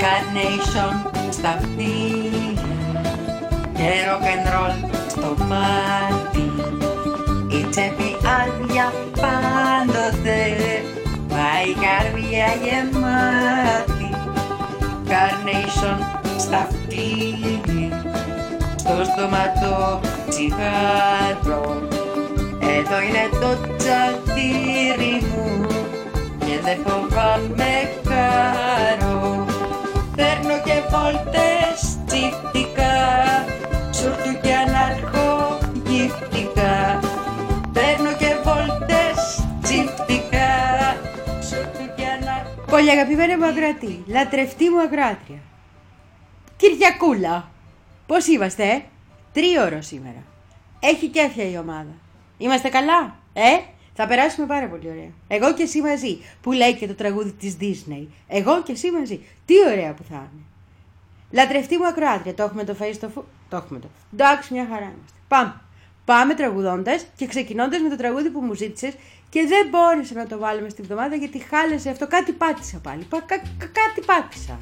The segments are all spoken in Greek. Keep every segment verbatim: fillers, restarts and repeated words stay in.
Carnation στα αυτή και rock and roll στο μάτι. Η τσέπη άδεια πάντοτε, μα η καρδιά γεμάτη. Carnation στα αυτή, στο στόμα το τσιγάρο. Εδώ είναι το τσαντήρι μου και δεν φοβάμαι κάρο. Παίρνω και βόλτες τσιφτικά, σουρτου και αναρχογυφτικά. Παίρνω και βόλτες τσιφτικά, σουρτου και αναρχογυφτικά. Πολύ αγαπημένη μου ακροατή, λατρευτή μου ακροάτρια, Κυριακούλα, πώς είμαστε, ε? Τρίωρο σήμερα. Έχει κέφια η ομάδα. Είμαστε καλά, ε? Θα περάσουμε πάρα πολύ ωραία. Εγώ και εσύ μαζί, που λέει και το τραγούδι της Disney. Εγώ και εσύ μαζί. Τι ωραία που θα είναι. Λατρευτή μου ακροάτρια, το έχουμε το face το φου... Το έχουμε το. Εντάξει, μια χαρά είμαστε. Πάμε. Πάμε τραγουδώντας και ξεκινώντας με το τραγούδι που μου ζήτησες και δεν μπόρεσα να το βάλουμε στη βδομάδα γιατί χάλασε αυτό. Κάτι πάτησα πάλι. Κα... Κα... Κάτι πάτησα.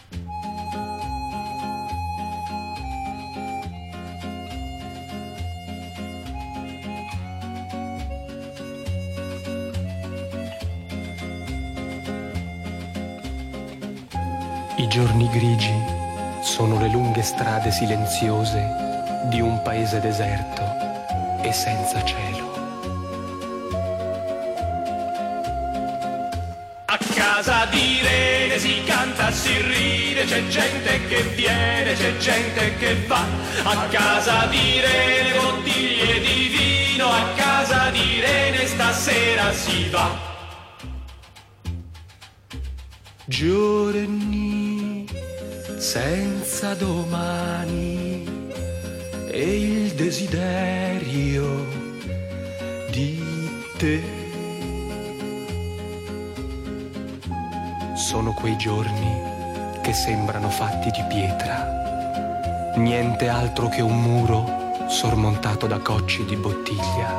I giorni grigi sono le lunghe strade silenziose di un paese deserto e senza cielo. A casa di Irene si canta, si ride, c'è gente che viene, c'è gente che va. A casa di Irene bottiglie di vino, a casa di Irene stasera si va. Giorni senza domani e il desiderio di te. Sono quei giorni che sembrano fatti di pietra, niente altro che un muro sormontato da cocci di bottiglia.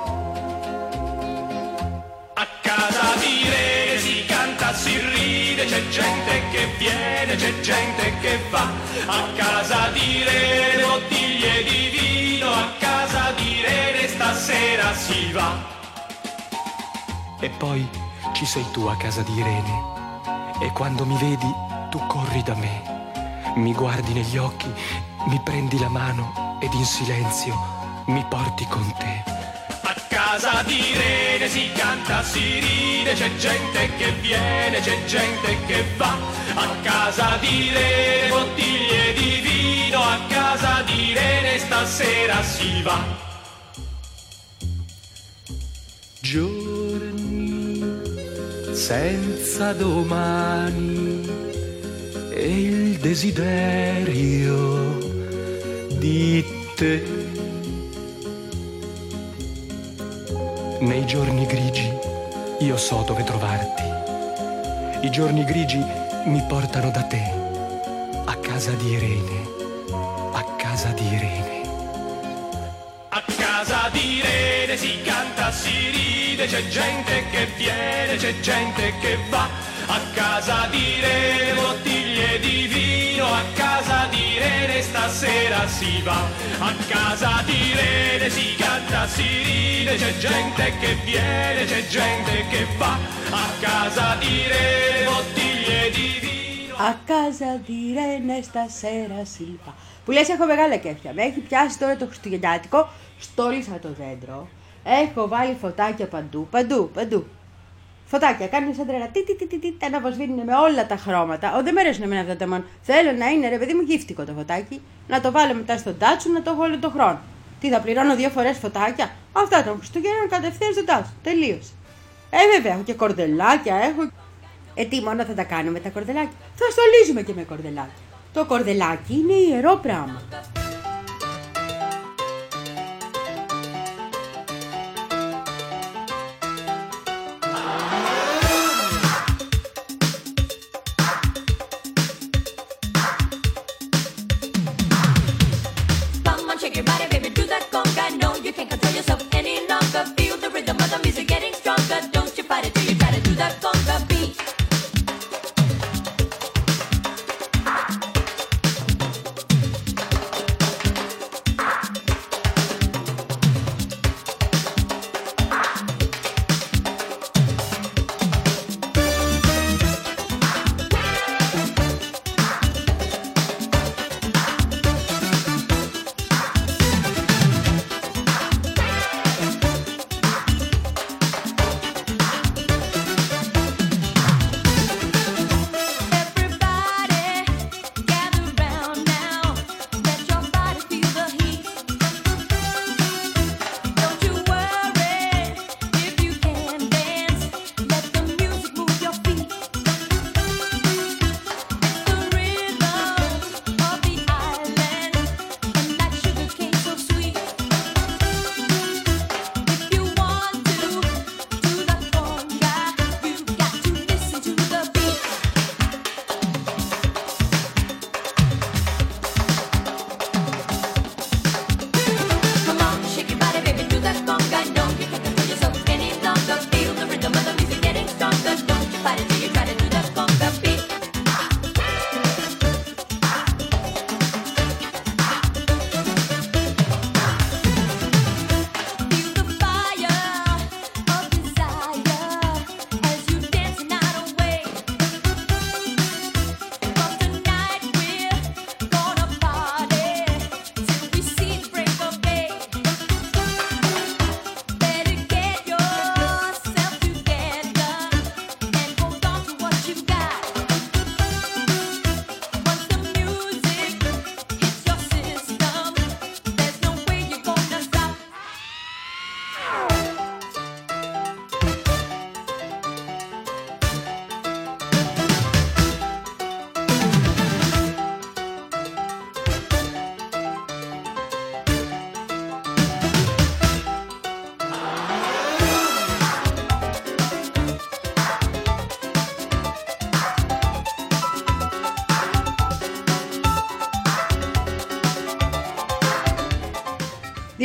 A casa di Irene si canta, si ride, c'è gente che viene, c'è gente che va. A casa di Irene bottiglie di vino, a casa di Irene stasera si va. E poi ci sei tu a casa di Irene e quando mi vedi tu corri da me, mi guardi negli occhi, mi prendi la mano ed in silenzio mi porti con te. A casa di Irene si canta, si ride, c'è gente che viene, c'è gente che va. A casa di Irene bottiglie di vino, a casa di Irene stasera si va. Giorni senza domani e il desiderio di te. Nei giorni grigi io so dove trovarti. I giorni grigi mi portano da te, a casa di Irene, a casa di Irene. A casa di Irene si canta, si ride, c'è gente che viene, c'è gente che va. A casa di Irene bottiglie di vino, a casa di Irene stasera si va. A casa di Irene si canta, si ride, c'è gente che viene, c'è gente che va. A casa di Irene bottiglie di vino. A casa di Irene stasera si va. Που λες έχω μεγάλα κέφια. Με έχει πιάσει τώρα το χριστουγεννιάτικο, στόλισα το δέντρο. Έχω βάλει φωτάκια παντού, παντού, παντού. Φωτάκια, κάνουν σαν τρέλα. Τι, τι, τι, τι, τι, τα αναβοσβήνουν με όλα τα χρώματα. Ω, δεν μ' αρέσουν εμένα αυτά τα μόνο. Θέλω να είναι, ρε παιδί μου, γύφτικο το φωτάκι. Να το βάλω μετά στον τάτσο, να το έχω όλο το χρόνο. Τι, θα πληρώνω δύο φορές φωτάκια. Αυτά των Χριστουγέννων κατευθείαν στον τάτσο. Τελείωσε. Ε, βέβαια, έχω και κορδελάκια, έχω. Ε, τι μόνο θα τα κάνουμε με τα κορδελάκια. Θα στολίζουμε και με κορδελάκια. Το κορδελάκι είναι ιερό πράγμα.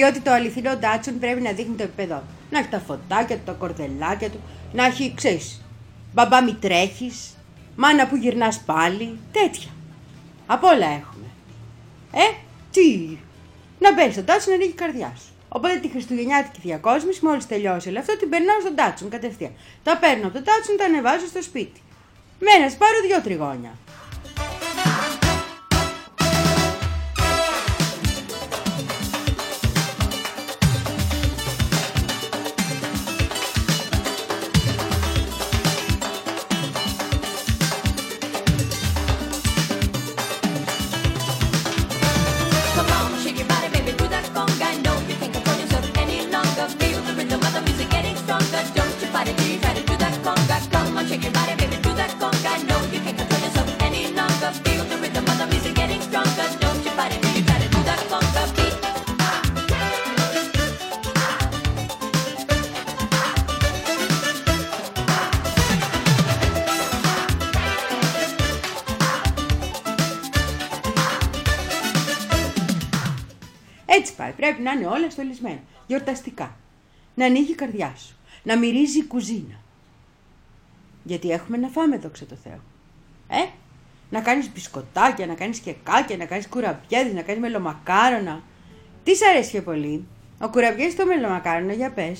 Διότι το αληθινό ντάτσον πρέπει να δείχνει το επίπεδό. Να έχει τα φωτάκια του, τα κορδελάκια του, να έχει, ξέρεις, μπαμπά μη τρέχεις, μάνα που γυρνάς πάλι, τέτοια. Απ' όλα έχουμε. Ε, τι, να μπαίνεις στον ντάτσον να ανοίγει η καρδιά σου. Οπότε τη χριστουγεννιάτικη διακόσμηση, μόλις τελειώσει όλο αυτό, την περνάω στον ντάτσον κατευθείαν. Τα παίρνω από τον ντάτσον, τα ανεβάζω στο σπίτι. Με ένα σπάρω δυο τριγώνια. Έτσι πάει, πρέπει να είναι όλα στολισμένα, γιορταστικά. Να ανοίγει η καρδιά σου, να μυρίζει η κουζίνα. Γιατί έχουμε να φάμε, δόξα τω Θεώ. Ε, να κάνεις μπισκοτάκια, να κάνεις κεκάκια, να κάνεις κουραμπιέδες, να κάνεις μελομακάρονα. Τι σ' αρέσει πιο πολύ? Ο κουραμπιέδες το μελομακάρονα, για πες.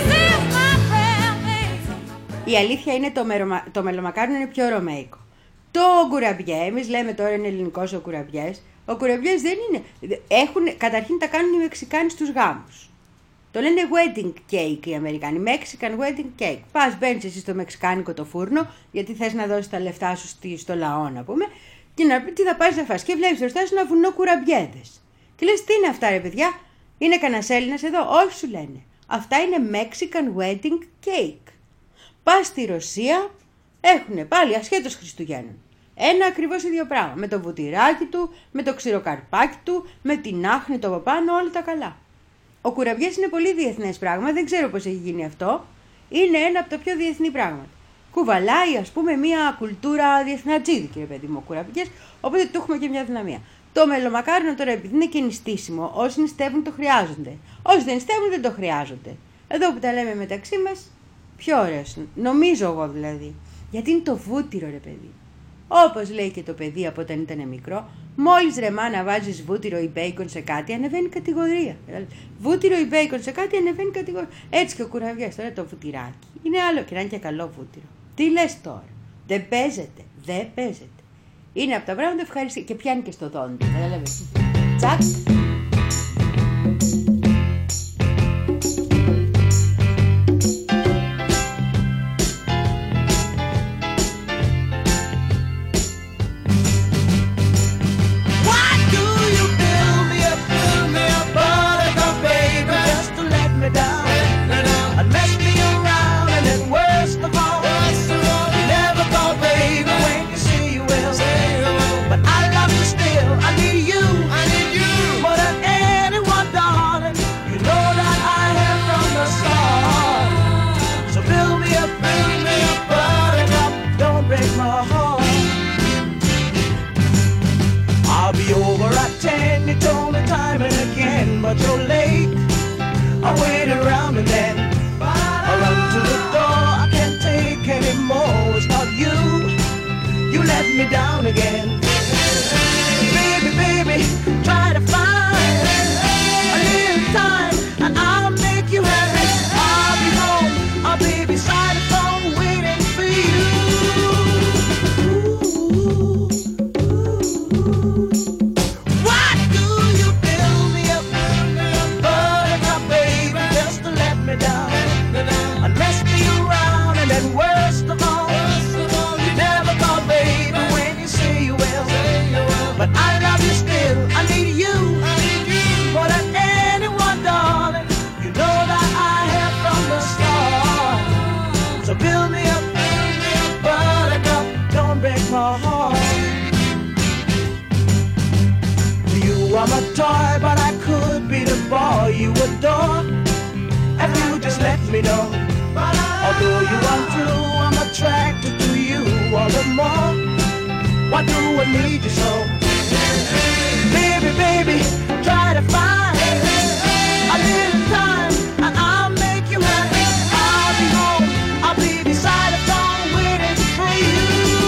Η αλήθεια είναι το, μερομα... το μελομακάρονο είναι πιο ρωμαϊκό. Το κουραμπιέ, εμείς λέμε τώρα είναι ελληνικός ο κουραμπιές. Ο κουραμπιές δεν είναι. Έχουν, καταρχήν τα κάνουν οι Μεξικάνοι στους γάμους. Το λένε wedding cake οι Αμερικάνοι. Mexican wedding cake. Πας, μπαίνεις εσύ στο μεξικάνικο το φούρνο, γιατί θες να δώσεις τα λεφτά σου στο λαό, να πούμε, και να πει τι θα πάρεις να φας. Και βλέπεις μπροστά σου ένα βουνό κουραμπιέδες. Και λες, τι είναι αυτά, ρε παιδιά, είναι κανένας Έλληνας εδώ? Όχι, σου λένε. Αυτά είναι Mexican wedding cake. Πας στη Ρωσία, έχουνε πάλι ασχέτως Χριστουγέννων. Ένα ακριβώς ίδιο πράγμα. Με το βουτυράκι του, με το ξηροκαρπάκι του, με την άχνη το από πάνω, όλα τα καλά. Ο κουραμπιές είναι πολύ διεθνές πράγμα, δεν ξέρω πώς έχει γίνει αυτό. Είναι ένα από τα πιο διεθνή πράγματα. Κουβαλάει, ας πούμε, μια κουλτούρα διεθνατζίδικη, ρε παιδί μου, ο κουραμπιές, οπότε του έχουμε και μια δυναμία. Το μελομακάρονο τώρα, επειδή είναι και νηστίσιμο, όσοι νηστεύουν το χρειάζονται. Όσοι δεν νηστεύουν δεν το χρειάζονται. Εδώ που τα λέμε μεταξύ μας, πιο ωραίος, νομίζω εγώ δηλαδή. Γιατί είναι το βούτυρο, ρε παιδί. Όπως λέει και το παιδί από όταν ήταν μικρό, μόλις ρεμά να βάζεις βούτυρο ή μπέικον σε κάτι, ανεβαίνει κατηγορία. Βούτυρο ή μπέικον σε κάτι, ανεβαίνει κατηγορία. Έτσι και ο κουραμπιές τώρα το βουτυράκι. Είναι άλλο και να είναι και καλό βούτυρο. Τι λες τώρα? Δεν παίζεται. Δεν παίζεται. Είναι από τα πράγματα ευχαριστή και πιάνει και στο δόντι. Κατάλαβες. Τσακ. But you're late. I wait around and then I run to the door. I can't take anymore. It's not you. You let me down again. Baby, baby, try to find a little time and I'll make you happy. I'll be home. I'll be beside the phone waiting for you. Ooh, ooh. Why do you build me up? Down, and mess me around, and then worst of all, you never call baby when you say you will. But I love you still. I need you more than anyone, darling. You know that I have from the start. So build me up, buttercup, don't break my heart. You are my toy, but I could be the boy you adore. If you just let me know. Although you are true, I'm attracted to you all the more. Why do I need you so? Baby, baby, try to find a little time and I'll make you happy. I'll be home, I'll be beside the phone waiting for you.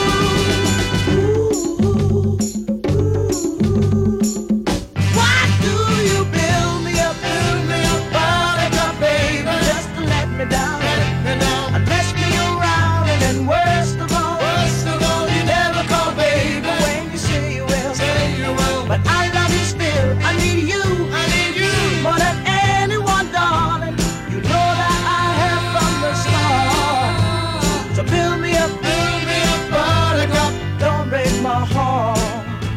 Ooh, ooh, ooh. Why do you build me up, build me up, buttercup, baby, just to let me down, and mess me around, and then worst of all, worst of all, you never call baby when you say you will, say you will. But I love you still. I need you, I need you more than anyone, darling. You know that I have from the start. So build me up, build me up, buttercup, don't break my heart.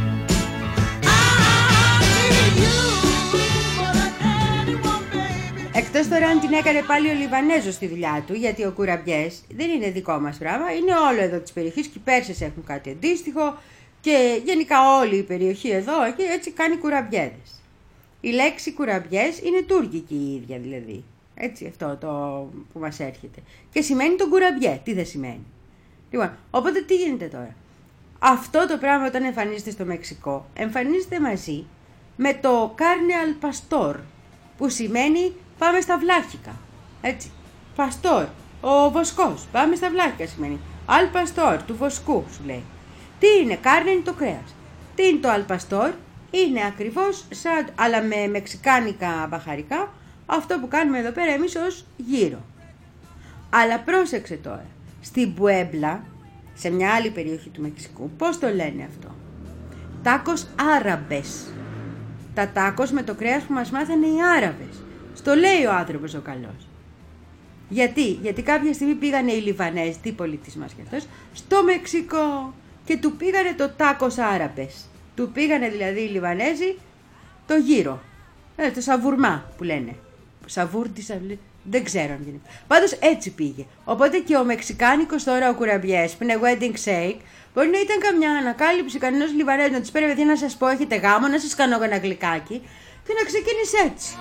Εκτός τώρα αν την έκανε πάλι ο Λιβανέζος στη δουλειά του, γιατί ο κουραμπιές δεν είναι δικό μας πράγμα, είναι όλο εδώ της περιοχής και οι Πέρσες έχουν κάτι αντίστοιχο και γενικά όλη η περιοχή εδώ και έτσι κάνει κουραμπιέδες. Η λέξη κουραμπιές είναι τουρκική η ίδια δηλαδή, έτσι αυτό το που μας έρχεται. Και σημαίνει τον κουραμπιέ, τι δεν σημαίνει. Λοιπόν, οπότε τι γίνεται τώρα. Αυτό το πράγμα όταν εμφανίζεται στο Μεξικό, εμφανίζεται μαζί με το carne al pastor, που σημαίνει πάμε στα βλάχικα, έτσι, παστόρ, ο βοσκός, πάμε στα βλάχικα σημαίνει, αλ παστόρ, του βοσκού σου λέει. Τι είναι, κάρνε είναι το κρέας. Τι είναι το αλ παστόρ, είναι ακριβώς σαν, αλλά με μεξικάνικα μπαχαρικά, αυτό που κάνουμε εδώ πέρα εμείς ως γύρο. Αλλά πρόσεξε τώρα, στην Πουέμπλα σε μια άλλη περιοχή του Μεξικού, πώς το λένε αυτό? Τάκος Άραβες. Τα τάκος με το κρέας που μας μάθανε οι Άραβες. Στο λέει ο άνθρωπος ο καλός. Γιατί? Γιατί κάποια στιγμή πήγανε οι Λιβανέζοι, τι πολίτης μας και αυτός, στο Μεξικό και του πήγανε το τάκος Άραβες. Του πήγανε δηλαδή οι Λιβανέζοι το γύρο. Ε, το σαβουρμά που λένε. Σαβούρ, τι σαβούρ, δεν ξέρω αν γίνεται. Πάντως έτσι πήγε. Οπότε και ο μεξικάνικος τώρα ο κουραμπιές που είναι wedding shake, μπορεί να ήταν καμιά ανακάλυψη κανένας Λιβανέζου να τους πέρε παιδί να σας πω έχετε γάμο, να σας κάνω ένα γλυκάκι και να ξεκίνησε έτσι.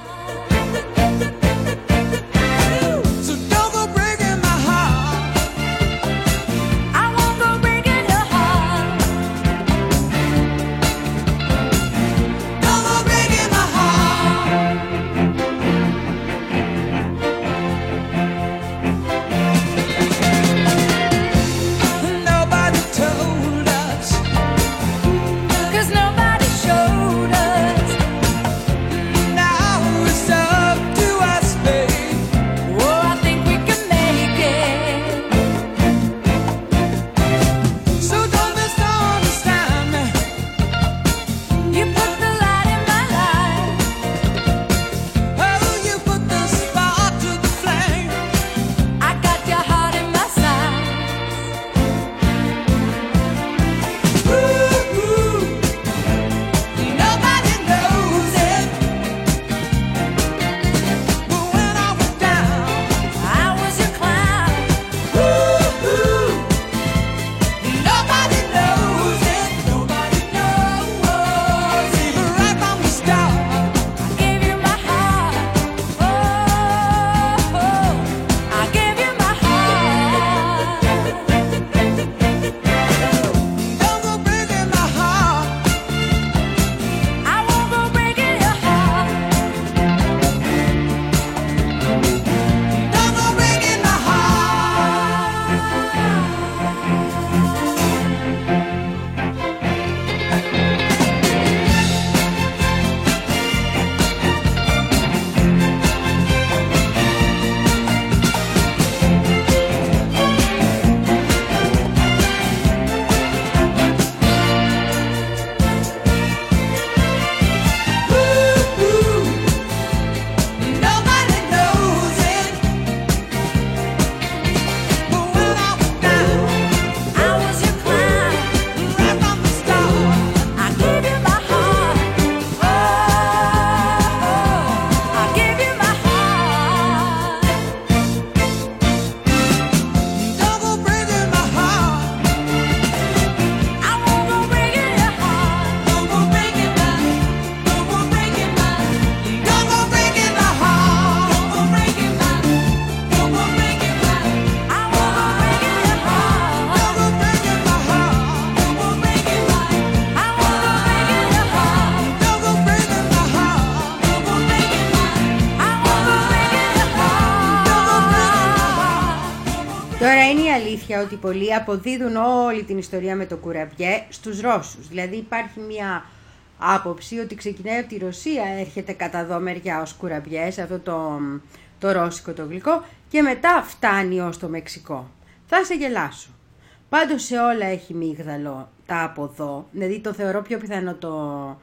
Τώρα είναι η αλήθεια ότι πολλοί αποδίδουν όλη την ιστορία με το κουραμπιέ στους Ρώσους. Δηλαδή υπάρχει μια άποψη ότι ξεκινάει από τη Ρωσία, έρχεται κατά εδώ μεριά ως κουραμπιέ, αυτό το, το ρώσικο το γλυκό, και μετά φτάνει ως το Μεξικό. Θα σε γελάσω. Πάντως σε όλα έχει μίγδαλο τα από εδώ, δηλαδή το θεωρώ πιο πιθανό το,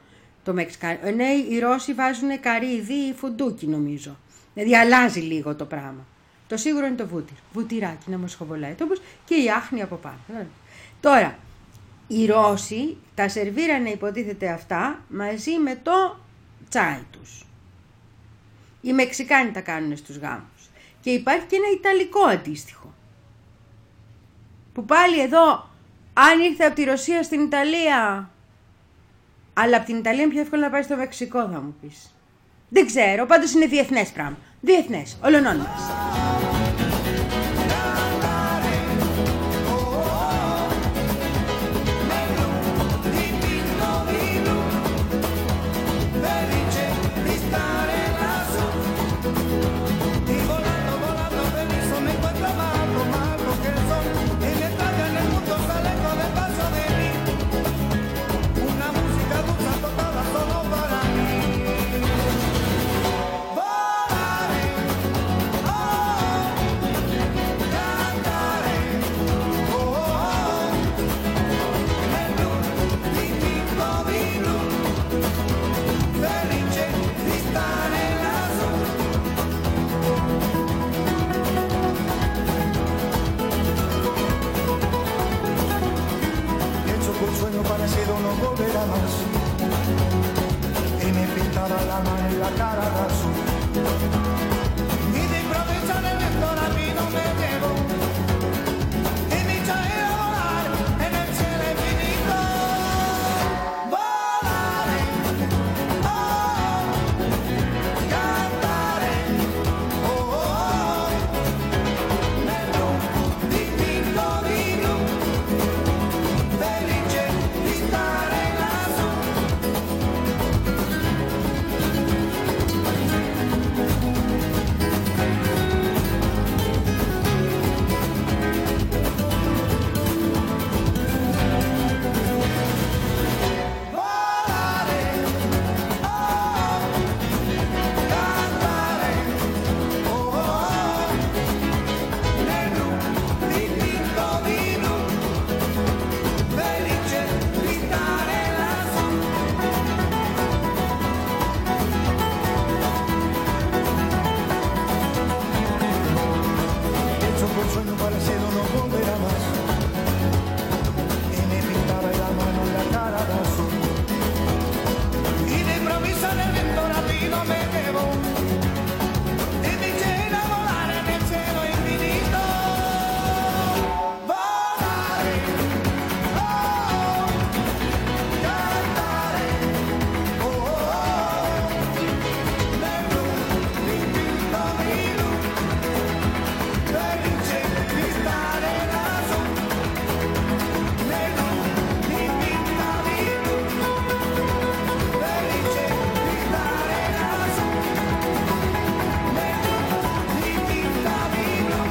το Μεξικάνικο. Ναι, οι Ρώσοι βάζουν καρύδι ή φουντούκι νομίζω, δηλαδή αλλάζει λίγο το πράγμα. Το σίγουρο είναι το βούτυρο. Βουτυράκι να μας χοβολάει τόπος και η άχνη από πάνω. Τώρα, οι Ρώσοι τα σερβίρανε υποτίθεται αυτά μαζί με το τσάι τους. Οι Μεξικάνοι τα κάνουν στους γάμους. Και υπάρχει και ένα ιταλικό αντίστοιχο. Που πάλι εδώ, αν ήρθε από τη Ρωσία στην Ιταλία, αλλά από την Ιταλία είναι πιο εύκολο να πάει στο Μεξικό θα μου πεις. Δεν ξέρω, πάντως είναι διεθνές πράγμα. Διεθνές, ολονόντας. Volaré, oh, la mano en la cara de azul. Y de improvviso nel vento rapino me llevo y mi a volar en el cielo infinito. Volare, oh, cantare, oh, oh, nel blu dipinto di blu, felice di stare lassù. Volare, oh, cantare, oh, oh, nel blu dipinto di blu, felice di stare lassù. Pienso que un sueño parecido no volverá más. Y me pintaba la mano en la cara de azul. Y de improviso en el viento rápido me llevó y me llena a volar en el cielo infinito. Volare, oh, cantare, oh, oh, nel blu dipinto di blu, felice di stare lassù. Nel blu dipinto di blu, felice di stare lassù. Nel blu dipinto di blu,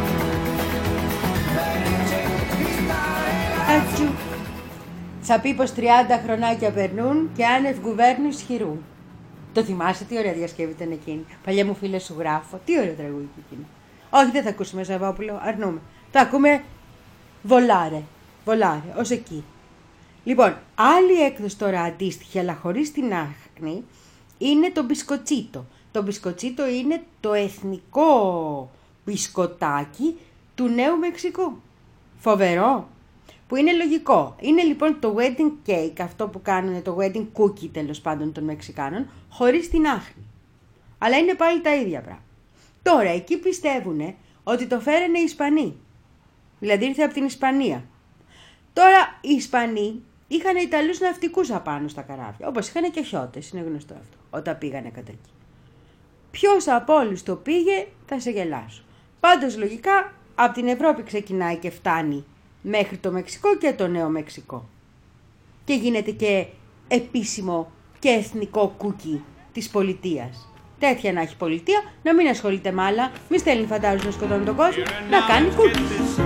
felice di stare lassù. Ατσου. Θα πει πως τριάντα χρονάκια περνούν και άνευ γουβέρνου ισχυρού. Το θυμάσαι, τι ωραία διασκευή ήταν εκείνη. Παλιά μου φίλε σου γράφω. Τι ωραίο τραγούδι εκείνο. Όχι, δεν θα ακούσουμε Σαββόπουλο, αρνούμε. Θα ακούμε Βολάρε. Βολάρε, ως εκεί. Λοιπόν, άλλη έκδοση τώρα αντίστοιχη, αλλά χωρίς την άχνη, είναι το μπισκοτσίτο. Το μπισκοτσίτο είναι το εθνικό μπισκοτάκι του Νέου Μεξικού. Φοβερό. Που είναι λογικό. Είναι λοιπόν το wedding cake, αυτό που κάνουν, το wedding cookie τέλος πάντων των Μεξικάνων, χωρίς την άχνη. Αλλά είναι πάλι τα ίδια πράγματα. Τώρα, εκεί πιστεύουν ότι το φέρανε οι Ισπανοί. Δηλαδή ήρθε από την Ισπανία. Τώρα οι Ισπανοί είχαν Ιταλούς ναυτικούς απάνω στα καράβια. Όπως είχαν και χιώτες, είναι γνωστό αυτό, όταν πήγανε κατά εκεί. Ποιος από όλους το πήγε, θα σε γελάσω. Πάντως λογικά από την Ευρώπη ξεκινάει και φτάνει μέχρι το Μεξικό και το Νέο Μεξικό. Και γίνεται και επίσημο και εθνικό κούκι της πολιτείας. Τέτοια να έχει πολιτεία, να μην ασχολείται με άλλα, μη στέλνει φαντάζους να σκοτώνει τον κόσμο, να κάνει κούκι.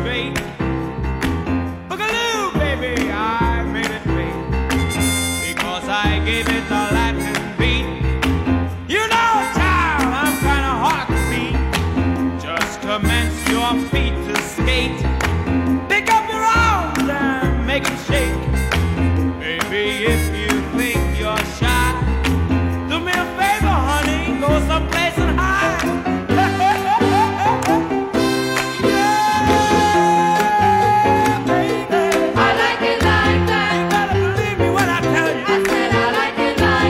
Make 'em shake. Baby, if you think you're shy, do me a favor, honey, go someplace and hide. Yeah, baby. I like it like that. You better believe me when I tell you. I said I like it like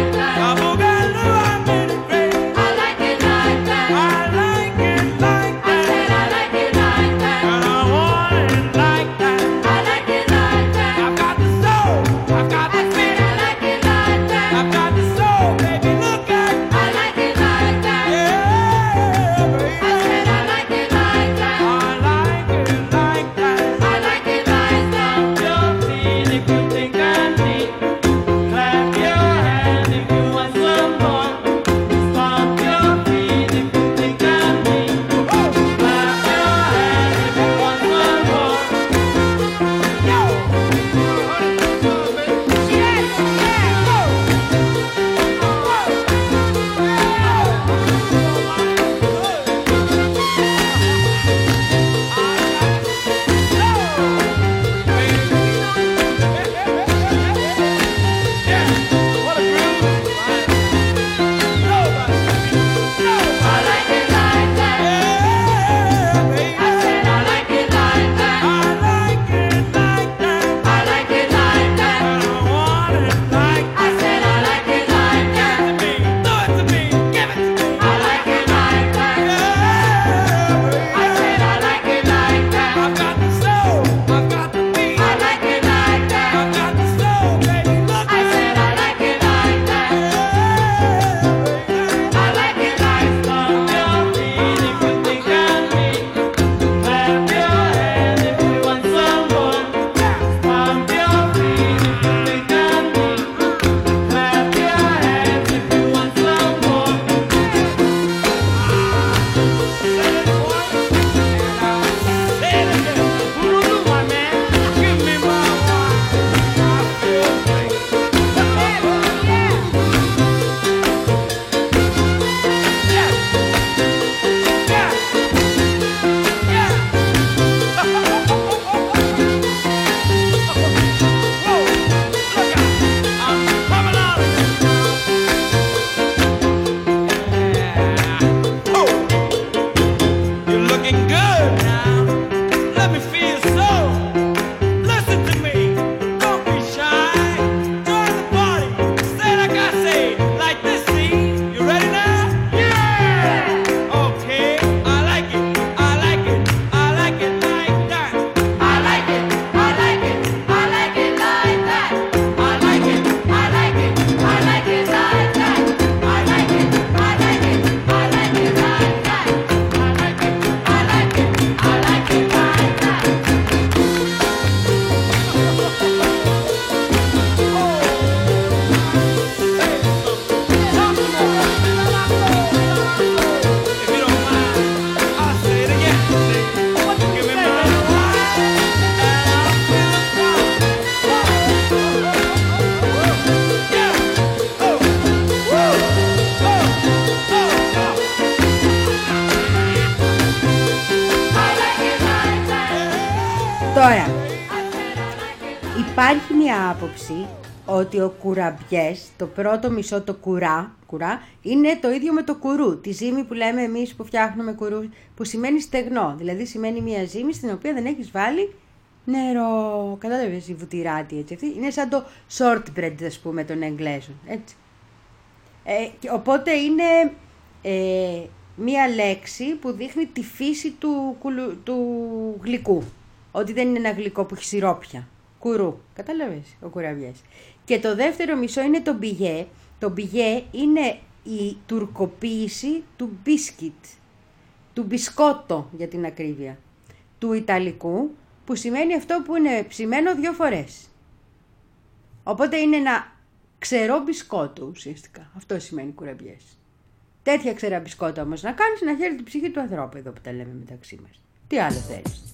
Τώρα, υπάρχει μια άποψη ότι ο κουραμπιές, το πρώτο μισό, το κουρά, κουρά, είναι το ίδιο με το κουρού. Τη ζύμη που λέμε εμείς που φτιάχνουμε κουρού, που σημαίνει στεγνό. Δηλαδή σημαίνει μια ζύμη στην οποία δεν έχεις βάλει νερό. Κατάλαβες, η βουτυράτη, έτσι αυτή. Είναι σαν το shortbread, ας πούμε, των Εγγλέζων, έτσι. Ε, και οπότε είναι ε, μια λέξη που δείχνει τη φύση του, του γλυκού. Ότι δεν είναι ένα γλυκό που έχει σιρόπια. Κουρού. Κατάλαβες, ο κουραμπιές. Και το δεύτερο μισό είναι το μπιγέ. Το μπιγέ είναι η τουρκοποίηση του μπίσκιτ. Του μπισκότο, για την ακρίβεια. Του ιταλικού, που σημαίνει αυτό που είναι ψημένο δύο φορές. Οπότε είναι ένα ξερό μπισκότο ουσιαστικά. Αυτό σημαίνει κουραμπιές. Τέτοια ξερά μπισκότα όμως να κάνεις, να χαίρει την ψυχή του ανθρώπου, εδώ που τα λέμε μεταξύ μας. Τι άλλο θέλεις?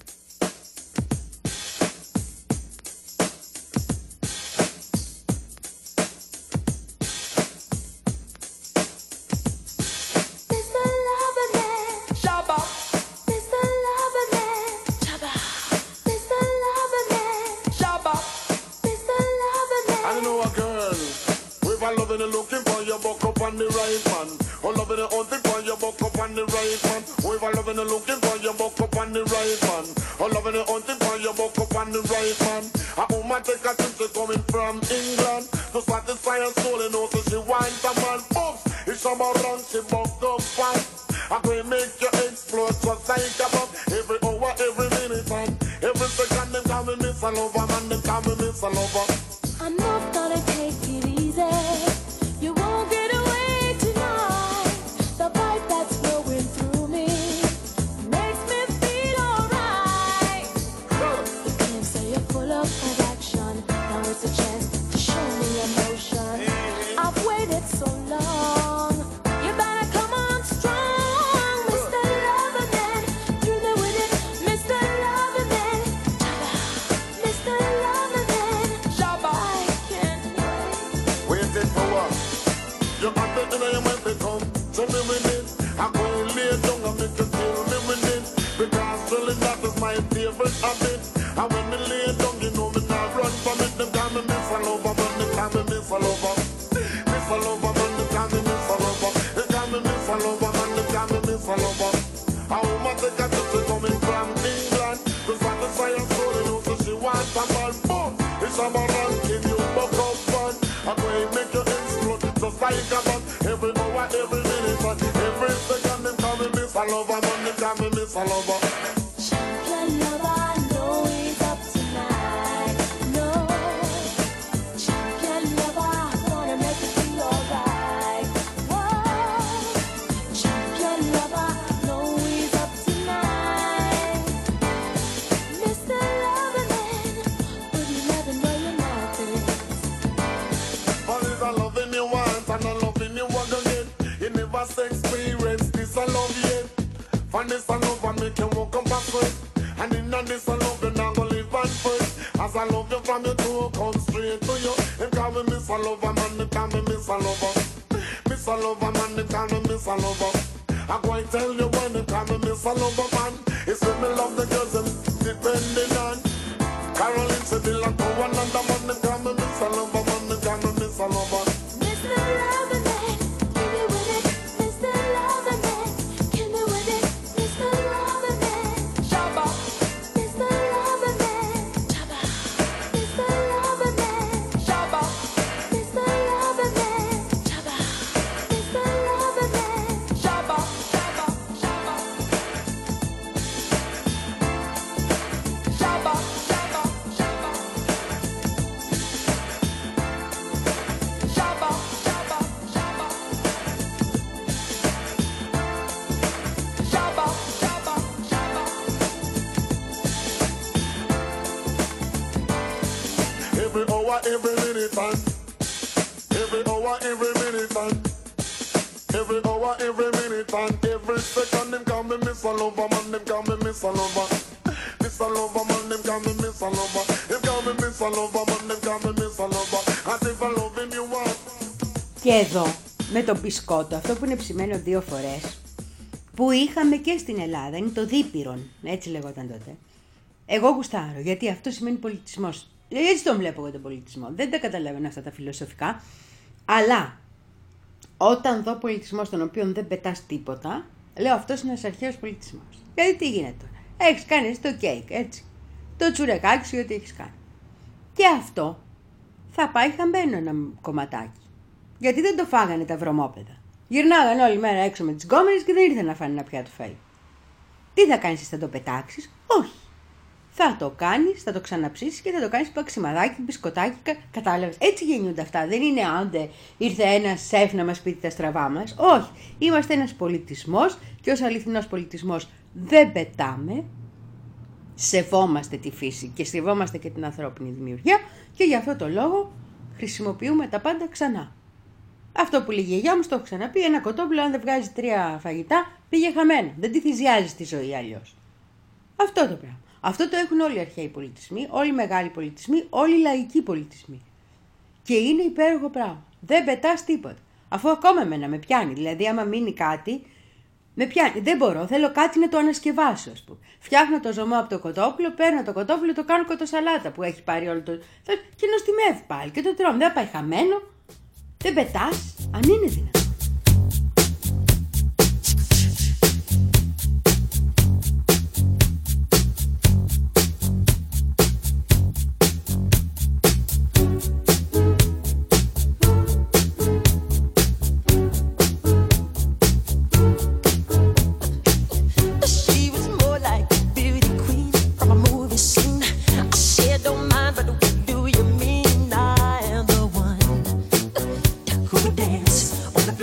Every minute and every hour, every minute and every hour, every minute and every second them call me Miss a Lover, man, them call me Miss a Lover. Miss a Lover, man, them call me Miss a Lover. Them call me Miss a Lover, man, them call me Miss a Lover. As if I loving you want. Και εδώ με το μπισκότο, αυτό που είναι ψημένο δύο φορές, που είχαμε και στην Ελλάδα, είναι το δίπυρον, έτσι λεγόταν τότε. Εγώ γουστάρω, γιατί αυτό σημαίνει πολιτισμός. Έτσι τον βλέπω εγώ τον πολιτισμό. Δεν τα καταλαβαίνω αυτά τα φιλοσοφικά. Αλλά όταν δω πολιτισμό στον οποίο δεν πετάς τίποτα, λέω αυτός είναι ένας αρχαίος πολιτισμός. Γιατί τι γίνεται τώρα. Έχεις κάνει το κέικ, έτσι. Το τσουρεκάκι σου, ό,τι έχεις κάνει. Και αυτό θα πάει χαμένο ένα κομματάκι. Γιατί δεν το φάγανε τα βρωμόπεδα. Γυρνάγαν όλη μέρα έξω με τις γκόμενες και δεν ήρθαν να φάνε ένα πιάτο φαΐ. Τι θα κάνεις, θα το πετάξεις? Όχι. Θα το κάνεις, θα το ξαναψήσεις και θα το κάνεις παξιμαδάκι, μπισκοτάκι, κα... κατάλαβες. Έτσι γεννιούνται αυτά. Δεν είναι άντε ήρθε ένας σεφ να μας πει τα στραβά μας. Όχι. Είμαστε ένας πολιτισμός και ως αληθινός πολιτισμός δεν πετάμε. Σεβόμαστε τη φύση και σεβόμαστε και την ανθρώπινη δημιουργία και γι' αυτό το λόγο χρησιμοποιούμε τα πάντα ξανά. Αυτό που λέγει η γιαγιά μου, το έχω ξαναπεί, ένα κοτόπουλο αν δεν βγάζει τρία φαγητά πήγε χαμένο. Δεν τη θυσιάζει τη ζωή αλλιώς. Αυτό το πράγμα. Αυτό το έχουν όλοι οι αρχαίοι πολιτισμοί, όλοι οι μεγάλοι πολιτισμοί, όλοι οι λαϊκοί πολιτισμοί. Και είναι υπέροχο πράγμα. Δεν πετάς τίποτα. Αφού ακόμα εμένα με πιάνει. Δηλαδή, άμα μείνει κάτι, με πιάνει. Δεν μπορώ. Θέλω κάτι να το ανασκευάσω, ας πούμε. Φτιάχνω το ζωμό από το κοτόπουλο, παίρνω το κοτόπουλο, το κάνω κοτοσαλάτα που έχει πάρει όλο το. Και νοστιμεύει πάλι και το τρώμε. Δεν πάει χαμένο. Δεν πετάς, αν είναι δυνατόν. On the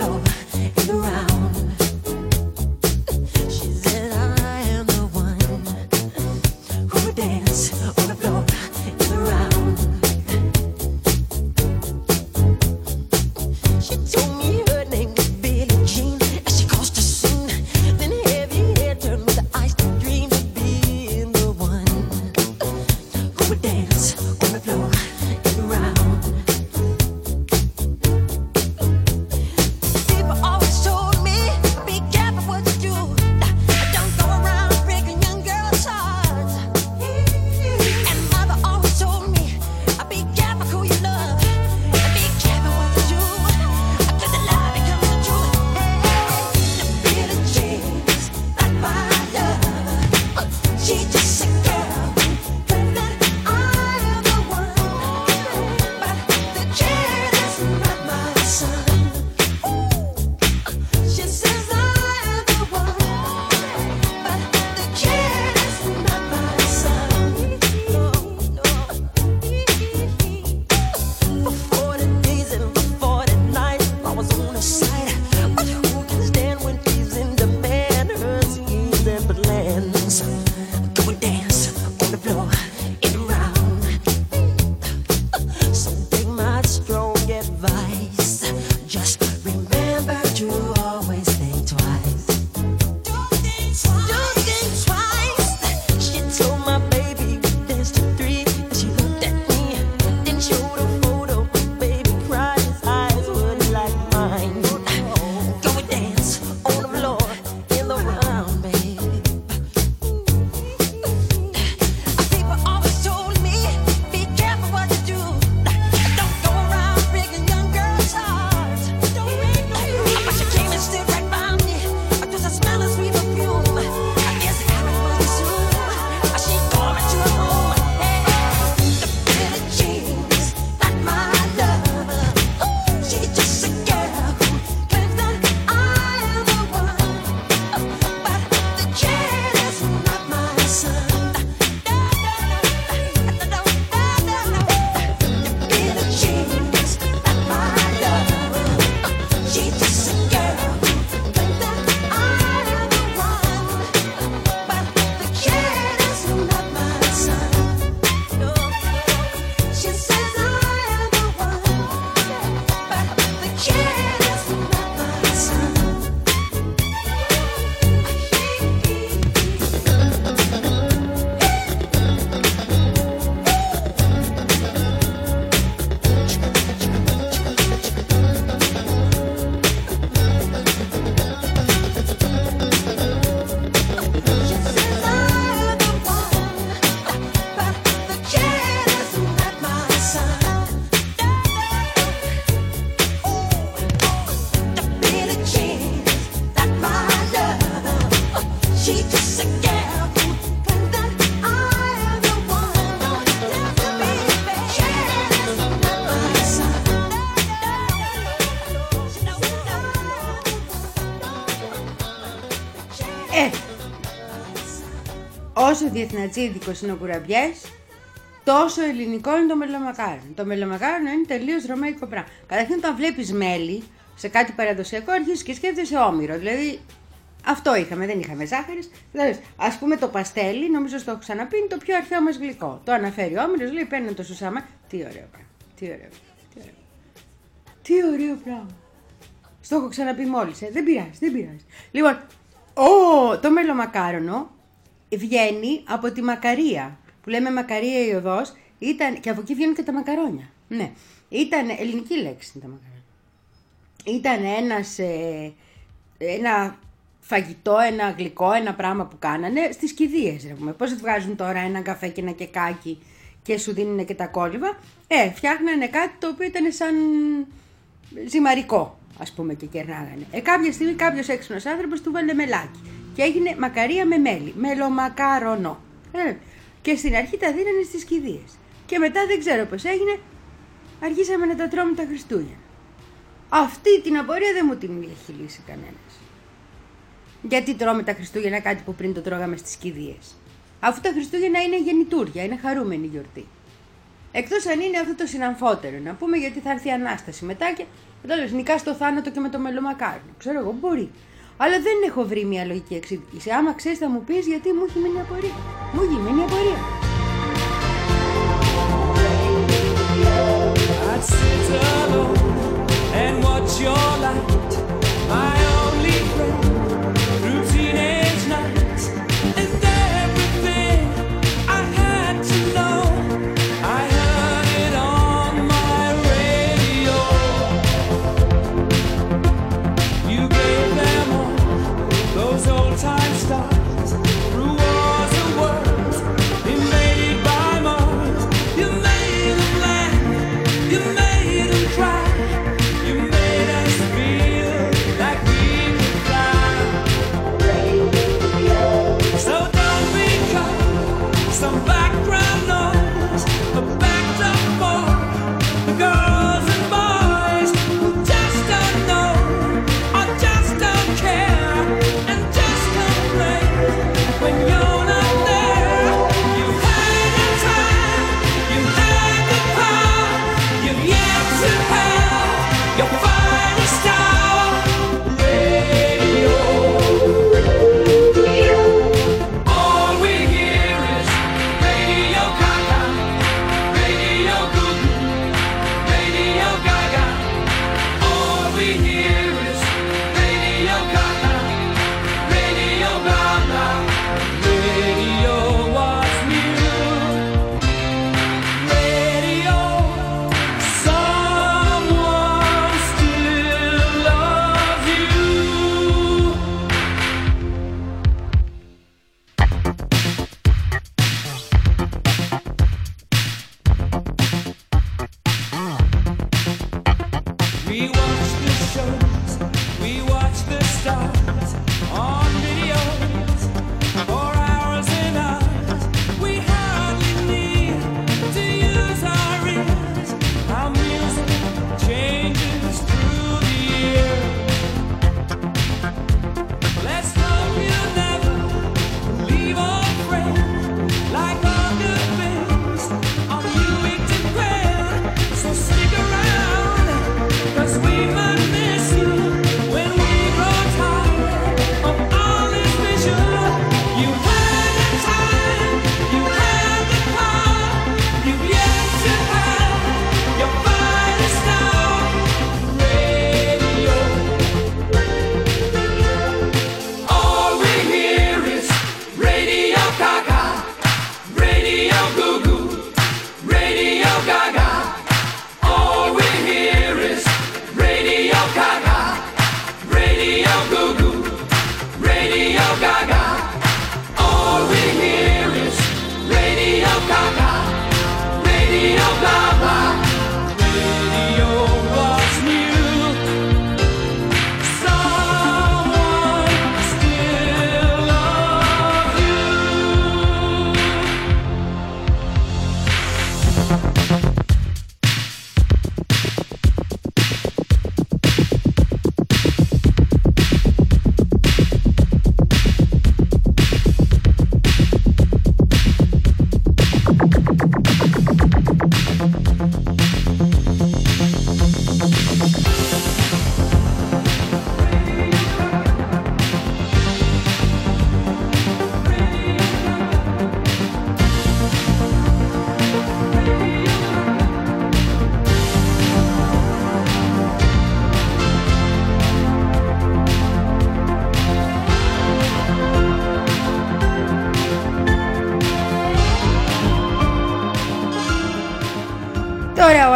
Ε, όσο διεθνατζίδικος είναι ο κουραμπιές, τόσο ελληνικό είναι το μελομακάρονο. Το μελομακάρονο είναι τελείως ρωμαϊκό πράγμα. Καταρχήν, όταν βλέπεις μέλι σε κάτι παραδοσιακό, αρχίζεις και σκέφτεσαι όμηρο. Δηλαδή, αυτό είχαμε, δεν είχαμε ζάχαρης. Δηλαδή, ας πούμε το παστέλι, νομίζω στο έχω ξαναπεί, είναι το πιο αρχαίο μας γλυκό. Το αναφέρει ο όμηρος, λέει παίρνει το σουσάμα. Τι ωραίο πράγμα. Τι ωραίο, τι ωραίο. Τι ωραίο πράγμα. Στο έχω ξαναπεί μόλις, ε. Δεν πειράζει, δεν πειράζει. Λοιπόν, ο, το μελομακάρονο βγαίνει από τη Μακαρία. Που λέμε Μακαρία η οδός, ήταν, και από εκεί βγαίνουν και τα μακαρόνια. Ναι, ήταν ελληνική λέξη τα μακαρόνια. Ήταν ένας, ε, ένα φαγητό, ένα γλυκό, ένα πράγμα που κάνανε στις κηδείες. Πώς βγάζουν τώρα ένα καφέ και ένα κεκάκι και σου δίνουν και τα κόλληβα. Ε, φτιάχνανε κάτι το οποίο ήταν σαν ζυμαρικό, ας πούμε, και κερνάγανε. Ε, κάποια στιγμή κάποιος έξυπνος άνθρωπος του βάλε μελάκι και έγινε μακαρία με μέλι, μελομακάρονο. Ε, και στην αρχή τα δίνανε στις κηδείες. Και μετά δεν ξέρω πώς έγινε, αρχίσαμε να τα τρώμε τα Χριστούγεννα. Αυτή την απορία δεν μου την έχει λύσει κανένας. Γιατί τρώμε τα Χριστούγεννα κάτι που πριν το τρώγαμε στις κηδείες? Αφού τα Χριστούγεννα είναι γεννητούρια, είναι χαρούμενη γιορτή. Εκτός αν είναι αυτό το συναμφότερο, να πούμε, γιατί θα έρθει η Ανάσταση μετά και τέλος νικάς το θάνατο και με το μελομακάρονο. Ξέρω εγώ, μπορεί. Αλλά δεν έχω βρει μια λογική εξήγηση. Άμα ξέρεις θα μου πεις, γιατί μου έχει μείνει απορία. Μου έχει μείνει απορία. I'd sit alone and watch your light, my only friend, through teenage nights, and everything I had to know, I heard it on my radio. You gave them all those old time stars, through wars and worlds, invaded by Mars. You made them laugh, you made them cry, you made us feel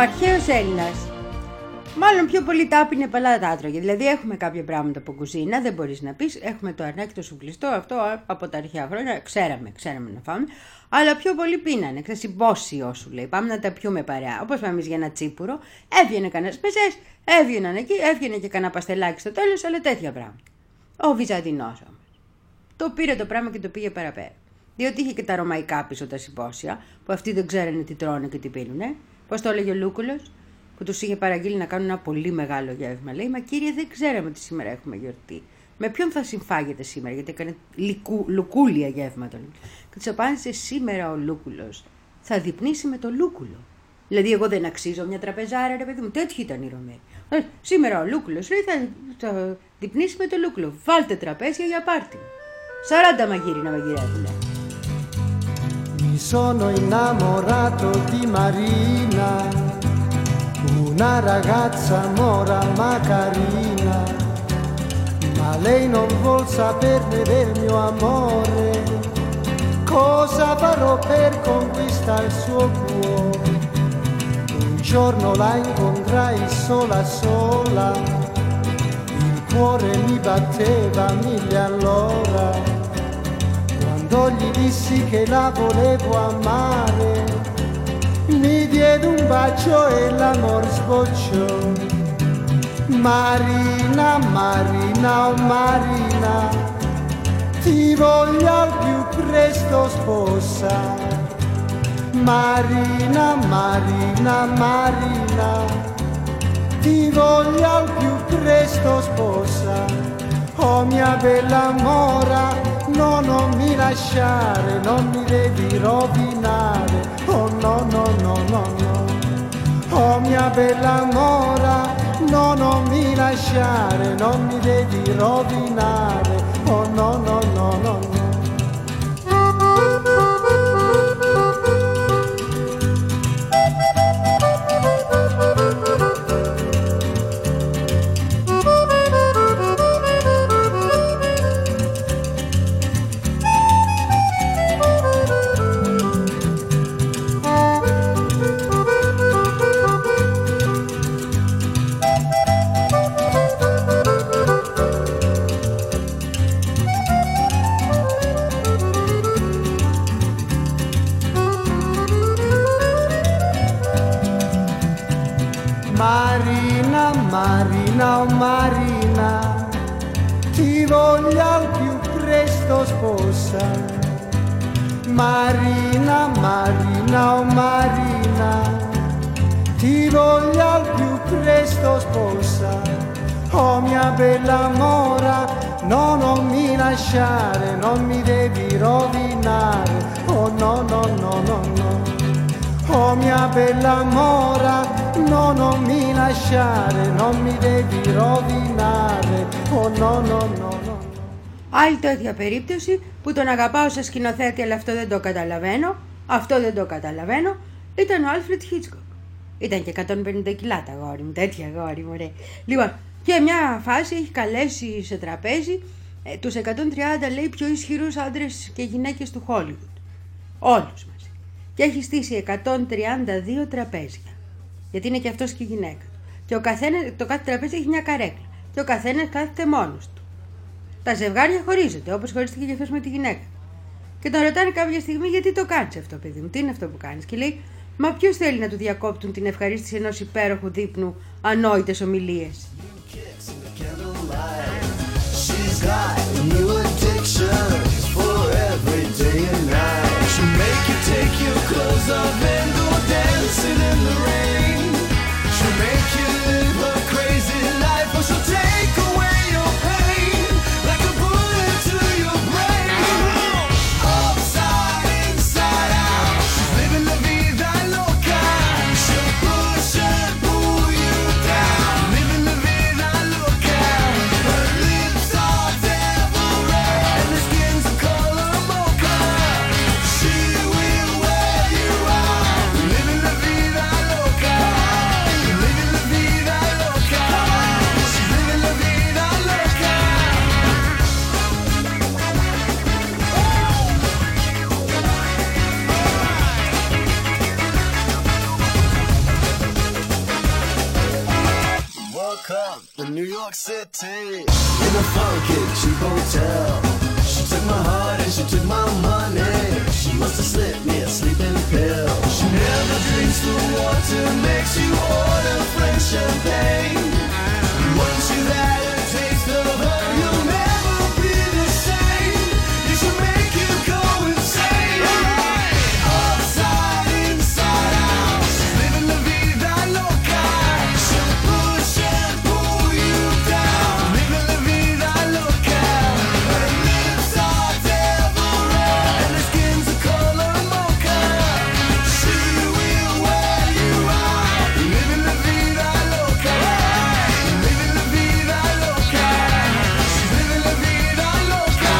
αρχαίος Έλληνας μάλλον πιο πολύ τα άπινε παλά τα άτρωγε. Δηλαδή έχουμε κάποια πράγματα από κουζίνα, δεν μπορείς να πεις. Έχουμε το αρνάκι το σουβλιστό, αυτό από τα αρχαία χρόνια ξέραμε, ξέραμε να φάμε. Αλλά πιο πολύ πίνανε, ξέρεις, συμπόσιο σου λέει. Πάμε να τα πιούμε παρέα. Όπως πάμε εμείς για ένα τσίπουρο, έβγαινε κανένας πεζές, έβγαιναν εκεί, έβγαινε και κανένα παστελάκι στο τέλος, αλλά τέτοια πράγματα. Ο Βυζαντινός όμως το πήρε το πράγμα και το πήγε παραπέρα. Διότι είχε και τα ρωμαϊκά πίσω τα συμπόσια, που αυτοί δεν ξέρανε τι τρώνε και τι πίνουνε. Πώς το έλεγε ο Λούκουλος, που τους είχε παραγγείλει να κάνουν ένα πολύ μεγάλο γεύμα. Λέει, μα κύριε, δεν ξέραμε ότι σήμερα έχουμε γιορτή. Με ποιον θα συμφάγετε σήμερα, γιατί έκανε λυκού, λουκούλια γεύματα. Και τους απάντησε, σήμερα ο Λούκουλος θα διπνήσει με το Λούκουλο. Δηλαδή, εγώ δεν αξίζω μια τραπεζάρα, ρε παιδί μου. Τέτοιοι ήταν οι Ρωμαίοι. Σήμερα ο Λούκουλος λέει, θα, θα διπνήσει με το Λούκουλο. Βάλτε τραπέζια για πάρτι. Σαράντα μαγείρι να μαγειρεύουν. Mi sono innamorato di Marina, una ragazza mora ma carina, ma lei non vuol saperne del mio amore. Cosa farò per conquistare il suo cuore? Un giorno la incontrai sola sola, il cuore mi batteva mille all'ora. Quando gli dissi che la volevo amare, mi diede un bacio e l'amor sbocciò. Marina, Marina, oh Marina, ti voglio al più presto sposare. Marina, Marina, Marina, ti voglio al più presto sposare. Oh mia bella mora, no, non mi lasciare, non mi devi rovinare. Oh no, no, no, no, no. Oh mia bella mora, no, non mi lasciare, non mi devi rovinare. Oh no, no, no, no, no. Marina, Marina, oh Marina, ti voglio al più presto sposare. Marina, Marina, oh Marina, ti voglio al più presto sposare. Oh mia bella mora, no, non mi lasciare, non mi devi rovinare. Oh no, no, no, no, no. Oh mia bella mora, no, non mi lasciare, non mi devi rovinare. Oh no, no, no, no. Άλλη τέτοια περίπτωση που τον αγαπάω σε σκηνοθέτη, αλλά αυτό δεν το καταλαβαίνω, αυτό δεν το καταλαβαίνω, ήταν ο Άλφρεντ Χίτσκοκ. Ήταν και εκατόν πενήντα κιλά τα αγόρι μου, τέτοια αγόρι μου, ρε. Λοιπόν, και μια φάση έχει καλέσει σε τραπέζι ε, τους εκατόν τριάντα, λέει, πιο ισχυρούς άντρες και γυναίκες του Χόλιγουντ. Όλους μαζί. Και έχει στήσει εκατόν τριάντα δύο τραπέζια. Γιατί είναι και αυτός και η γυναίκα του. Και ο καθένας, το κάθε τραπέζι έχει μια καρέκλα. Και ο καθένας κάθεται μόνος του. Τα ζευγάρια χωρίζονται, όπως χωρίστηκε και αυτός με τη γυναίκα. Και τον ρωτάνε κάποια στιγμή, γιατί το κάνεις αυτό, παιδί μου, τι είναι αυτό που κάνεις. Και λέει, μα ποιος θέλει να του διακόπτουν την ευχαρίστηση ενός υπέροχου δείπνου ανόητες ομιλίες. in a funky cheap hotel. She took my heart and she took my money. She must have slipped me a sleeping pill. She never drinks the water, makes you order French champagne. Once you've had a taste of her, you'll never be the same. You should make you go insane. Upside, inside out, she's living la vida loca. She'll push and pull you down, living la vida loca. Her lips are devil red and her skin's the color mocha. She will wear you out, living la vida loca. Living la vida loca. She's living la vida loca.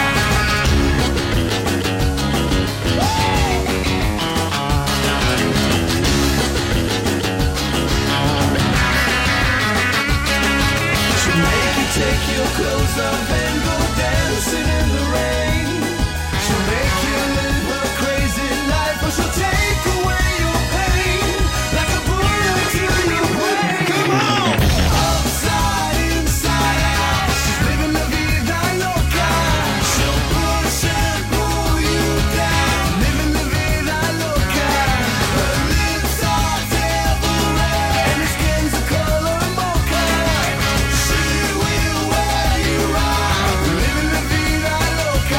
She'll make you take your clothes off and go dancing in the rain. She'll make you live a crazy life, or she'll take away your pain like a bullet to your brain. Come on! Upside, inside out, she's living la vida loca. She'll push and pull you down, living la vida loca. Her lips are devil red and her skin's the color mocha. She will wear you out, living la vida loca.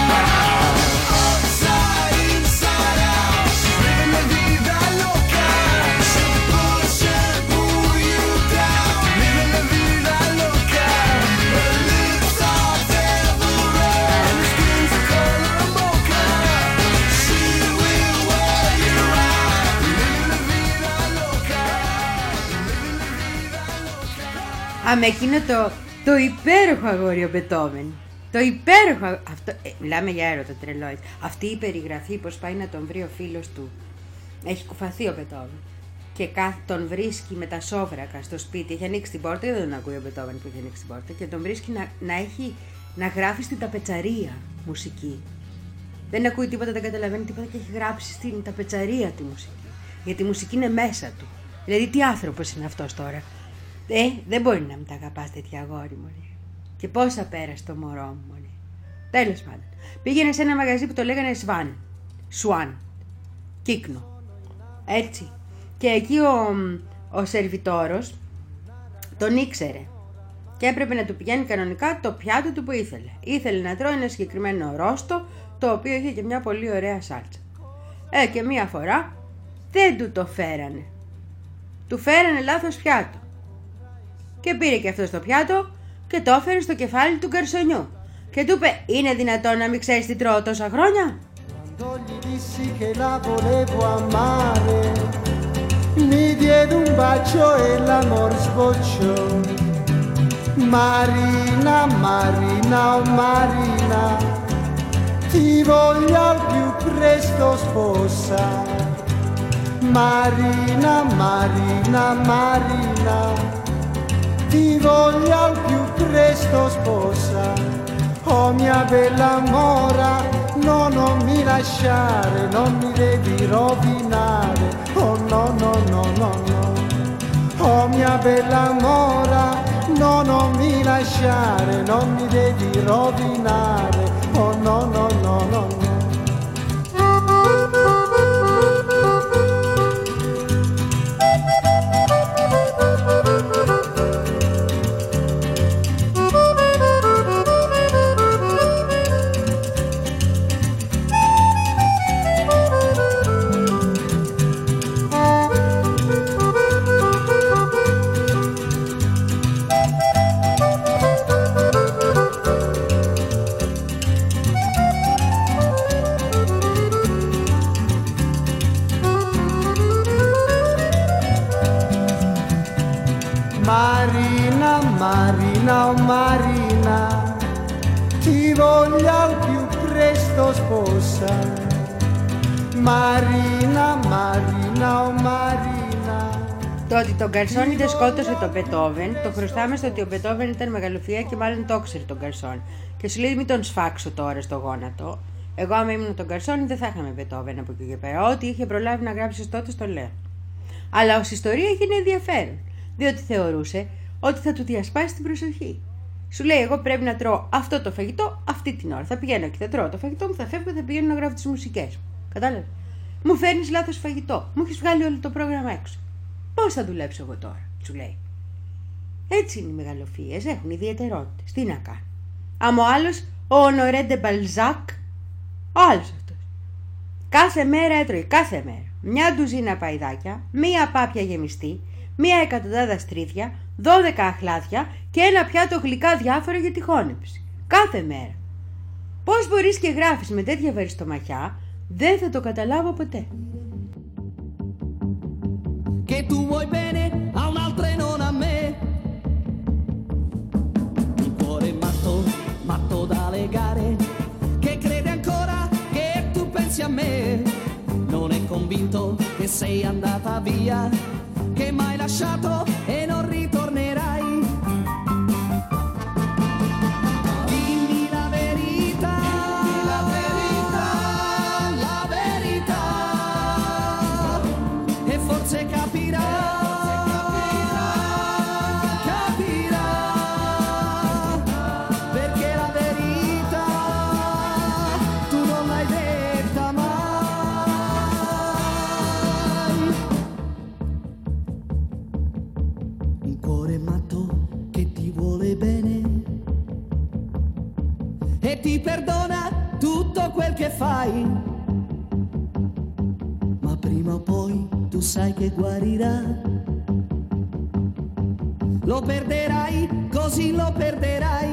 Upside, inside out, she's living la vida loca. She'll push and pull you down, living la vida loca. Her lips are devil red and her skin's the color mocha. She will wear you out, living la vida loca. Living la vida loca. Α, με εκείνο το, το υπέροχο αγόρι ο Μπετόβεν. Το υπέροχο. αγ- Αυτό, ε, μιλάμε για έρωτα τρελό. έτσι. Αυτή η περιγραφή, πως πάει να τον βρει ο φίλος του. Έχει κουφαθεί ο Μπετόβεν. Και κάθε, τον βρίσκει με τα σόβρακα στο σπίτι. Έχει ανοίξει την πόρτα, δεν τον ακούει ο Μπετόβεν που έχει ανοίξει την πόρτα. Και τον βρίσκει να, να, έχει, να γράφει στην ταπετσαρία μουσική. Δεν ακούει τίποτα, δεν καταλαβαίνει τίποτα και έχει γράψει στην ταπετσαρία τη μουσική. Γιατί η μουσική είναι μέσα του. Δηλαδή, τι άνθρωπος είναι αυτός τώρα. Ε, δεν μπορεί να μην τα αγαπάς τέτοια αγόρι, μωρή. Και πόσα πέρασε το μωρό μου, μωρή. Τέλος πάντων. Πήγαινε σε ένα μαγαζί που το λέγανε Σβάν. Σουάν. Κύκνο. Έτσι. Και εκεί ο, ο σερβιτόρος τον ήξερε. Και έπρεπε να του πηγαίνει κανονικά το πιάτο του που ήθελε. Ήθελε να τρώει ένα συγκεκριμένο ρόστο, το οποίο είχε και μια πολύ ωραία σάλτσα. Ε, και μία φορά δεν του το φέρανε. Του φέρανε λάθος πιάτο. Και πήρε και αυτό το πιάτο και το έφερε στο κεφάλι του γκαρσονιού. Και του είπε, είναι δυνατόν να μην ξέρεις τι τρώω τόσα χρόνια? Quando gli dissi che la volevo amare, mi diede un bacio e l'amor sbocciò. Marina, Marina, oh Marina, ti voglio al più presto sposa. Marina, Marina, Marina, ti voglio al più presto sposa. Oh mia bella mora, no, non mi lasciare, non mi devi rovinare. Oh no, no, no, no, no. Oh mia bella mora, no, non mi lasciare, non mi devi rovinare. Oh no, no, no, no, no. Marina, Marina, oh Marina, ti voglio al più presto sposa. Marina, Marina, oh Marina. Το ότι τον Γκαρσόνι δεν σκότωσε τον Μπετόβεν, το χρωστάμε στο ότι ο Μπετόβεν ήταν μεγαλοφυα και μάλλον το ξέρει τον Γκαρσόνι. Και σου λέει, μην τον σφάξω τώρα στο γόνατο. Εγώ, άμα ήμουν τον Γκαρσόνι, δεν θα είχαμε Μπετόβεν από εκεί και πέρα. Ό,τι είχε προλάβει να γράψει τότε, το λέω. Αλλά ως ιστορία έγινε ενδιαφέρον, διότι θεωρούσε ότι θα του διασπάσει την προσοχή. Σου λέει: εγώ πρέπει να τρώω αυτό το φαγητό αυτή την ώρα. Θα πηγαίνω και θα τρώω το φαγητό μου, θα φεύγω, θα πηγαίνω να γράφω τις μουσικές μου. Κατάλαβε. Μου φέρνεις λάθος φαγητό. Μου έχεις βγάλει όλο το πρόγραμμα έξω. Πώς θα δουλέψω εγώ τώρα, σου λέει. Έτσι είναι οι μεγαλοφύες, έχουν ιδιαιτερότητες. Τι να κάνω. Άμα ο άλλος, ο Ονορέ ντε Μπαλζάκ, ο άλλος αυτός. Κάθε μέρα έτρωγε, κάθε μέρα. Μια ντουζίνα παϊδάκια, μία πάπια γεμιστή, μία εκατοντάδα στρίδια, δώδεκα αχλάδια και ένα πιάτο γλυκά διάφορα για τη χώνεψη. Κάθε μέρα. Πώς μπορείς και γράφεις με τέτοια βαριστομαχιά, δεν θα το καταλάβω ποτέ. Che tu vuoi bene a un'altra e non a me. Un cuore matto, matto da legare, che crede ancora che tu pensi a me. Non è convinto che sei andata via, che m'hai lasciato e non ritornerai. Dimmi la verità, la verità, la verità, e forse capirà, capirà, perché la verità tu non l'hai detta mai. Un cuore matto che ti vuole bene e ti perdona tutto quel che fai, ma prima o poi tu sai che guarirà. Lo perderai, così lo perderai.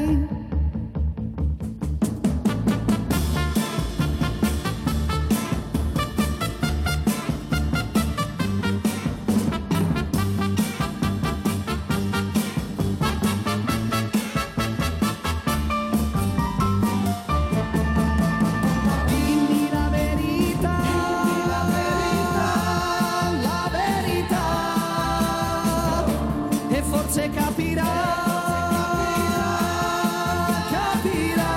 Dimmi la verità, la verità, la verità, e forse capirà, capirà,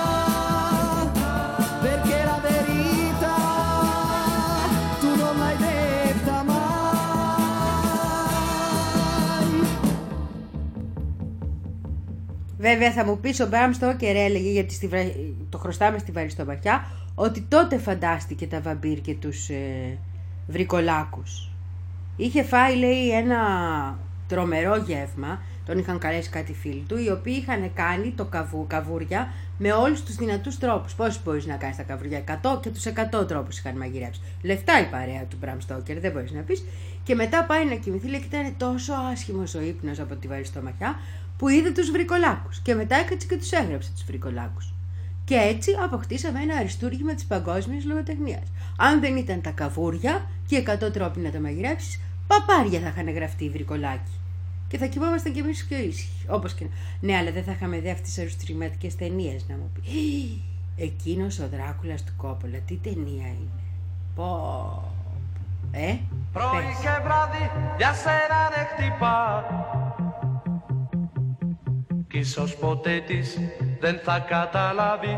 perché la verità tu non l'hai detta mai. Βέβαια θα μου πεις ο Μπραμ Στόκερ έλεγε, γιατί στη, βρα- το χρωστάμε στη βαριστομαχιά, ότι τότε φαντάστηκε τα βαμπύρ και τους ε, βρικολάκους. Είχε φάει, λέει, ένα τρομερό γεύμα, τον είχαν καλέσει κάτι φίλοι του, οι οποίοι είχαν κάνει το καβού, καβούρια με όλους τους δυνατούς τρόπους. Πώς μπορείς να κάνεις τα καβούρια, εκατό και τους εκατό τρόπους είχαν μαγειρέψει. Λεφτά η παρέα του Μπραμ Στόκερ, δεν μπορείς να πεις. Και μετά πάει να κοιμηθεί, λέει, και ήταν τόσο άσχημος ο ύπνος από τη βαριστομαχιά που είδε τους βρικολάκους. Και μετά έκατσε και τους έγραψε τους βρικολάκους. Και έτσι αποκτήσαμε ένα αριστούργημα της παγκόσμιας λογοτεχνίας. Αν δεν ήταν τα καβούρια και εκατό τρόποι να τα μαγειρέψεις, παπάρια θα είχαν γραφτεί οι βρικολάκοι. Και θα κοιμόμασταν κι εμείς πιο ήσυχοι. Όπως και να. Ναι, αλλά δεν θα είχαμε δει αυτές τις αριστουργηματικές ταινίες, να μου πει. Εκείνος ο Δράκουλας του Κόπολα, τι ταινία είναι. Πω. Ε, Πρωί πες. και βράδυ για σένα δεν χτυπά. Κι ίσως ποτέ της δεν θα καταλάβει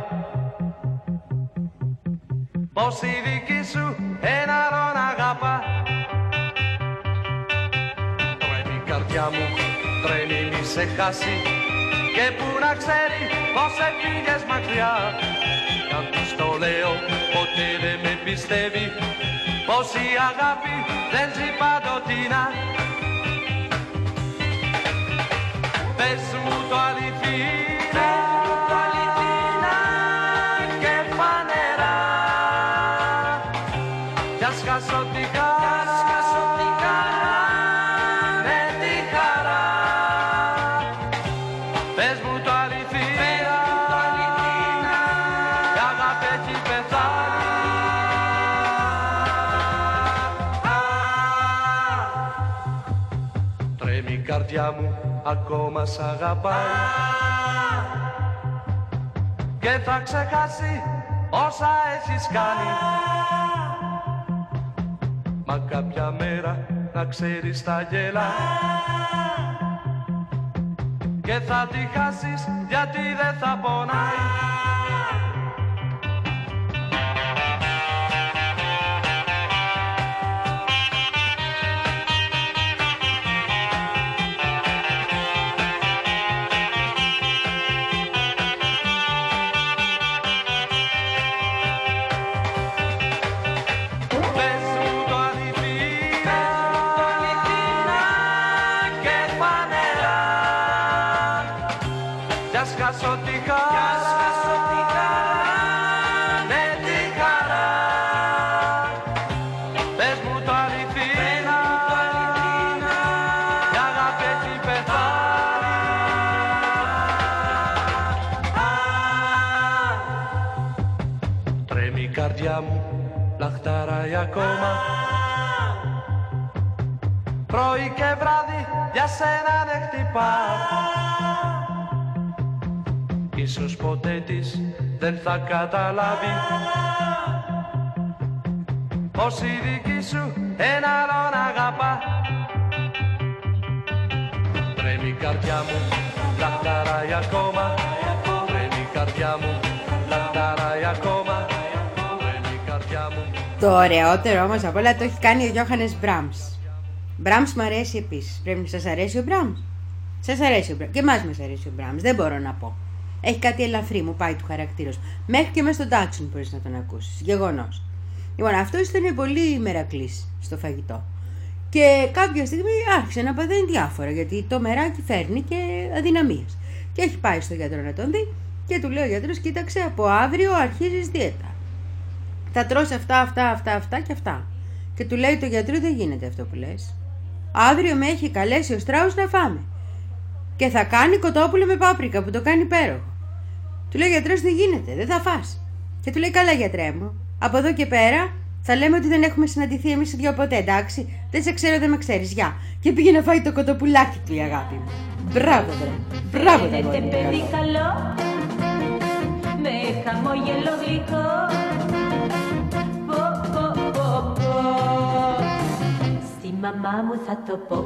πως η δική σου ένα άλλον αγαπά. Τρέμει η καρδιά μου, τρέμει μη σε χάσει, και που να ξέρει πως έφυγες μακριά. Κι αν της το λέω ποτέ δεν με πιστεύει, πως η αγάπη δεν ζει παντοτινά. Πες μου το αληθινά, το αληθινά και φανερά, κι ας χάσω τη χαρά, με τη χαρά. Πες μου το αληθινά, η αγάπη έχει πεθάνει. Τρέμει η καρδιά μου, ακόμα σ' αγαπάει, και θα ξεχάσει όσα έχεις κάνει. Μα κάποια μέρα να ξέρεις θα γελά, και θα τη χάσεις γιατί δεν θα πονάει. κι ας χάσω τη χαρά, ναι τη χαρά. Πες μου το αληθινά, η αγάπη έχει πεθάνει. Τρέμει η καρδιά μου, λαχταράει ακόμα. Πρωί και βράδυ για σένα δεν χτυπά. Ίσως ποτέ της δεν θα καταλάβει πως η δική σου ένα άλλον αγαπά. Τρέμει η καρδιά μου, λαχταράει ακόμα. Τρέμει η καρδιά μου, λαχταράει ακόμα. Τρέμει η καρδιά μου. Το ωραιότερο όμως απ' όλα το έχει κάνει ο Γιώχανες Μπράμς. Μπράμς μου αρέσει επίσης. Πρέπει να σας αρέσει ο Μπράμς. Σας αρέσει ο Μπράμς. Και εμάς μας αρέσει ο Μπράμς. Δεν μπορώ να πω. Έχει κάτι ελαφρύ, μου πάει του χαρακτήρος. Μέχρι και μέσα στον τάξον μπορείς να τον ακούσεις. Γεγονός. Λοιπόν, αυτός ήταν πολύ μερακλής στο φαγητό. Και κάποια στιγμή άρχισε να παθαίνει διάφορα, γιατί το μεράκι φέρνει και αδυναμίες. Και έχει πάει στο γιατρό να τον δει και του λέει ο γιατρός: κοίταξε, από αύριο αρχίζεις δίαιτα. Θα τρως αυτά, αυτά, αυτά, αυτά και αυτά. Και του λέει το γιατρό: δεν γίνεται αυτό που λες. Αύριο με έχει καλέσει ο Στράους να φάμε. Και θα κάνει κοτόπουλο με πάπρικα που το κάνει υπέροχο. Του λέει ο γιατρός: δεν γίνεται, δεν θα φας. Και του λέει: καλά, γιατρέ μου, από εδώ και πέρα θα λέμε ότι δεν έχουμε συναντηθεί εμείς οι δυο ποτέ, εντάξει. Δεν σε ξέρω, δεν με ξέρεις, γεια. Και πήγε να φάει το κοτοπουλάκι του η αγάπη μου. Μπράβο, μπράβο, μπράβο τα γόρια. παιδί καλό, με χαμόγελο γλυκό. Πω, πω, πω, πω. Στη μαμά μου θα το πω.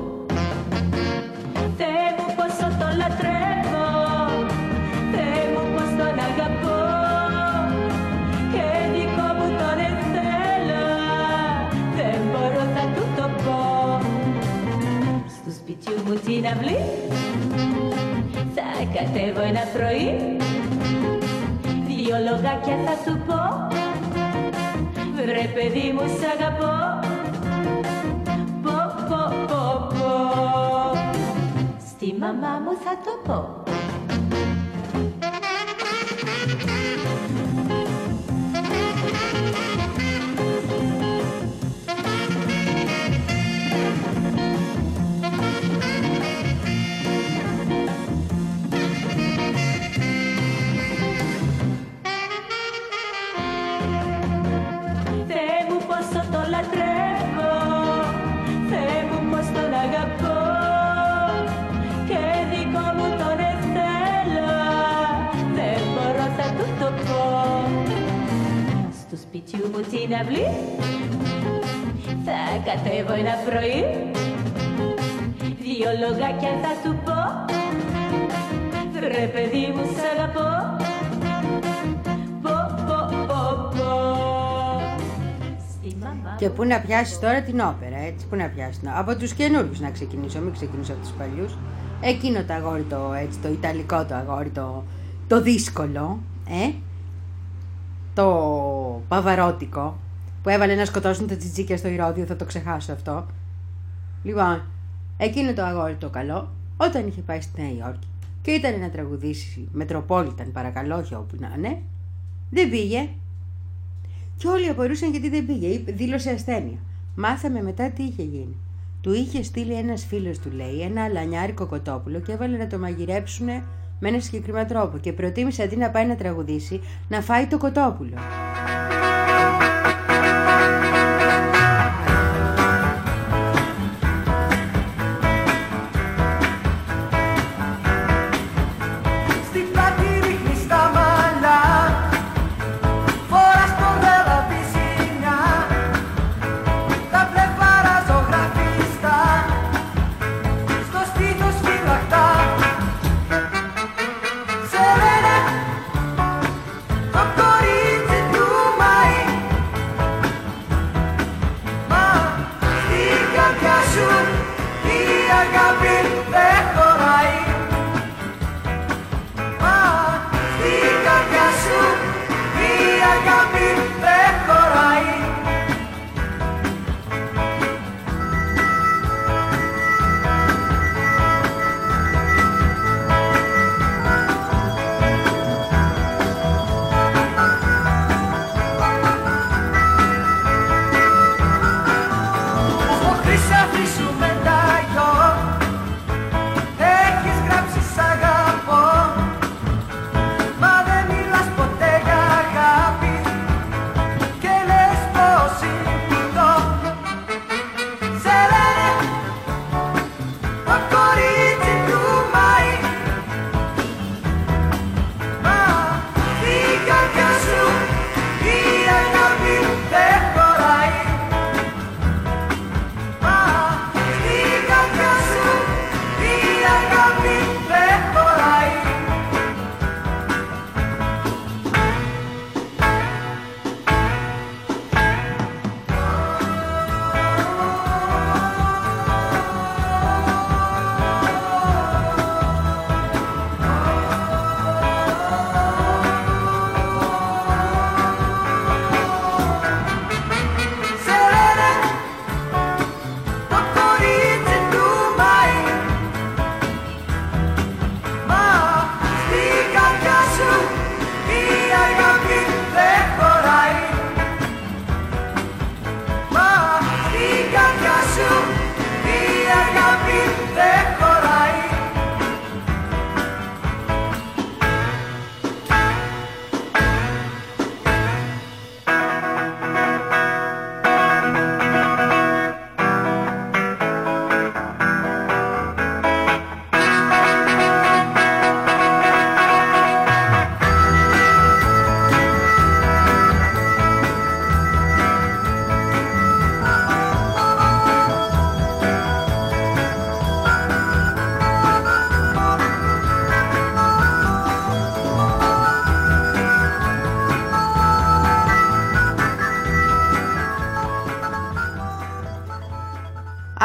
Θεέ μου πόσο τον λατρεύω, Θεέ μου πως τον αγαπώ, και δικό μου τον θέλω, δεν μπορώ θα του το πω. Στου σπιτιού μου την αυλή θα κατέβω ένα πρωί, δύο λογάκια θα του πω, βρε παιδί μου σ' αγαπώ. Πω, πω, πω, πω. Στη μαμά μου θα το πω. Θεέ μου πόσο το λατρεύω, Θεέ μου πως τον αγαπώ, και δικό μου τον εθέλω, δεν μπορώ θα του το πω. Στου σπιτιού μου την αυλή θα κατέβω ένα πρωί, δύο λογάκια θα του πω, βρε παιδί μου σ' αγαπώ. Πω, πω, πω, πω. Στη μαμά. Και πού να πιάσεις τώρα την όπερα, έτσι, πού να πιάσεις. Από τους καινούριους να ξεκινήσω, μην ξεκινήσω από τους παλιούς. Εκείνο το αγόρι το, έτσι, το ιταλικό το αγόρι, το, το δύσκολο, ε, το παβαρότικο, που έβαλε να σκοτώσουν τα τσιτσίκια στο Ηρώδειο, θα το ξεχάσω αυτό. Λοιπόν, εκείνο το αγόρι το καλό, όταν είχε πάει στη Νέα Υόρκη και ήταν να τραγουδήσει Μετροπόλιταν, παρακαλώ, όχι όπου να είναι, δεν πήγε. Και όλοι απορούσαν γιατί δεν πήγε, δήλωσε ασθένεια. Μάθαμε μετά τι είχε γίνει. Του είχε στείλει ένας φίλος του, λέει, ένα αλανιάρικο κοτόπουλο και έβαλε να το μαγειρέψουν με ένα συγκεκριμένο τρόπο. Και προτίμησε αντί να πάει να τραγουδήσει, να φάει το κοτόπουλο. Κορίτσι του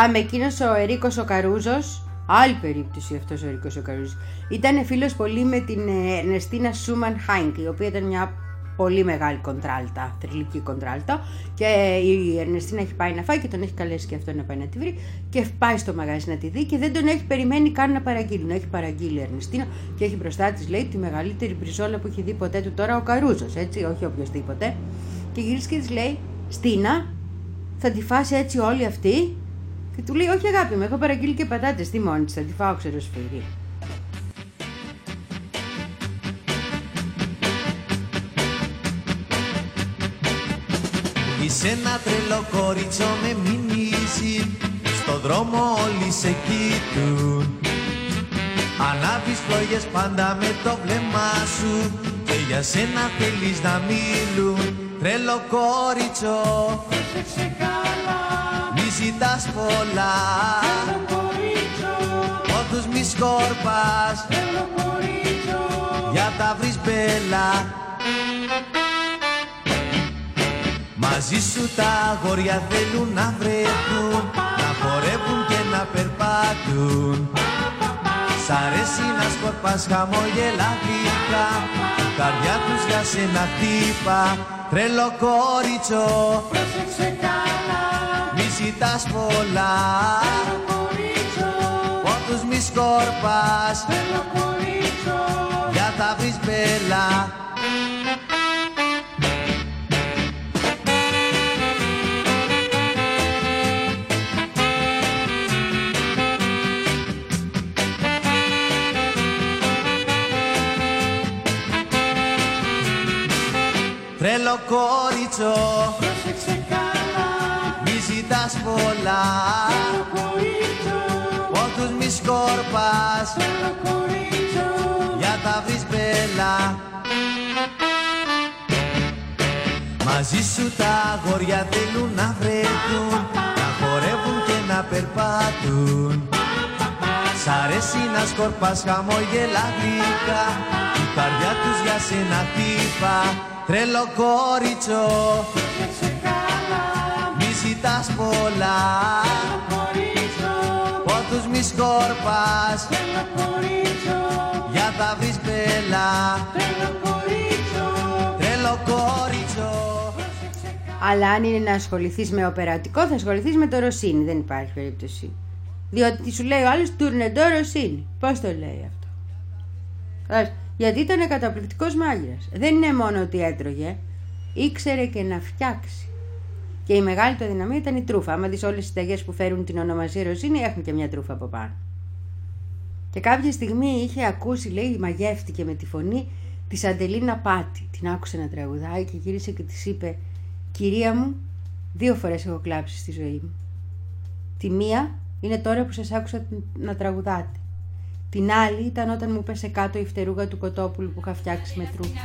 με εκείνος ο Ερίκος ο Καρούζος, άλλη περίπτωση αυτός ο Ερίκος ο Καρούζος, ήταν φίλος πολύ με την Ερνεστίνα Σούμαν Χάινκ, η οποία ήταν μια πολύ μεγάλη κοντράλτα, θρυλική κοντράλτα, και η Ερνεστίνα έχει πάει να φάει και τον έχει καλέσει και αυτό να πάει να τη βρει και πάει στο μαγαζί να τη δει και δεν τον έχει περιμένει καν να παραγγείλει. Έχει παραγγείλει η Ερνεστίνα και έχει μπροστά της, λέει, τη μεγαλύτερη μπριζόλα που έχει δει ποτέ του τώρα ο Καρούζος, έτσι, όχι οποιοσδήποτε. Και γυρίζει και της λέει, Στίνα, θα τη φας έτσι όλη αυτή? Και του λέει, όχι αγάπη μου, έχω παραγγείλει και πατάτες, τι μόνη της, θα τη φάω ξεροσφύρι. Είσαι ένα τρελό κορίτσο με μηνύσει, στο δρόμο όλοι σε κοιτούν. Ανάβεις φλόγες πάντα με το βλέμμα σου και για σένα θέλεις να μιλούν. Τρελό κορίτσο, πρόσεξε καλά, μη ζητάς πολλά. Τρελό κορίτσο, πόντους μη σκόρπας. Τρελό κορίτσο, για τα βρεις μπέλα. Μαζί σου τα αγόρια θέλουν να βρεθούν, να χορεύουν και να περπατούν. Σ' αρέσει να σκορπάς χαμόγελα γλυκά, η καρδιά τους για σένα χτύπα. Τρελό κορίτσο, πρόσεξε καλά, μη ζητάς πολλά. Τρελό κορίτσο, πόντους μη σκορπάς. Τρελό κορίτσο, για τα βρεις μπέλα. Τρελό κορίτσο, πρόσεξε καλά, μη ζητάς πολλά. Τρελό κορίτσο, πόντους μη σκόρπας. Τρελό κορίτσο, για τα βρεις μπέλα. Μαζί σου τα αγόρια θέλουν να βρεθούν, να χορεύουν και να περπατούν. Σ' αρέσει να σκορπάς χαμόγελα γλυκά, η καρδιά τους για σένα χτύπα. Τρελό κορίτσο, πρόσεξε καλά, μη ζητάς πολλά. Τρελό κορίτσο, πόντους μη σκόρπας. Τρελό κορίτσο, για τα βρεις μπέλα. Τρελό κορίτσο, τρελό κορίτσο. Αλλά αν είναι να ασχοληθείς με οπερατικό, θα ασχοληθείς με το Ρωσίνι, δεν υπάρχει περίπτωση. Διότι σου λέει ο άλλος τουρνεντό Ρωσίνι. Πώς το λέει αυτό? Γιατί ήταν καταπληκτικός μάγειρας. Δεν είναι μόνο ότι έτρωγε, ήξερε και να φτιάξει. Και η μεγάλη του αδυναμία ήταν η τρούφα. Άμα δεις όλες τις συνταγές που φέρουν την ονομασία Ρωσίνι, έχουν και μια τρούφα από πάνω. Και κάποια στιγμή είχε ακούσει, λέει, μαγεύτηκε με τη φωνή της Αντελίνα Πάτη. Την άκουσε να τραγουδάει και γύρισε και της είπε, κυρία μου, δύο φορές έχω κλάψει στη ζωή μου. Τη μία είναι τώρα που σας άκουσα να τραγουδάτε. Την άλλη ήταν όταν μου πέσε κάτω η φτερούγα του κοτόπουλου που είχα φτιάξει με τρούφα.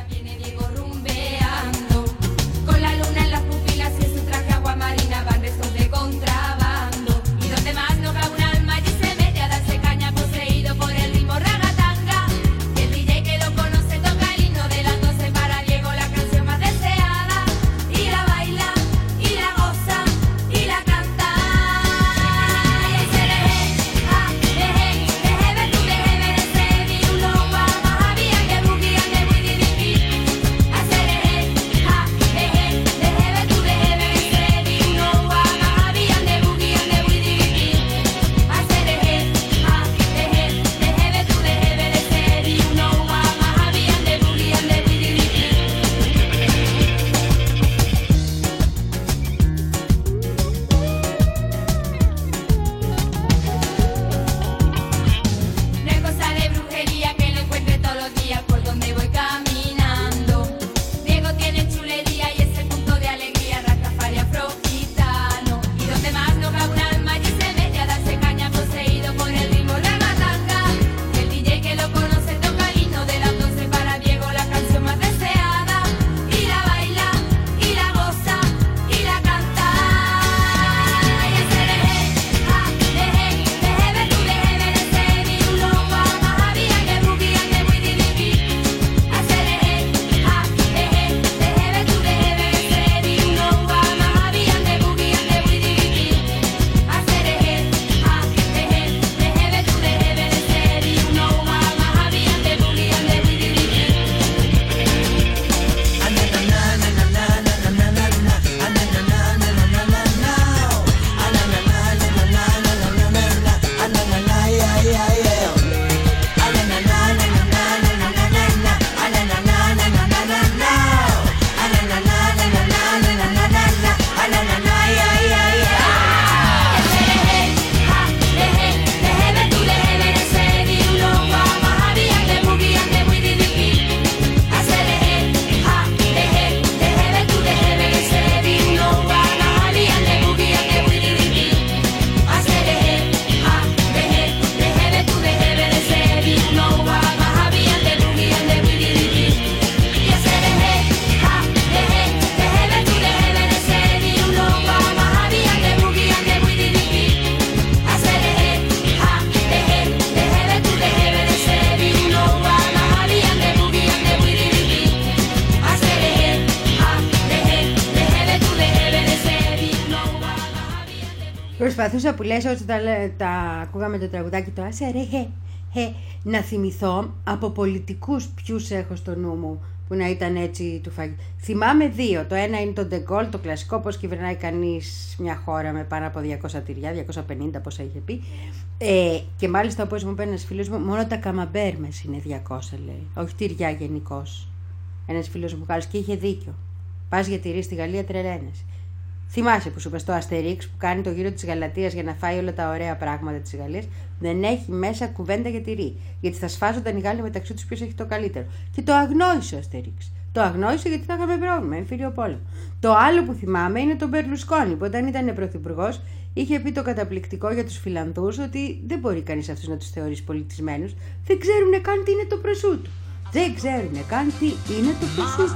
προσπαθούσα που λες όσο τα, τα ακούγαμε το τραγουδάκι το άσε ρε χε, χε, να θυμηθώ από πολιτικούς ποιους έχω στο νου μου που να ήταν έτσι του φαγητού. Θυμάμαι δύο. Το ένα είναι το De Gaulle, το κλασικό, πώς κυβερνάει κανείς μια χώρα με πάνω από διακόσια τυριά, διακόσια πενήντα πόσα είχε πει. Ε, και μάλιστα όπως μου είπε ένας φίλος μου, μόνο τα καμαμπέρμες είναι διακόσια λέει, όχι τυριά γενικώς. Ένας φίλος μου χάρης και είχε δίκιο. Πας για τυρί στη Γαλλία τρελαίνεσαι. Θυμάσαι που σου είπα στο Αστερίξ που κάνει το γύρο της Γαλατείας για να φάει όλα τα ωραία πράγματα της Γαλλίας, δεν έχει μέσα κουβέντα για τυρί. Γιατί θα σφάζονταν οι Γάλλοι μεταξύ τους ποιος έχει το καλύτερο. Και το αγνόησε ο Αστερίξ. Το αγνόησε γιατί θα είχαμε πρόβλημα, εμφύλιο πόλεμο. Το άλλο που θυμάμαι είναι τον Μπερλουσκόνη που όταν ήταν πρωθυπουργός είχε πει το καταπληκτικό για τους Φιλανδούς ότι δεν μπορεί κανείς αυτούς να τους θεωρήσει πολιτισμένους. Δεν ξέρουν καν τι είναι το προσούτο. Δεν ξέρουν καν τι είναι το προσούτο.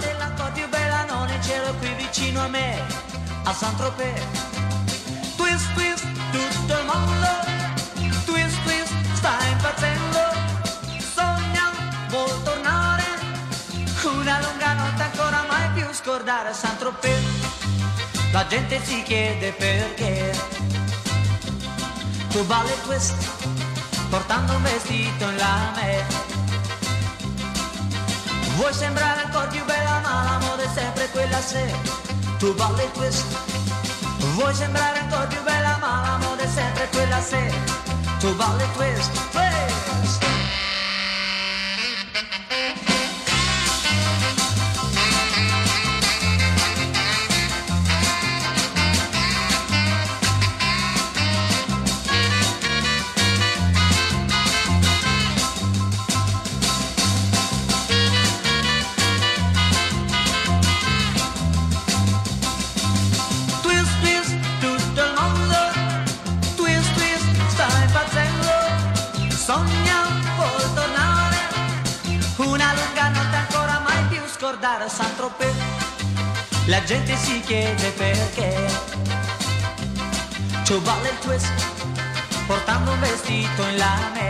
A Saint-Tropez, twist, twist, tutto il mondo, twist, twist, sta impazzendo, sogna, vuol tornare, una lunga notte ancora mai più scordare a Saint-Tropez, la gente si chiede perché, tu balli twist, portando un vestito in lame, vuoi sembrare ancora più bella ma la moda è sempre quella se. Tu balli twist, vuoi sembrare ancora più bella ma la moda è sempre quella se. Tu balli twist, twist. A Saint-Tropez, la gente si chiede perché tu balli il twist portando un vestito in lame.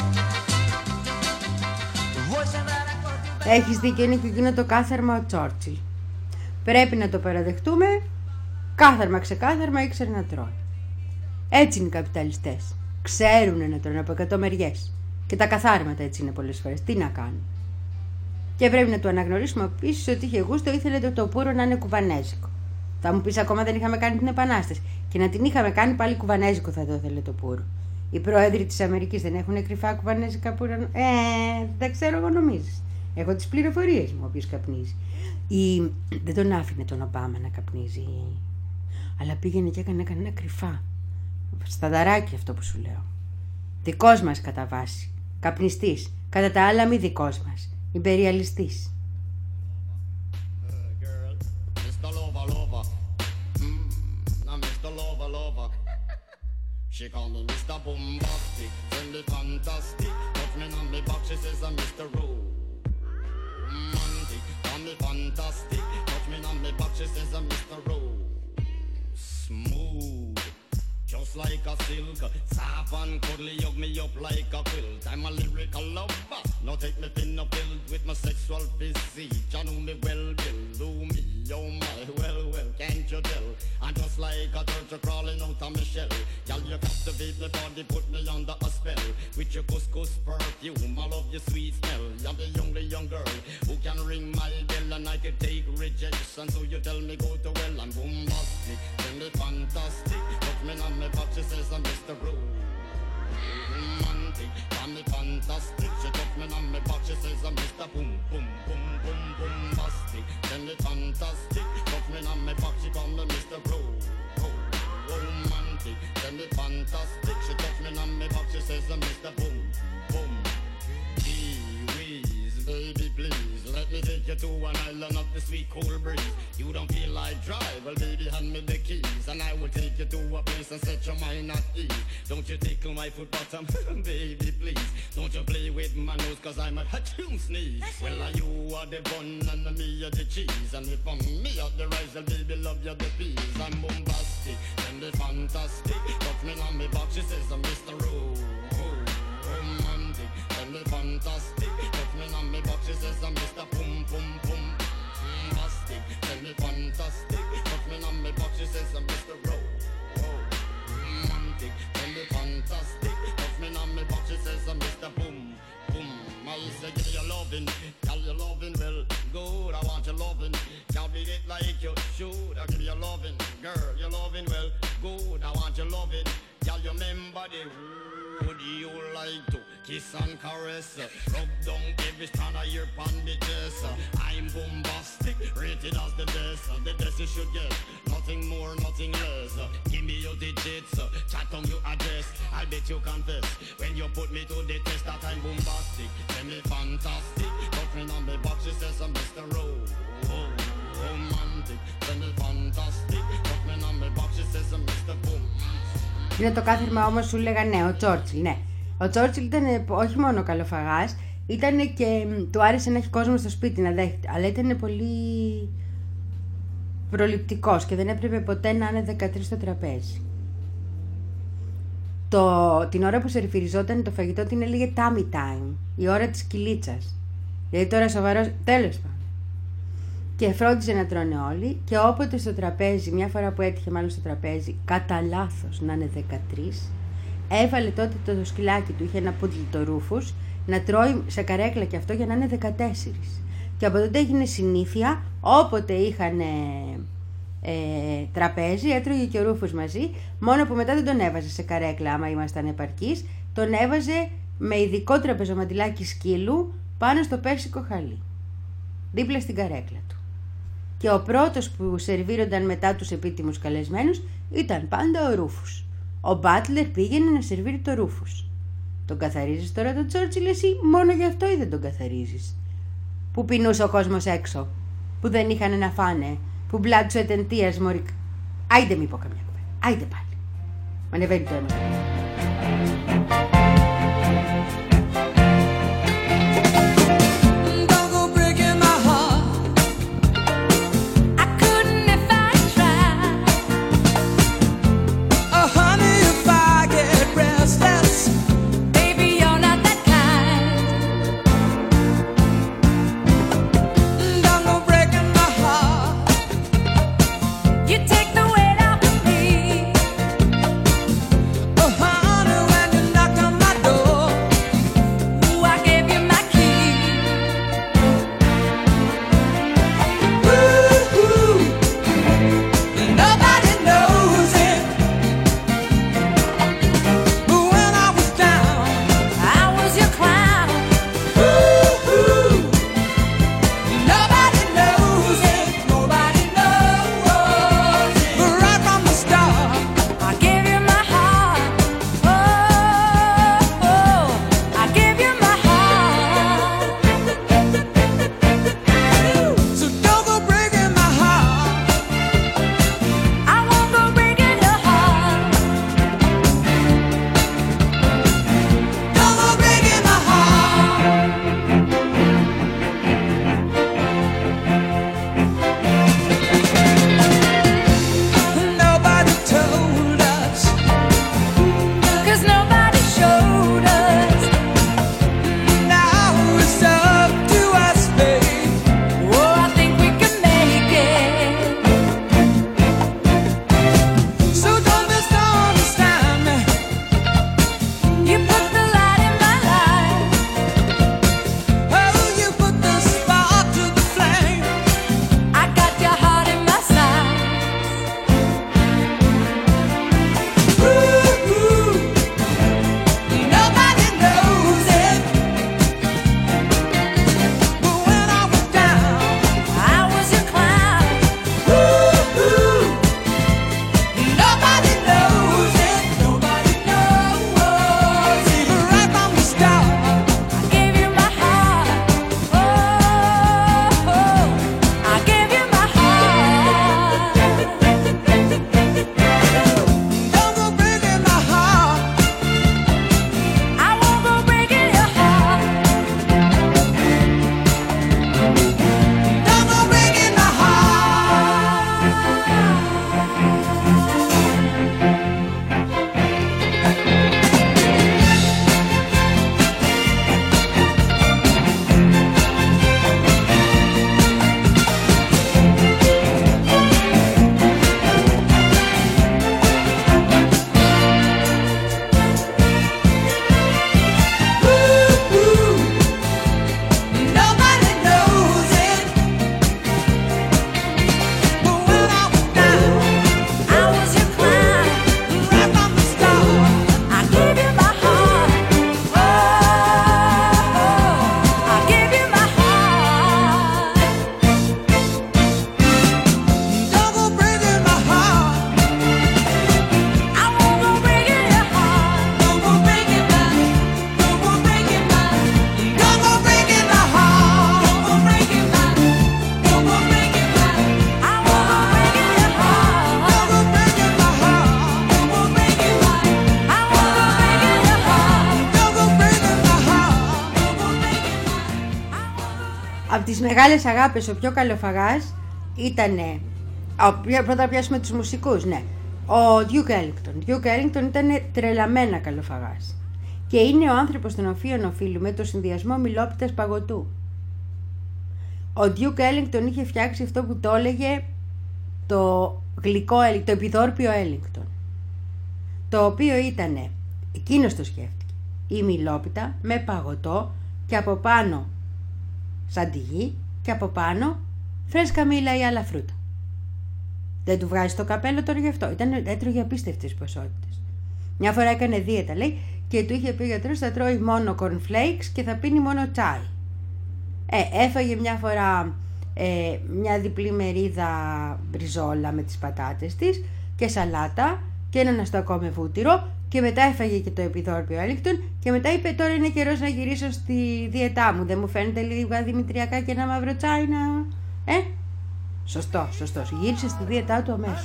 Vuoi sembrare ancora più bello. Έχεις δίκιο, είναι και εκείνο το κάθαρμα ο Τσόρτσιλ. Πρέπει να το παραδεχτούμε. Κάθαρμα ξεκάθαρμα ήξερε να τρώει. Έτσι είναι οι καπιταλιστές. Ξέρουνε να τρώνε από εκατό μεριές. Και τα καθάρματα έτσι είναι πολλές φορές. Τι να κάνουν. Και πρέπει να του αναγνωρίσουμε επίσης ότι είχε γούστο, ήθελε το, το πουρο να είναι κουβανέζικο. Θα μου πεις ακόμα δεν είχαμε κάνει την Επανάσταση. Και να την είχαμε κάνει πάλι κουβανέζικο θα το ήθελε το πουρο. Οι πρόεδροι της Αμερικής δεν έχουν κρυφά κουβανέζικα πουρα. Ε, δεν ξέρω εγώ νομίζεις. Έχω τις πληροφορίες μου όποιος καπνίζει. Ή δεν τον άφηνε τον Ομπάμα να καπνίζει. Αλλά πήγαινε και έκανε κανένα κρυφά. Σταδαράκι αυτό που σου λέω. Δικός μας κατά βάση. Καπνιστής. Κατά τα άλλα μη δικός μας. Υπεριαλιστής. She call me Mister Bombastic, friendly fantastic. Touch me on me back, she says I'm Mister Romantic. Call me fantastic, touch me on me back, she says I'm Mister Smooth, just like a silk. Soft and cuddly, hug me up like a quilt. I'm a lyrical lover, now take me thin or filled with my sexual physique. You know me well, Bill, do me, oh my, well, well, can't you tell? I'm just like a turtle crawling out of my shell. Y'all, you captivate me body, put me under a spell. With your couscous perfume, I love your sweet smell. You're the only young girl who can ring my bell and I can take rejection. So you tell me go to well, I'm bombastic, tell me fantastic. Put me on my back, she says I'm Mister Romantic, call me fantastic. She took me on my back, she says I'm Mister Boom, boom, boom, boom, bombastic. Tell me fantastic, took me on my back, she call me Mister Romantic. Tell me fantastic, she took me on my back, she says I'm Mister Boom, boom. Gee-whiz, baby please, let me take you to an island of the sweet cool breeze. You don't feel like drive, well baby hand me the keys, and I will take you to a place and set your mind at ease. Don't you tickle my foot bottom, baby please. Don't you play with my nose, cause I'm a hatchoon sneeze. Well you are the bun and me are the cheese, and if I'm me are the rice, well baby love you the peas. I'm bombastic, and the fantastic. Touch me on me back, she says I'm Mister Romantic, and the fantastic. Touch me on me back, she says I'm Mister Boom, boom, boom. Fantastic, tell me fantastic. Touch me on me back, she says I'm Mister Romantic. I want your loving. Can't beat it like you should. I give you loving, girl, your loving well good. I want your loving. Y'all remember the would you like to kiss and caress? Rub down every strand of your bandages. I'm bombastic, rated as the best. The best you should get, nothing more, nothing less. Give me your digits, chat on your address. I'll bet you confess when you put me to the test that I'm bombastic. Tell me fantastic, but me on the box she says I'm Mister Rowe. Oh, romantic, tell me fantastic, but me on the box she says I'm Mister Boom. Είναι το κάθισμα όμως σου λέγανε ναι, ο Τσόρτσιλ, ναι. Ο Τσόρτσιλ ήταν όχι μόνο καλοφαγάς, ήταν και του άρεσε να έχει κόσμο στο σπίτι να δέχεται, αλλά ήταν πολύ προληπτικός και δεν έπρεπε ποτέ να είναι δεκατρείς στο τραπέζι. Το, την ώρα που σερβιριζόταν το φαγητό την έλεγε tummy time, η ώρα της κυλίτσας. Δηλαδή τώρα σοβαρός, τέλος πάντων. Και φρόντιζε να τρώνε όλοι και όποτε στο τραπέζι, μια φορά που έτυχε μάλλον στο τραπέζι, κατά λάθος να είναι δεκατρείς, έβαλε τότε το σκυλάκι του, είχε ένα πούντλι το Ρούφους, να τρώει σε καρέκλα και αυτό για να είναι δεκατέσσερις. Και από τότε έγινε συνήθεια, όποτε είχαν ε, τραπέζι, έτρωγε και ο Ρούφους μαζί, μόνο που μετά δεν τον έβαζε σε καρέκλα άμα ήμασταν επαρκείς, τον έβαζε με ειδικό τραπεζομαντιλάκι σκύλου πάνω στο πέρσικο χαλί, δίπλα στην καρέκλα του. Και ο πρώτος που σερβίρονταν μετά τους επίτιμους καλεσμένους ήταν πάντα ο Ρούφους. Ο μπάτλερ πήγαινε να σερβίρει το Ρούφους. Τον καθαρίζεις τώρα τον Τσόρτσιλ εσύ μόνο γι' αυτό ή δεν τον καθαρίζεις? Που πεινούσε ο κόσμος έξω, που δεν είχαν να φάνε, που μπλάτσου ετεντίας μωρικ... Άιντε μη πω καμιά κουβέντα, άιντε πάλι. Μ' ανεβαίνει το αίμα. You take the weight off of me. Oh, honey, when you're not τις μεγάλες αγάπες ο πιο καλοφαγάς ήτανε... Πρώτα πιάσουμε τους μουσικούς, ναι. Ο Duke Ellington. Duke Ellington ήταν τρελαμένα καλοφαγάς. Και είναι ο άνθρωπος τον οποίο οφείλουμε το συνδυασμό μιλόπιτας παγωτού. Ο Duke Ellington είχε φτιάξει αυτό που το έλεγε το γλυκό, το επιδόρπιο Ellington. Το οποίο ήτανε, εκείνος το σκέφτηκε, η μιλόπιτα με παγωτό και από πάνω σαν τη γη και από πάνω φρέσκα μήλα ή άλλα φρούτα. Δεν του βγάζει το καπέλο τώρα γι' αυτό. Ήταν, έτρωγε απίστευτες ποσότητες. Μια φορά έκανε δίαιτα, λέει, και του είχε πει ο γιατρός θα τρώει μόνο cornflakes και θα πίνει μόνο τσάι. Ε, έφαγε μια φορά ε, μια διπλή μερίδα μπριζόλα με τις πατάτες της και σαλάτα και έναν αστακό με βούτυρο και μετά έφαγε και το επιδόρπιο Ellington και μετά είπε τώρα είναι καιρός να γυρίσω στη διαιτά μου. Δεν μου φαίνεται λίγο δημητριακά και ένα μαύρο τσάι να... Ε, σωστό, σωστό. Γύρισε στη διαιτά του αμέσως.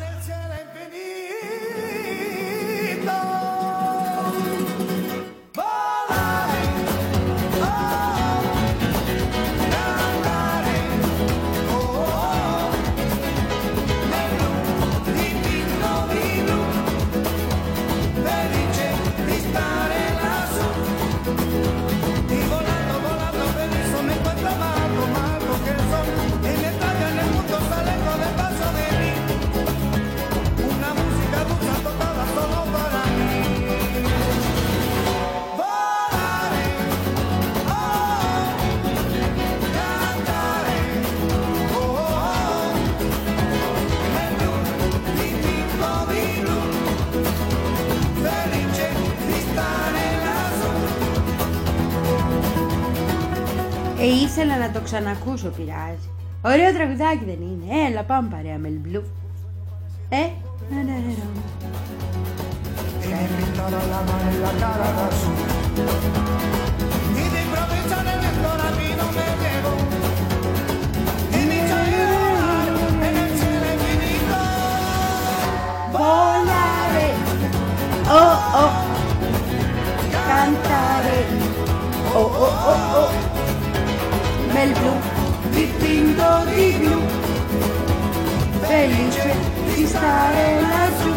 Ε, ήθελα να το ξανακούσω, πειράζει. Ωραίο τραγουδάκι δεν είναι. Έλα, πάμε παρέα με Blue. Ε, ναι, ναι, ναι. Volare, oh oh, cantare, oh oh oh oh. Nel blu, dipinto di blu, felice di stare laggiù.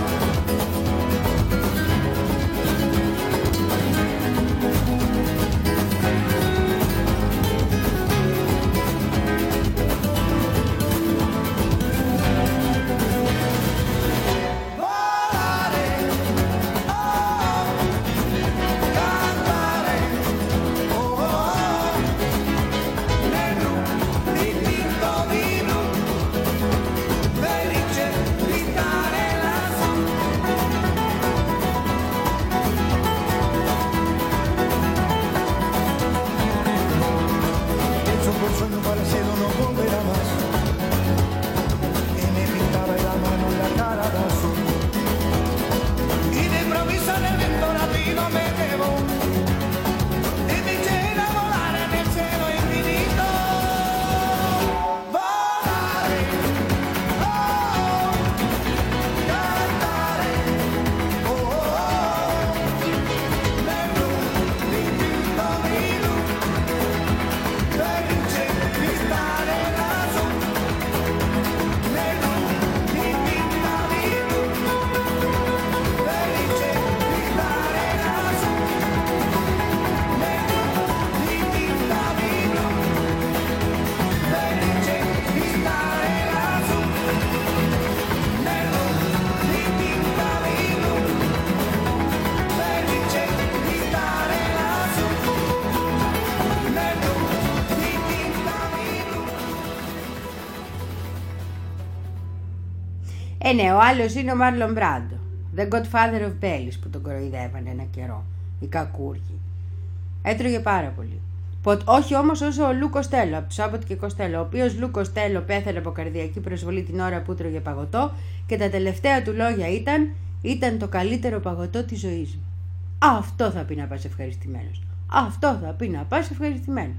Ε, ναι, ο άλλος είναι ο Μάρλον Μπράντο, The Godfather of Bellis, που τον κοροϊδεύανε ένα καιρό, οι κακούργοι. Έτρωγε πάρα πολύ. Όχι όμως όσο ο Λου Κοστέλο, από τους Άμποτ και Κοστέλο, ο οποίος Λου Κοστέλο πέθανε από καρδιακή προσβολή την ώρα που τρώγε παγωτό και τα τελευταία του λόγια ήταν «Ήταν το καλύτερο παγωτό της ζωής μου». Αυτό θα πει να πας ευχαριστημένος. Αυτό θα πει να πας ευχαριστημένος.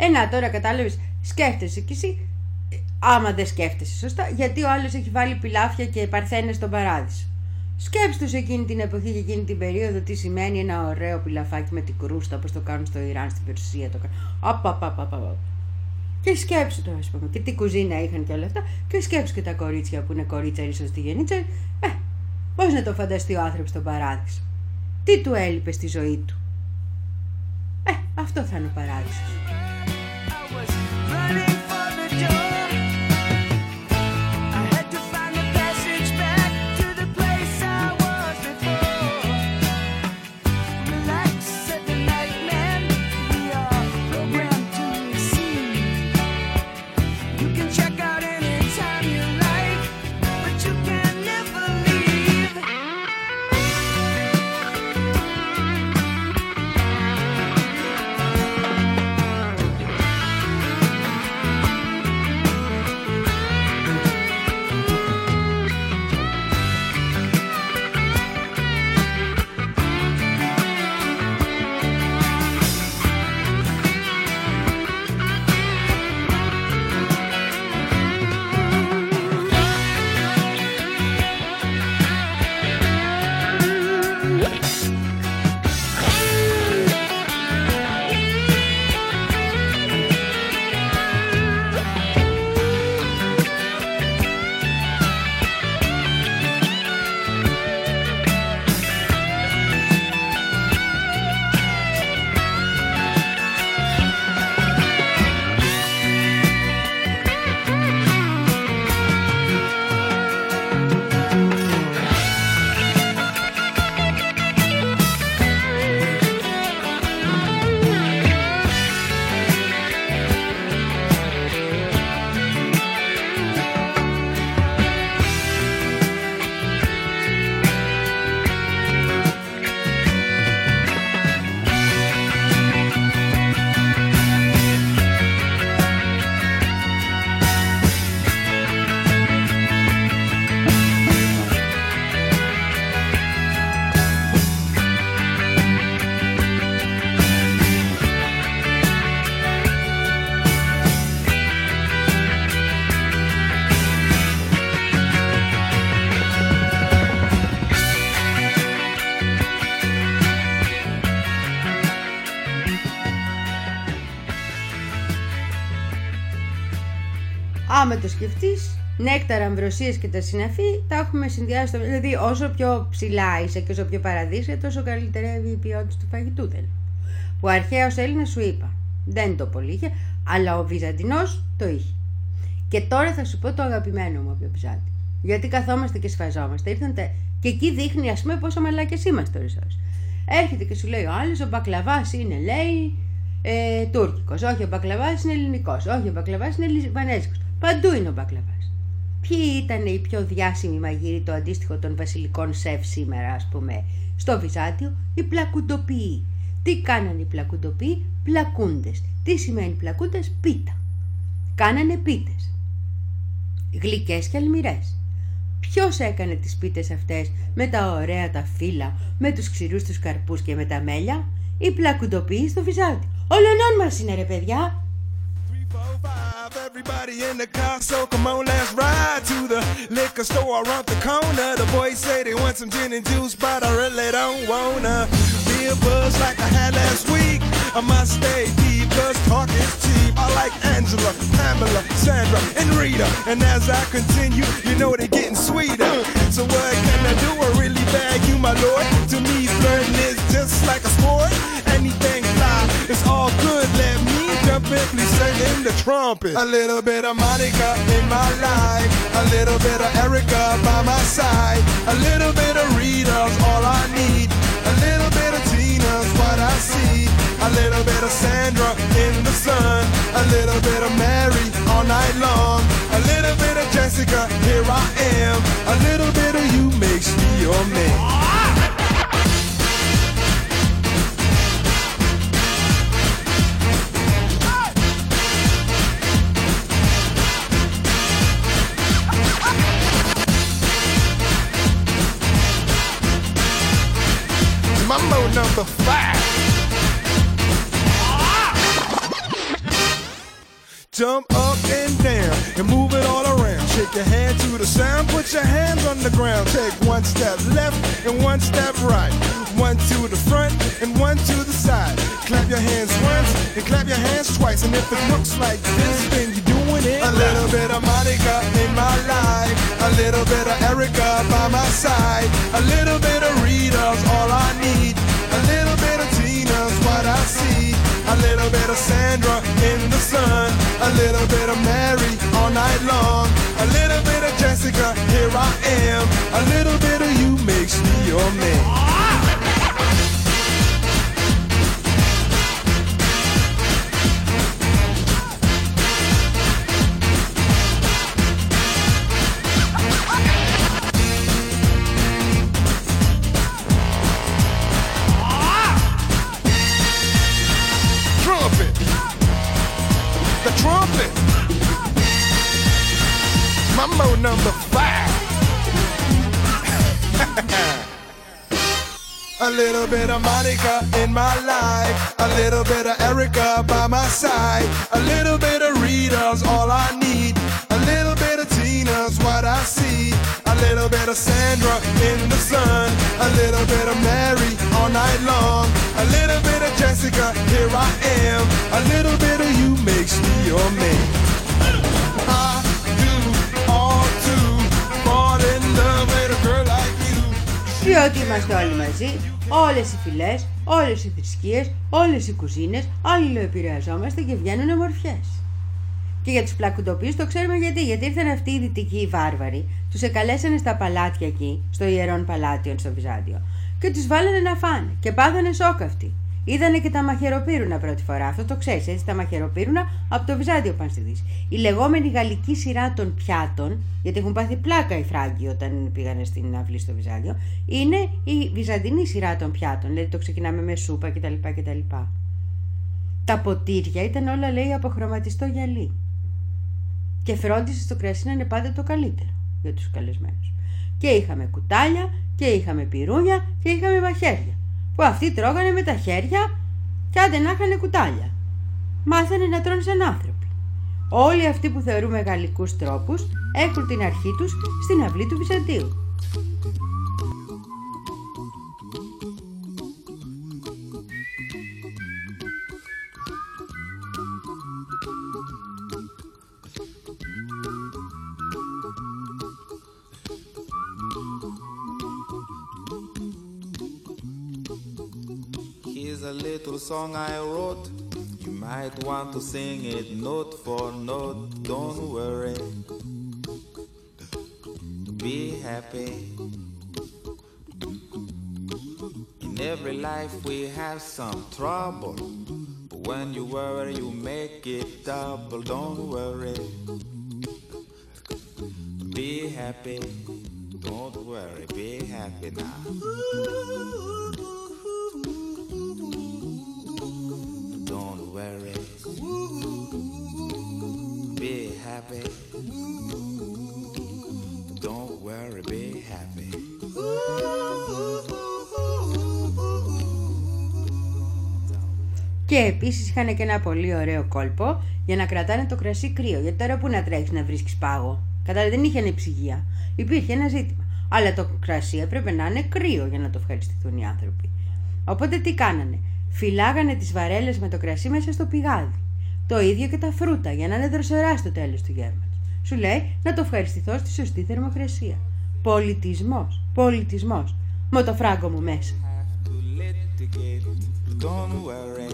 Ε, να τώρα κατάλαβες, σκέφτεσαι κι εσύ, άμα δεν σκέφτεσαι σωστά, γιατί ο άλλος έχει βάλει πιλάφια και παρθένες στον παράδεισο. Σκέψου σε εκείνη την εποχή και εκείνη την περίοδο τι σημαίνει ένα ωραίο πιλαφάκι με την κρούστα, όπως το κάνουν στο Ιράν, στην Περσία. Το κάνουν. Απαπαπαπαπα. Και σκέψου τώρα, ας πούμε, και τι κουζίνα είχαν και όλα αυτά. Και σκέψου και τα κορίτσια που είναι κορίτσαροι σωστή γενίτσα. Ε, πώς να το φανταστεί ο άνθρωπος στον παράδεισο. Τι του έλειπε στη ζωή του. Ε, αυτό θα είναι ο παράδεισος. Άμα το σκεφτείς, νέκταρα, αμβροσίες και τα συναφή τα έχουμε συνδυάσει στο... Δηλαδή όσο πιο ψηλά είσαι και όσο πιο παραδείσια, τόσο καλύτερη η ποιότητα του φαγητού δεν. Που αρχαίος Έλληνας σου είπα, δεν το πολύ είχε, αλλά ο Βυζαντινός το είχε. Και τώρα θα σου πω το αγαπημένο μου από το Βυζάντι. Γιατί καθόμαστε και σφαζόμαστε. Ήρθατε και εκεί δείχνει, ας πούμε, πόσο μαλάκες είμαστε ορισμένοι. Έρχεται και σου λέει ο άλλος, ο μπακλαβάς είναι, λέει, ε, τουρκικός. Όχι, ο μπακλαβάς είναι ελληνικός. Όχι, ο μπακλαβάς είναι λιβανέζικος. Παντού είναι ο μπακλαβάς. Ποιοι ήταν οι πιο διάσημοι μαγείροι, το αντίστοιχο των βασιλικών σεφ σήμερα, ας πούμε, στο Βυζάντιο? Οι πλακουντοποιοί. Τι κάνανε οι πλακουντοποιοί? Πλακούντες. Τι σημαίνει πλακούντες? Πίτα. Κάνανε πίτες. Γλυκές και αλμυρές. Ποιος έκανε τις πίτες αυτές με τα ωραία τα φύλλα, με τους ξηρούς τους καρπούς και με τα μέλια? Οι πλακουντοποιοί στο Βυζάντιο. Όλων μας είναι, ρε παιδιά. Everybody in the car, so come on, let's ride to the liquor store around the corner. The boys say they want some gin and juice, but I really don't wanna be a buzz like I had last week. I must stay deep, cause talk is cheap. I like Angela, Pamela, Sandra, and Rita. And as I continue, you know they're getting sweeter. So what can I do? I really bag you, my lord. To me, flirting is just like a sport. Anything fly, it's all good. Let me jump in, please sing in the trumpet. A little bit of Monica in my life, a little bit of Erica by my side, a little bit of Rita's all I need, a little bit of Tina's what I see, a little bit of Sandra in the sun, a little bit of Mary all night long, a little bit of Jessica, here I am, a little bit of you makes me your man. Mambo number five. Jump up and down and move it all around. Shake your hand to the sound, put your hands on the ground. Take one step left and one step right. One to the front and one to the side. Clap your hands once and clap your hands twice. And if it looks like this, then you're doing it. A little bit of Monica in my life, a little bit of Erica by my side, a little bit of Rita's all I need, a little bit of Tina's what I see, a little bit of Sandra in the sun, a little bit of Mary all night long, a little bit of Jessica, here I am, a little bit of you makes me your man. Trumpet, Mambo number five. A little bit of Monica in my life, a little bit of Erica by my side, a little bit of Rita's all I need, a little bit of Tina's what I see, a little bit of Sandra in the sun, a little bit of Mary all night long, a little bit of Jessica, here I am, a little bit of you makes me your man. I do all to fall in love with a girl like you. Διότι είμαστε όλοι μαζί, όλες οι φυλές, όλες οι θρησκείες, όλες οι κουζίνες, αλληλοεπηρεαζόμαστε και βγαίνουν ομορφιές. Και για τους πλακουντοποιούς το ξέρουμε γιατί. Γιατί ήρθαν αυτοί οι δυτικοί οι βάρβαροι, τους εκαλέσανε στα παλάτια εκεί, στο Ιερών Παλάτιον στο Βυζάντιο, και τους βάλανε να φάνε και πάθανε σοκ αυτοί. Είδανε και τα μαχαιροπύρουνα πρώτη φορά, αυτό το ξέρεις, έτσι, τα μαχαιροπύρουνα από το Βυζάντιο πάνε στη Δύση. Η λεγόμενη γαλλική σειρά των πιάτων, γιατί έχουν πάθει πλάκα οι Φράγκοι όταν πήγανε στην αυλή στο Βυζάντιο, είναι η βυζαντινή σειρά των πιάτων, δηλαδή το ξεκινάμε με σούπα κτλ. κτλ. Τα ποτήρια ήταν όλα, λέει, από χρωματιστό γυαλί. Και φρόντισε στο κρασί να είναι πάντα το καλύτερο για τους καλεσμένους. Και είχαμε κουτάλια και είχαμε πυρούνια και είχαμε μαχαίρια, που αυτοί τρώγανε με τα χέρια και άντε να είχανε κουτάλια. Μάθανε να τρώνε σαν άνθρωποι. Όλοι αυτοί που θεωρούμε γαλλικούς τρόπους έχουν την αρχή τους στην αυλή του Βυζαντίου. A little song I wrote, you might want to sing it note for note. Don't worry, be happy. In every life we have some trouble, but when you worry you make it double. Don't worry, be happy. Don't worry, be happy now. Be happy. Don't worry, be happy. Και επίσης είχαν και ένα πολύ ωραίο κόλπο για να κρατάνε το κρασί κρύο. Γιατί τώρα που να τρέχεις να βρίσκεις πάγο. Κατά δεν είχαν ψυγεία. Υπήρχε ένα ζήτημα. Αλλά το κρασί έπρεπε να είναι κρύο για να το ευχαριστηθούν οι άνθρωποι. Οπότε τι κάνανε? Φυλάγανε τις βαρέλες με το κρασί μέσα στο πηγάδι. Το ίδιο και τα φρούτα για να είναι δροσερά στο τέλος του γεύματος. Σου λέει να το ευχαριστηθώ στη σωστή θερμοκρασία. Πολιτισμός, πολιτισμός. Με το φράγκο μου μέσα. Don't worry.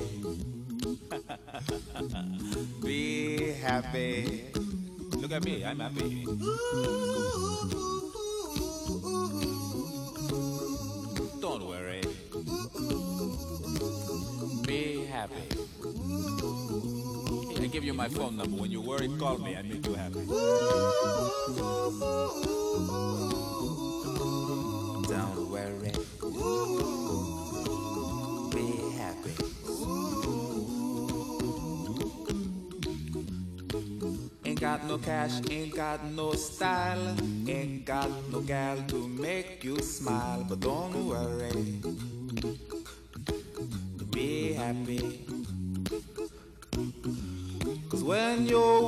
Be happy. Look at me, I'm happy. Don't worry. Be happy. I give you my phone number. When you worry, call me. I make you happy. Don't worry. Be happy. Ain't got no cash, ain't got no style, ain't got no gal to make you smile. But don't worry. Be happy. Cause when you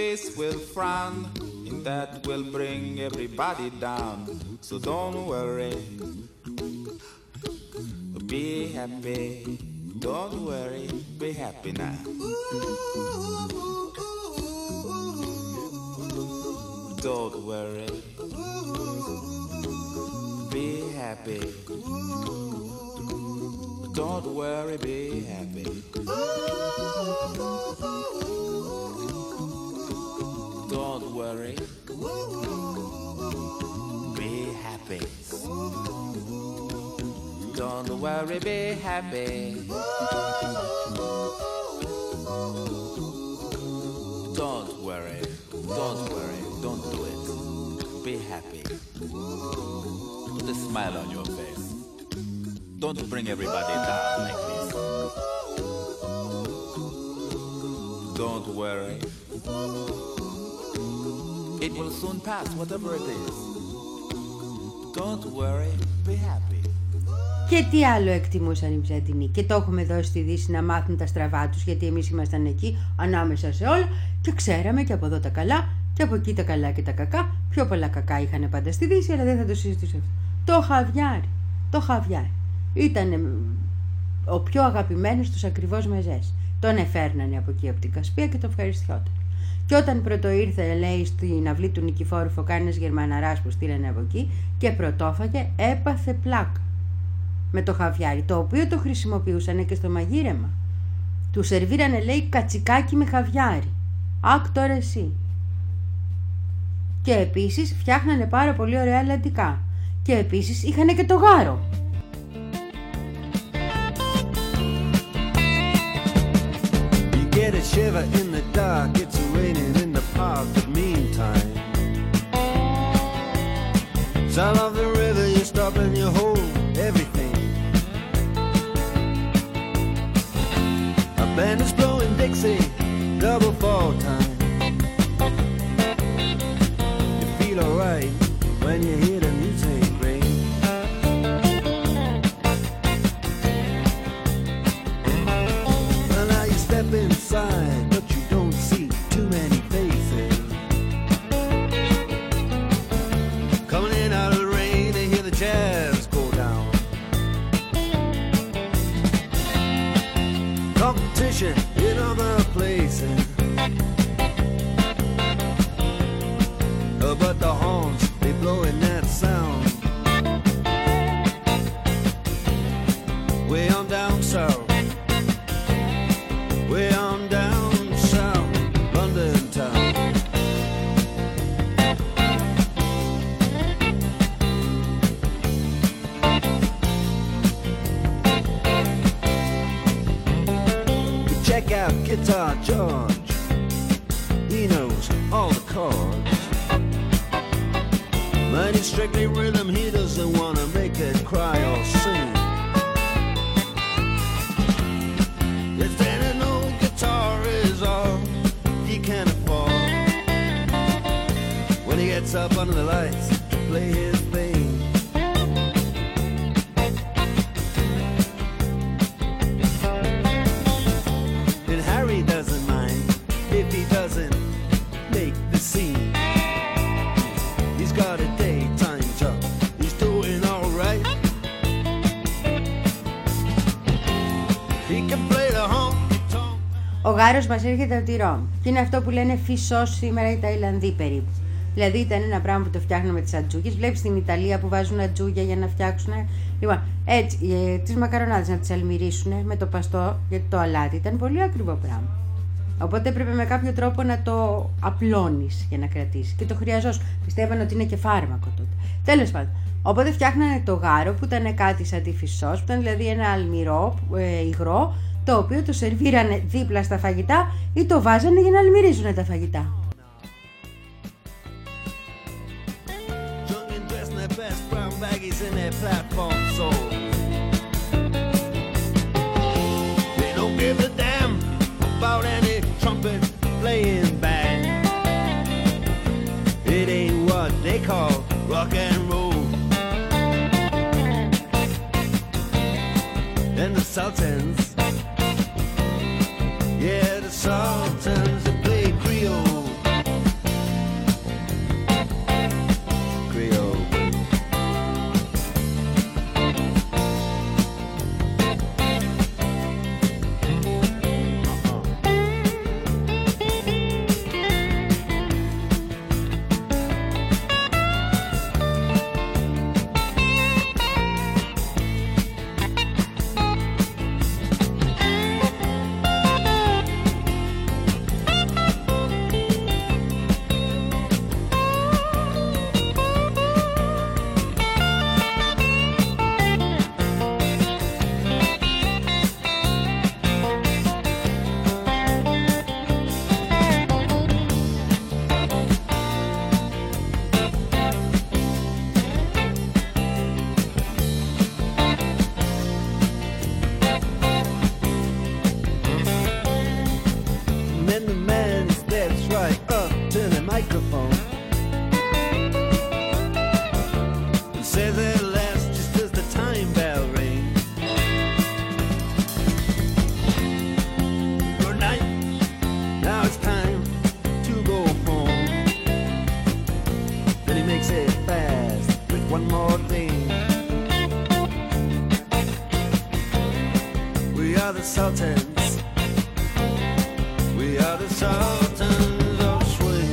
face will frown, and that will bring everybody down. So don't worry, be happy. Don't worry, be happy now. Don't worry, be happy. Don't worry, be happy. Don't worry, be happy. Don't worry, be happy. Don't worry, don't worry, don't do it. Be happy. Put a smile on your face. Don't bring everybody down like this. Don't worry. It will soon pass, whatever it is. Don't worry, be happy. Και τι άλλο εκτιμούσαν οι Βυζαντινοί, και το έχουμε δώσει στη Δύση να μάθουν τα στραβά τους, γιατί εμείς ήμασταν εκεί ανάμεσα σε όλα και ξέραμε και από εδώ τα καλά και από εκεί τα καλά και τα κακά. Πιο πολλά κακά είχαν πάντα στη Δύση, αλλά δεν θα το συζητήσω αυτό. Το χαβιάρι, το χαβιάρι ήταν ο πιο αγαπημένος τους ακριβώς μεζές. Τον εφέρνανε από εκεί από την Κασπία και τον ευχαριστιόταν. Και όταν πρώτο ήρθε, λέει, στην αυλή του Νικηφόρου Φωκάνης Γερμαναράς που στείλανε από εκεί και πρωτόφαγε, έπαθε πλάκα με το χαβιάρι, το οποίο το χρησιμοποιούσαν και στο μαγείρεμα. Του σερβίρανε, λέει, κατσικάκι με χαβιάρι. Άκ τώρα εσύ. Και επίσης φτιάχνανε πάρα πολύ ωραία λαντικά. Και επίσης είχανε και το γάρο. Get a shiver in the dark, it's raining in the park, but meantime sound of the river, you stop and you hold everything. A band is blowing Dixie, double fall time. You feel alright when you hear the music ring. Well, now you step inside, but you don't see too many faces. Coming in out of the rain, they hear the jazz go down. Competition in other places, uh, but the horns, they blowing that sound. Way on down south, way on down south, London town. Check out Guitar George, he knows all the chords. But it's strictly rhythm, he doesn't want to make it cry or sing. If then an old guitar is all he can afford, when he gets up under the lights to play his thing. And Harry doesn't mind if he doesn't make the scene. He's got a daytime job, he's doing alright. He can play the honky tonk. Ο γάρος μας έρχεται από τη Ρώμη και είναι αυτό που λένε φυσός σήμερα οι Ταϊλανδοί περίπου. Δηλαδή ήταν ένα πράγμα που το φτιάχνουν με τις ατζούκες. Βλέπεις στην Ιταλία που βάζουν ατζούγια για να φτιάξουν. Λοιπόν, έτσι, ε, τις μακαρονάδες να τις αλμυρίσουν με το παστό, γιατί το αλάτι ήταν πολύ ακριβό πράγμα. Οπότε έπρεπε με κάποιο τρόπο να το απλώνεις για να κρατήσει. Και το χρειαζόσουν. Πιστεύαν ότι είναι και φάρμακο τότε. Τέλος πάντων. Οπότε φτιάχνανε το γάρο που ήταν κάτι σαν τη φυσός, που ήταν δηλαδή ένα αλμυρό ε, υγρό, το οποίο το σερβίρανε δίπλα στα φαγητά ή το βάζανε για να αλμυρίζουν τα φαγητά. Rock and roll, and the Sultans, yeah, the Sultans that play Creole. are the Sultans. We are the Sultans of swing.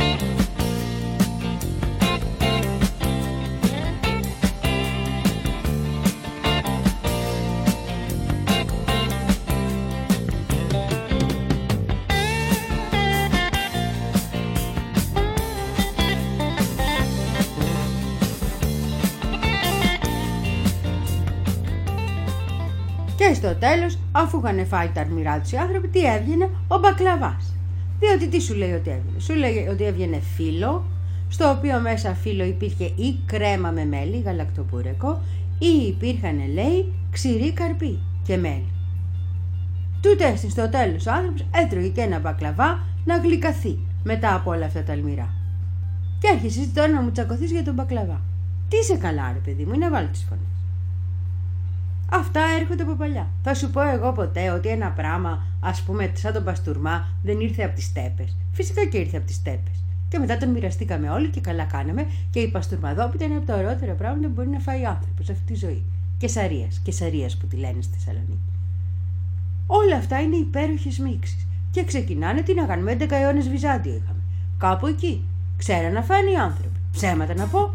Και στο τέλος, αφού είχαν φάει τα αρμυρά τους οι άνθρωποι, τι έβγαινε? Ο μπακλαβάς. Διότι τι σου λέει ότι έβγαινε? Σου λέει ότι έβγαινε φύλλο, στο οποίο μέσα φύλλο υπήρχε ή κρέμα με μέλι, γαλακτοπούρεκο, ή υπήρχαν, λέει, ξηρή καρπή και μέλι. Τούτε έστειν στο τέλος ο άνθρωπος έτρωγε και ένα μπακλαβά να γλυκαθεί μετά από όλα αυτά τα αλμυρά. Και άρχισε εσύ τώρα να μου τσακωθείς για τον μπακλαβά. Τι είσαι καλά, ρε παιδί μου, είναι να βάλω τις φωνές. Αυτά έρχονται από παλιά. Θα σου πω εγώ ποτέ ότι ένα πράγμα, ας πούμε, σαν τον παστούρμα, δεν ήρθε από τις στέπες? Φυσικά και ήρθε από τις στέπες. Και μετά τον μοιραστήκαμε όλοι και καλά κάναμε, και η παστούρμαδόπιτα είναι από τα ωραιότερα πράγματα που μπορεί να φάει άνθρωπος σε αυτή τη ζωή. Και σαρίας, και σαρίας που τη λένε στη Θεσσαλονίκη. Όλα αυτά είναι υπέροχες μίξεις. Και ξεκινάνε, τι να κάνουμε, έντεκα αιώνες Βυζάντιο είχαμε. Κάπου εκεί. Ξέραν να φάνε οι άνθρωποι. Ψέματα να πω?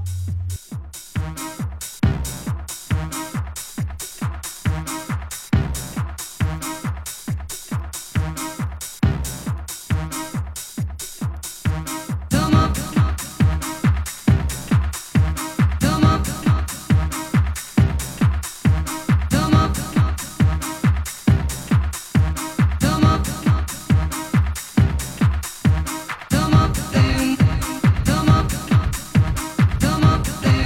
Come on.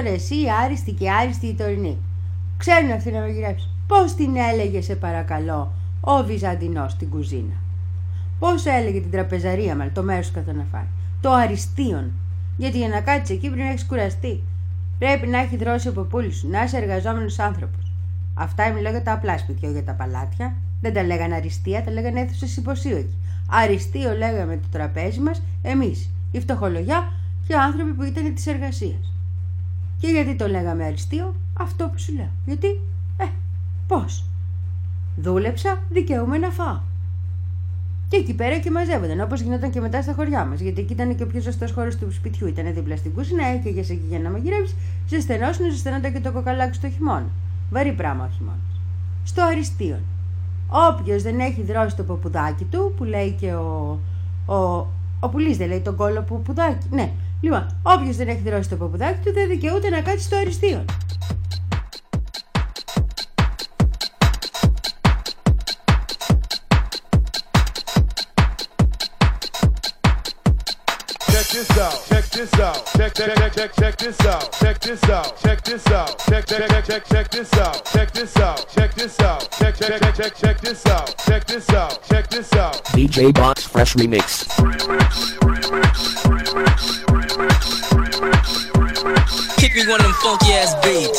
τώρα εσύ η άριστη και άριστη η τωρινή. Ξέρουν αυτή να μαγειρέψει. Πώς την έλεγε, σε παρακαλώ, ο Βυζαντινός στην κουζίνα? Πώς έλεγε την τραπεζαρία, μάλλον το μέρος του καθένα φάει? Το αριστείον. Γιατί για να κάτσεις εκεί πρέπει να έχεις κουραστεί. Πρέπει να έχει δρώσει ο ποπούλης σου, να είσαι εργαζόμενος άνθρωπος. Αυτά μιλάω για τα απλά σπίτια, για τα παλάτια. Δεν τα λέγανε αριστεία, τα λέγανε αίθουσες συμποσίου εκεί. Αριστείο λέγαμε το τραπέζι μας εμείς, οι φτωχολογιά και άνθρωποι που ήταν της εργασίας. Και γιατί το λέγαμε αριστείο? Αυτό που σου λέω. Γιατί, ε, πώς? Δούλεψα, δικαιούμαι να φάω. Και εκεί πέρα και μαζεύονταν, όπως γινόταν και μετά στα χωριά μας. Γιατί εκεί ήταν και ο πιο ζεστός χώρος του σπιτιού. Ήταν δίπλα στην κουζίνα, έκαιγες εκεί για να μαγειρεύεις. Ζεσθενόσουν, ζεσθενόταν και το κοκαλάκι στο χειμώνα. Βαρύ πράγμα ο χειμώνας. Στο αριστείον. Όποιος δεν έχει δρώσει το ποπουδάκι του, που λέει και ο. Ο, ο πουλής δεν λέει τον κόλλο ποπουδάκι. Ναι, λοιπόν, όποιος δεν έχει δρώσει το ποπουδάκι του, δεν δικαιούται να κάτσει στο αριστείον. Check this out, check this out, check check check check check this out, check this out, check this out, check check check check check this out, check this out, check this out, check check check check check this out, check this out, check this out. D J Box Fresh Remix. Kick me one of them funky ass beats.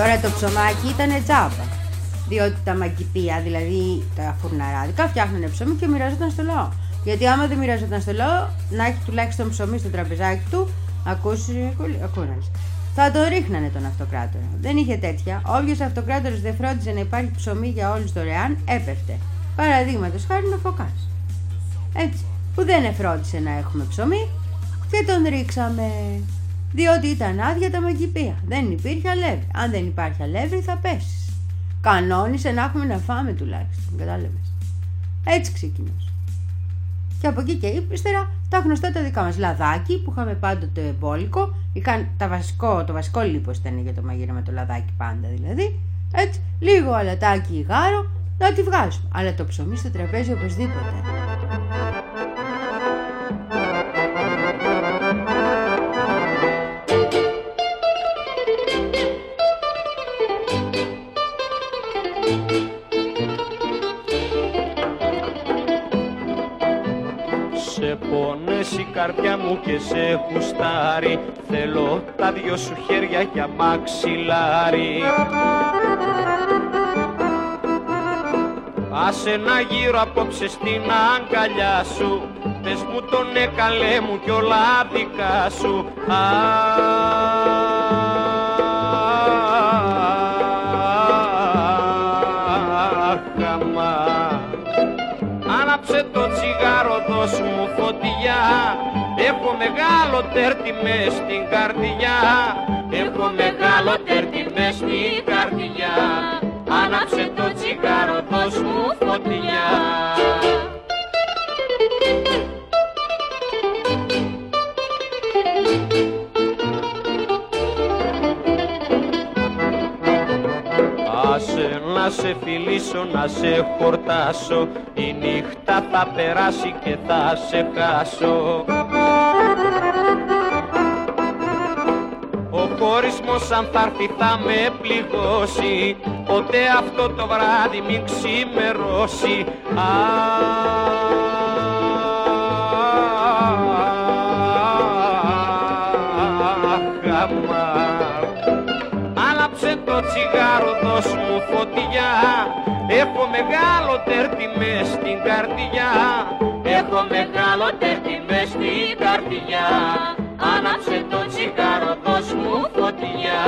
Τώρα το ψωμάκι ήταν τσάπα. Διότι τα μαγκυπία, δηλαδή τα φουρναράδικα, φτιάχνανε ψωμί και μοιράζονταν στο λαό. Γιατί άμα δεν μοιράζονταν στο λαό, να έχει τουλάχιστον ψωμί στο τραπεζάκι του, ακούσει, ακούνες. Θα το ρίχνανε τον αυτοκράτορα. Δεν είχε τέτοια. Όποιος αυτοκράτορας δεν φρόντιζε να υπάρχει ψωμί για όλους δωρεάν, έπεφτε. Παραδείγματος χάρη ο Φωκάς. Έτσι, που δεν εφρόντισε να έχουμε ψωμί και τον ρίξαμε. Διότι ήταν άδεια τα μαγκυπία. Δεν υπήρχε αλεύρι. Αν δεν υπάρχει αλεύρι, θα πέσεις. Κανόνισε να έχουμε να φάμε τουλάχιστον. Κατάλαβες. Έτσι ξεκινούσε. Και από εκεί και ύστερα τα γνωστά τα δικά μας λαδάκι που είχαμε πάντοτε μπόλικο. Είχαν τα βασικό, το βασικό λίπος ήταν για το μαγείρεμα το λαδάκι πάντα δηλαδή. Έτσι, λίγο αλατάκι ή γάρο να τη βγάζουμε. Αλλά το ψωμί στο τραπέζι οπωσδήποτε. Σε πονέσει η καρδιά μου και σε χουστάρει. Θέλω τα δυο σου χέρια για μαξιλάρι. Άσε να γύρω απόψε στην αγκαλιά σου. Πες μου τον έκαλέ μου κι όλα δικά σου. Αχαμά. Άναψε το τσιγάρο, δώσ' μου φωτιά. Έχω μεγάλο τέρτι μες στην καρδιά. Έχω μεγάλο τέρτι μες στην καρδιά. Άναψε το τσιγάρο, δώσ' μου φωτιά. Άσε να σε φιλήσω, να σε χορτάσω. Η νύχτα θα περάσει και θα σε χάσω. Ο χωρισμός αν θα έρθει θα με πληγώσει. Ποτέ αυτό το βράδυ μην ξημερώσει. Αχαμά. Άναψε το τσιγάρο, δώσ' μου φωτιά. Έχω μεγάλο τέρτι μες στην καρδιά. Έχω μεγάλο τέρτι μες στην καρδιά. Άναψε το τσιγάρο, δώσ' μου φωτιά.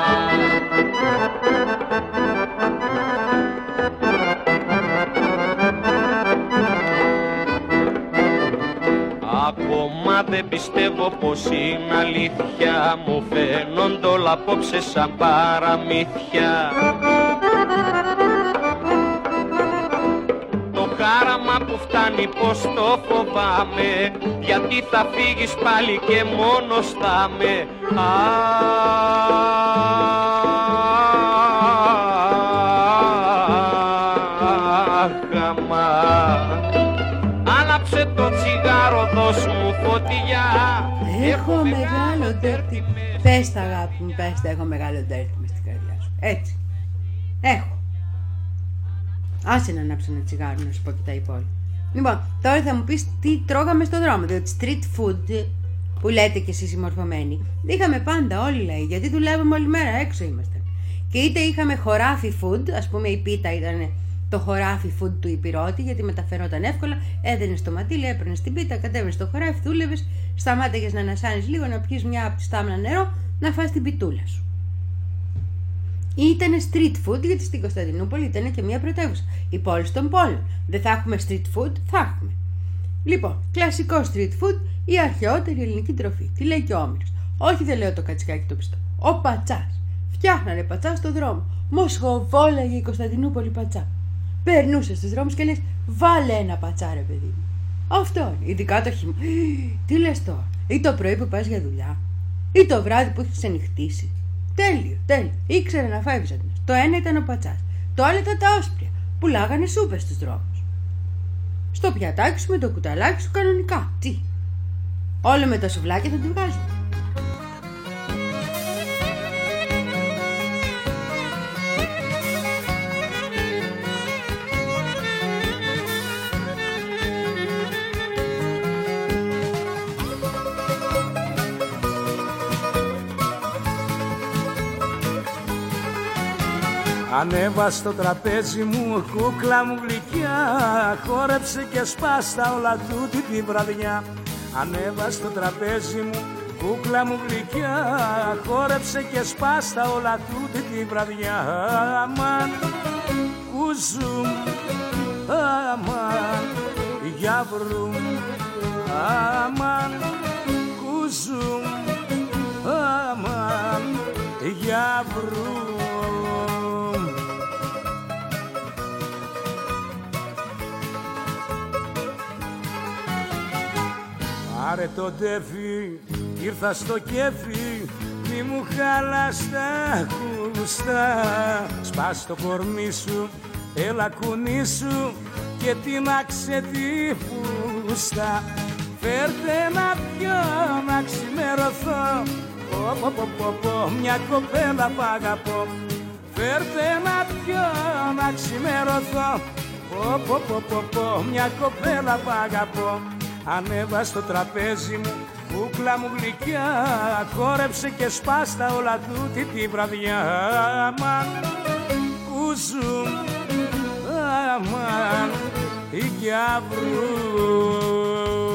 Ακόμα δεν πιστεύω πως είναι αλήθεια. Μου φαίνονται όλα απόψε σαν παραμύθια. Το χάραμα που φτάνει πως το φοβάμαι. Γιατί θα φύγεις πάλι και μόνος θα με. Αχαμά. Άναψε το τσιγάρο, δώσ' μου φωτιά. Έχω μεγάλο τέρτι. Πες τα αγάπη μου, πες τα, έχω μεγάλο τέρτι μες στην καρδιά σου. Έτσι. Έχω. Άσε να ανάψω ένα τσιγάρο να σου πω και τα υπόλοιπα. Λοιπόν, τώρα θα μου πεις τι τρώγαμε στον δρόμο. Διότι street food που λέτε κι εσείς οι μορφωμένοι, είχαμε πάντα όλοι λέει, γιατί δουλεύαμε όλη μέρα, έξω ήμασταν. Και είτε είχαμε χωράφι food, ας πούμε η πίτα ήταν το χωράφι food του υπηρώτη, γιατί μεταφερόταν εύκολα, έδαινε στο ματήλι, έπαιρνε την πίτα, κατέβαινε στο χωράφι, δούλευες, σταμάταγες να ανασάνεις λίγο, να πιεις μια από τη στάμνα νερό, να φας την πιτούλα σου. Ήτανε street food, γιατί στην Κωνσταντινούπολη ήταν και μια πρωτεύουσα. Η πόλη των πόλεων. Δεν θα έχουμε street food, θα έχουμε. Λοιπόν, κλασικό street food, η αρχαιότερη ελληνική τροφή. Τι λέει και ο Όμηρος. Όχι, δεν λέω το κατσικάκι το πιστό. Ο πατσάς. Φτιάχνανε πατσά στο δρόμο. Μοσχοβόλαγε η Κωνσταντινούπολη πατσά. Περνούσε στους δρόμους και λες, βάλε ένα πατσά, ρε παιδί μου. Αυτό είναι. Ειδικά το χειμώνα. Τι λες τώρα, ή το πρωί που πας για δουλειά, ή το βράδυ που έχεις ξενυχτήσει. Τέλειο, τέλειο. Ήξερε να φάει ψωμί. Το ένα ήταν ο πατσάς. Το άλλο ήταν τα όσπρια. Πουλάγανε σούπες στους δρόμους. Στο πιατάκι σου με το κουταλάκι σου κανονικά. Τι. Όλο με τα σουβλάκια θα τη βγάζουν. Ανέβα στο τραπέζι μου, κούκλα μου γλυκιά, χόρεψε και σπάστα όλα τούτη τη βραδιά. Ανέβα στο τραπέζι μου, κούκλα μου γλυκιά, χόρεψε και σπάστα όλα τούτη τη βραδιά. Αμάν, κουζούμ, αμάν, για βρούμ, αμάν, κουζούμ, αμάν, για βρούμ. Πάρε το ντέφι, ήρθα στο κέφι, μη μου χαλάς τα χουστά. Σπάς το κορμί σου, έλα κουνήσου και τίναξε τη φούστα. Φέρτε να πιω να ξημερωθώ, πω πω πω πω πω, μια κοπέλα π' αγαπώ. Φέρτε να πιω να ξημερωθώ, πω πω πω πω πω, μια κοπέλα π' αγαπώ. Ανέβα στο τραπέζι μου, κούκλα μου γλυκιά, χόρεψε και σπάστα όλα τούτη τη βραδιά. Αμάν, κουζούμ, αμάν, για βρούμ.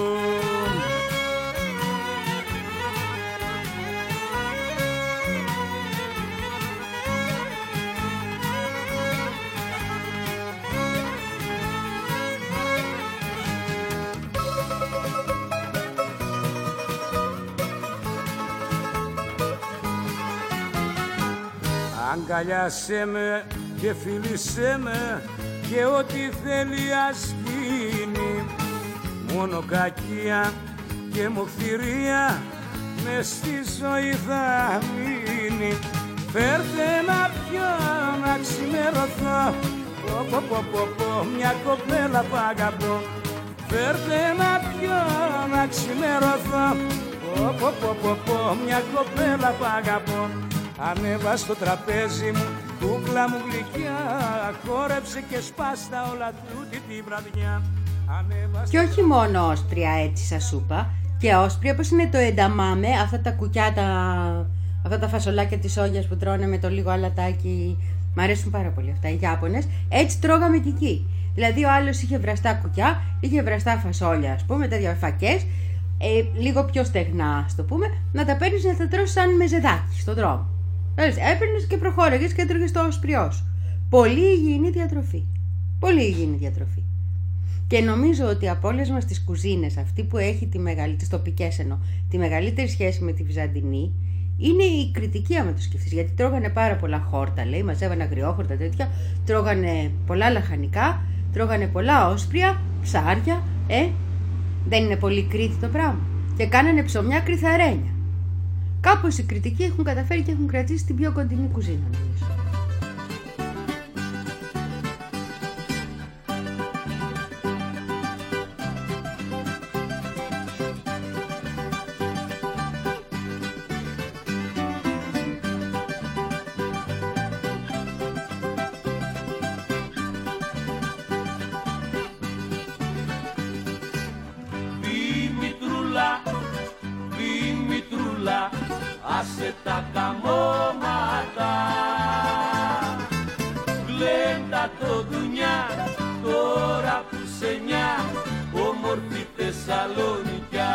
Αγκαλιάσέ με και φίλησέ με και ό,τι θέλει ας γίνει. Μόνο κακία και μοχθηρία μες στη ζωή θα μείνει. Φέρτε να πιω να ξημερωθώ, πω πω πω πω πω, μια κοπέλα π' αγαπώ. Φέρτε να πιω να ξημερωθώ, πω πω πω πω πω, μια κοπέλα π' αγαπώ. Ανέβα στο τραπέζι μου, κούκλα μου γλυκιά, χόρεψε και σπάστα όλα τούτη τη βραδιά. Ανέβα... Και όχι μόνο όσπρια έτσι σας σούπα, και όσπρια όπως είναι το ενταμάμε, αυτά τα κουκιά, τα... αυτά τα φασολάκια της σόγιας που τρώνε με το λίγο αλατάκι. Μ' αρέσουν πάρα πολύ αυτά οι Ιάπωνες. Έτσι τρώγαμε και εκεί. Δηλαδή ο άλλος είχε βραστά κουκιά, είχε βραστά φασόλια, ας πούμε, τέτοια φακές, ε, λίγο πιο στεγνά, ας το πούμε, να τα παίρνεις να τα τρως σαν μεζεδάκι στον δρόμο. Έπαιρνες και προχώραγες και έτρωγες το όσπριό σου. Πολύ υγιεινή διατροφή. Πολύ υγιεινή διατροφή. Και νομίζω ότι από όλες μας τις κουζίνες, αυτή που έχει τη μεγαλύτερη, τις τοπικές εννοώ, τη μεγαλύτερη σχέση με τη Βυζαντινή, είναι η κριτική, άμα το σκεφτείς. Γιατί τρώγανε πάρα πολλά χόρτα, λέει, μαζεύανε αγριόχορτα τέτοια, τρώγανε πολλά λαχανικά, τρώγανε πολλά όσπρια, ψάρια, ε, δεν είναι πολύ Κρήτη το πράγμα. Και κάνανε ψωμιά κρυθαρένια. Κάπως οι κριτικοί έχουν καταφέρει και έχουν κρατήσει την πιο κοντινή κουζίνα, νομίζω. Δημητρούλα, Δημητρούλα, άσε τα καμώματα. Γλέντα το δουνιά, τώρα που σε νιά, όμορφη Θεσσαλονικιά.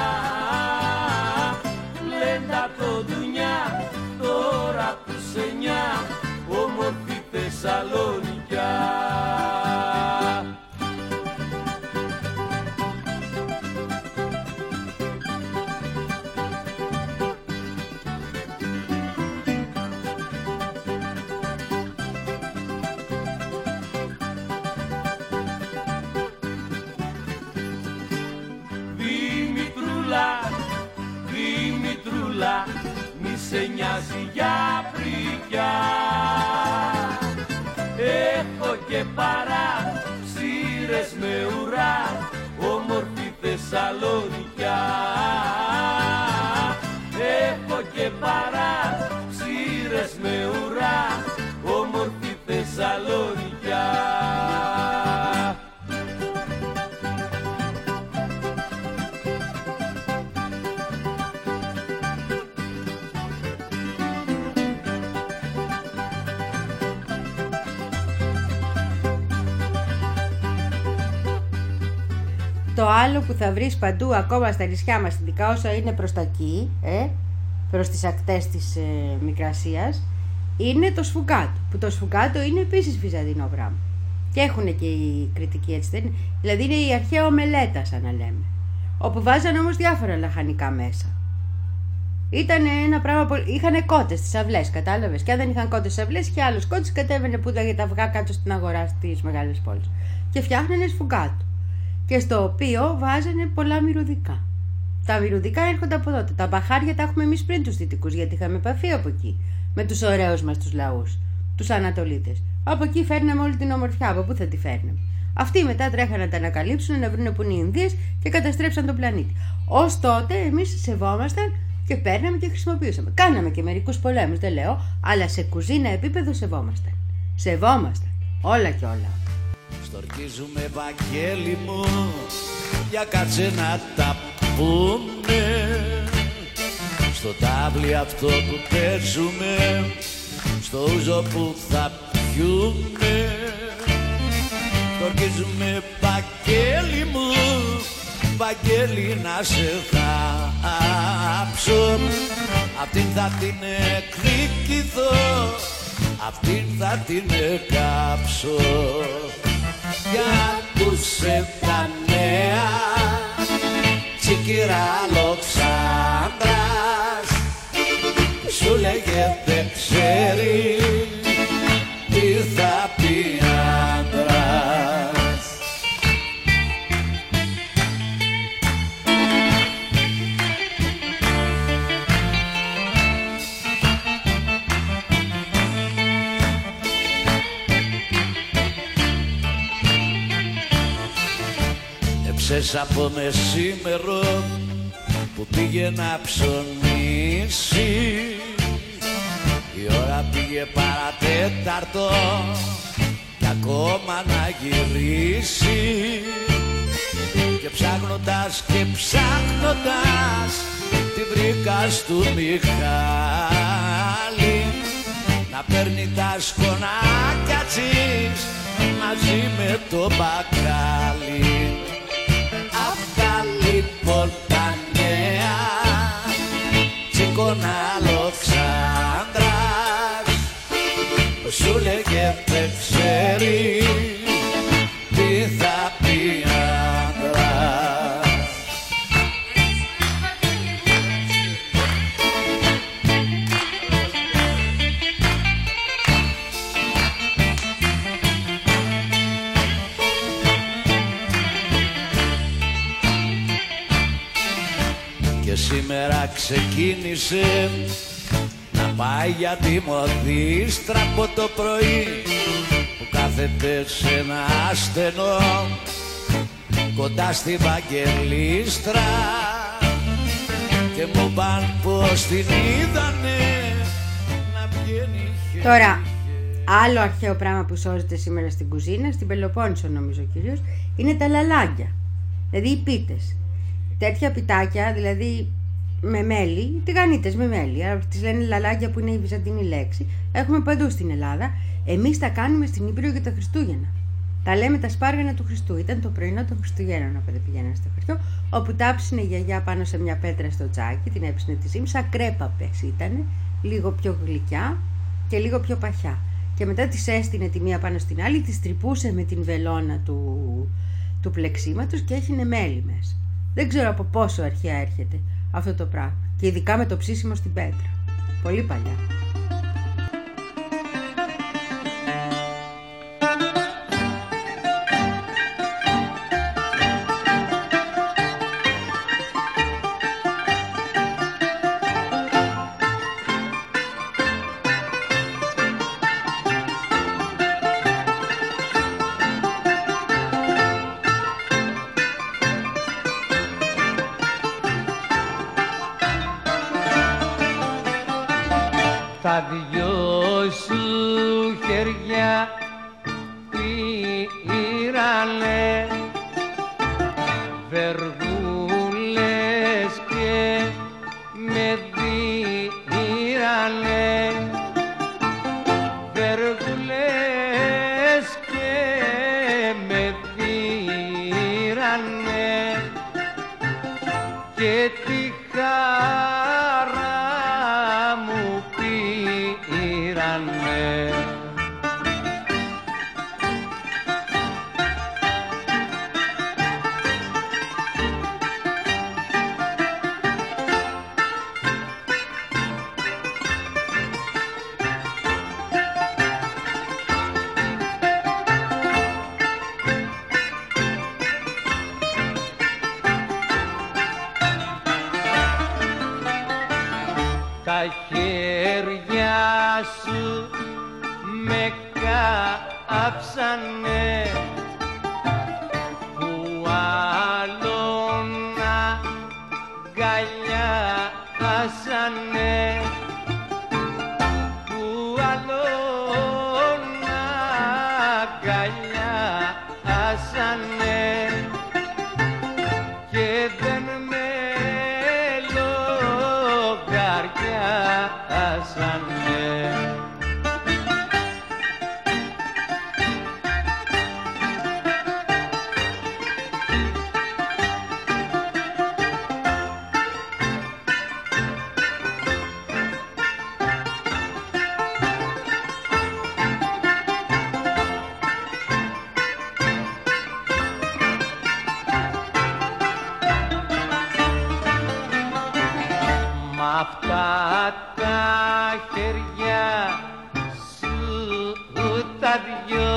Γλέντα το δουνιά, τώρα που σε νιά, όμορφη Θεσσαλονικιά. Δημητρούλα, μη σε νοιάζει για πρικιά. Έχω και παράψηρες με ουρά, όμορφη Θεσσαλονικιά. Έχω και παράψηρες με ουρά, όμορφη Θεσσαλονικιά. το άλλο που θα βρεις παντού, ακόμα στα νησιά μας, ειδικά όσο είναι προς τα εκεί, ε, προς τις ακτές της ε, Μικρασίας, είναι το σφουγγάτο. Που το σφουγγάτο είναι επίσης βυζαντινό πράγμα. Και έχουν και οι κριτικοί, έτσι δεν είναι? Δηλαδή είναι η αρχαία ομελέτα, σαν να λέμε. Όπου βάζαν όμως διάφορα λαχανικά μέσα. Ήταν ένα πράγμα που είχαν κότες στις αυλές, κατάλαβες. Και αν δεν είχαν κότες στις αυλές, και άλλος κότες κατέβαινε που για τα αυγά κάτω στην αγορά στις μεγάλες πόλεις. Και φτιάχνανε σφουγγάτο. Και στο οποίο βάζανε πολλά μυρωδικά. Τα μυρωδικά έρχονται από τότε. Τα μπαχάρια τα έχουμε εμείς πριν τους δυτικούς, γιατί είχαμε επαφή από εκεί. Με τους ωραίους μας τους λαούς, τους Ανατολίτες. Από εκεί φέρναμε όλη την ομορφιά. Από πού θα τη φέρναμε? Αυτοί μετά τρέχανε να τα ανακαλύψουν, να βρουν που είναι οι Ινδίες και καταστρέψαν τον πλανήτη. Ως τότε εμείς σεβόμασταν και παίρναμε και χρησιμοποιούσαμε. Κάναμε και μερικούς πολέμους, δεν λέω, αλλά σε κουζίνα επίπεδο σεβόμασταν. Σεβόμασταν. Όλα και όλα. Στορκίζουμε, Βαγγέλη μου, για κάτσε να τα πούμε. Στο τάβλι αυτό που παίζουμε, στο ούζο που θα πιούμε. Στορκίζουμε, Βαγγέλη μου, Βαγγέλη, να σε θάψω. Αυτήν θα την εκδικηθώ, αυτήν θα την εκάψω. Για ακούσε τα νέα, τσικυρά Αλοξάνδρας, σου λέγε δεν ξέρει τι θα πει άντρας. Έψες από μεσήμερο που πήγε να ψωνίσει, η ώρα πήγε παρατέταρτο κι ακόμα να γυρίσει. Και ψάχνοντας και ψάχνοντας την βρήκα στου Μιχάλη να παίρνει τα σκονάκια της μαζί με το μπακάλι. Αυτά λοιπόν τα νέα, τσίκωνα Αλοξάνδρας, σου λέγε δεν ξέρει τι θα πει άντρας. Και σήμερα ξεκίνησε να πάει για τη μοδίστρα από το πρωί, που κάθεται σε ένα στενό κοντά στη Βαγγελίστρα. Και μου παν πως την είδανε να βγαίνει. Τώρα, άλλο αρχαίο πράγμα που σώζεται σήμερα στην κουζίνα, στην Πελοπόννησο νομίζω κυρίως, είναι τα λαλάγκια. Δηλαδή οι πίτες. Τέτοια πιτάκια, δηλαδή με μέλι, τηγανίτες με μέλι, αλλά τις λένε λαλάγκια που είναι η βυζαντινή λέξη, έχουμε παντού στην Ελλάδα. Εμείς τα κάνουμε στην Ήπειρο για τα Χριστούγεννα. Τα λέμε τα σπάργανα του Χριστού. Ήταν το πρωινό των Χριστουγέννων όποτε πηγαίνανε στο χωριό, όπου τα άψινε η γιαγιά πάνω σε μια πέτρα στο τζάκι, την έψινε τη ζύμη, σαν κρέπαπες ήτανε, λίγο πιο γλυκιά και λίγο πιο παχιά. Και μετά τις έστεινε τη μία πάνω στην άλλη, τις τρυπούσε με την βελόνα του, του πλεξίματος και έχινε μέλι μέσα. Δεν ξέρω από πόσο αρχαία έρχεται αυτό το πράγμα. Και ειδικά με το ψήσιμο στην πέτρα. Πολύ παλιά. Τα δυο σου χέρια πήρανε βεργούλες και με δίρανε, βεργούλες και με δίρανε. τη χαρά μου πήρανε. Τα χέρια σου με κάψανε που άλλον αγκαλιάσανε, που άλλον αγκαλιάσανε και δεν με λογαριάσανε. Μ' αυτά τα χέρια σου τα δυο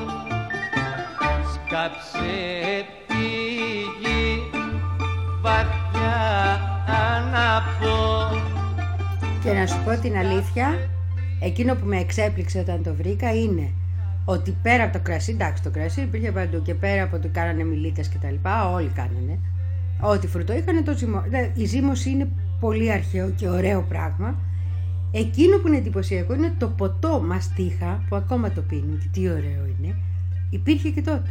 σκάψε τη γη βαθιά να πω. Και να σου πω την αλήθεια, εκείνο που με εξέπληξε όταν το βρήκα είναι ότι πέρα από το κρασί, εντάξει το κρασί υπήρχε παντού και πέρα από το κάνανε μιλίτες και τα λοιπά, όλοι κάνανε. Ό,τι φρουτό είχανε το ζυμό. Η ζύμωση είναι πολύ αρχαίο και ωραίο πράγμα. Εκείνο που είναι εντυπωσιακό είναι το ποτό μαστίχα που ακόμα το πίνουν και τι ωραίο είναι. Υπήρχε και τότε.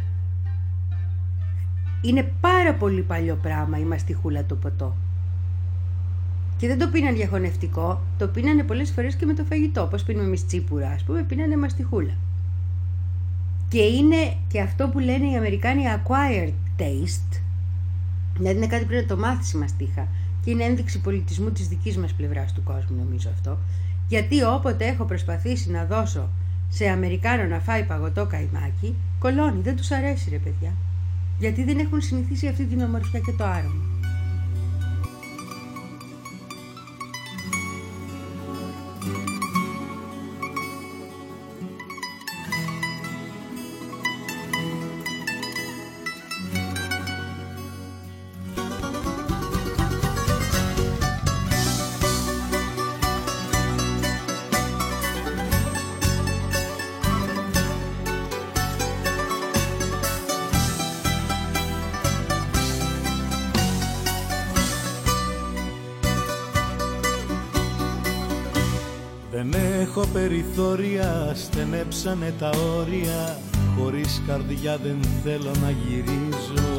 Είναι πάρα πολύ παλιό πράγμα η μαστιχούλα το ποτό. Και δεν το πίναν για χωνευτικό, το πίνανε πολλές φορές και με το φαγητό. Όπως πίνουμε εμείς τσίπουρα, ας πούμε, πίνανε μαστιχούλα. Και είναι και αυτό που λένε οι Αμερικάνοι acquired taste. Δηλαδή είναι κάτι που πρέπει να το μάθεις η μαστίχα. Και είναι ένδειξη πολιτισμού της δικής μας πλευράς του κόσμου, νομίζω αυτό. Γιατί όποτε έχω προσπαθήσει να δώσω σε Αμερικάνο να φάει παγωτό καϊμάκι, κολώνει, δεν τους αρέσει ρε παιδιά. Γιατί δεν έχουν συνηθίσει αυτή την ομορφιά και το άρωμα. Δεν έχω περιθώρια, στενέψανε τα όρια. Χωρίς καρδιά δεν θέλω να γυρίζω.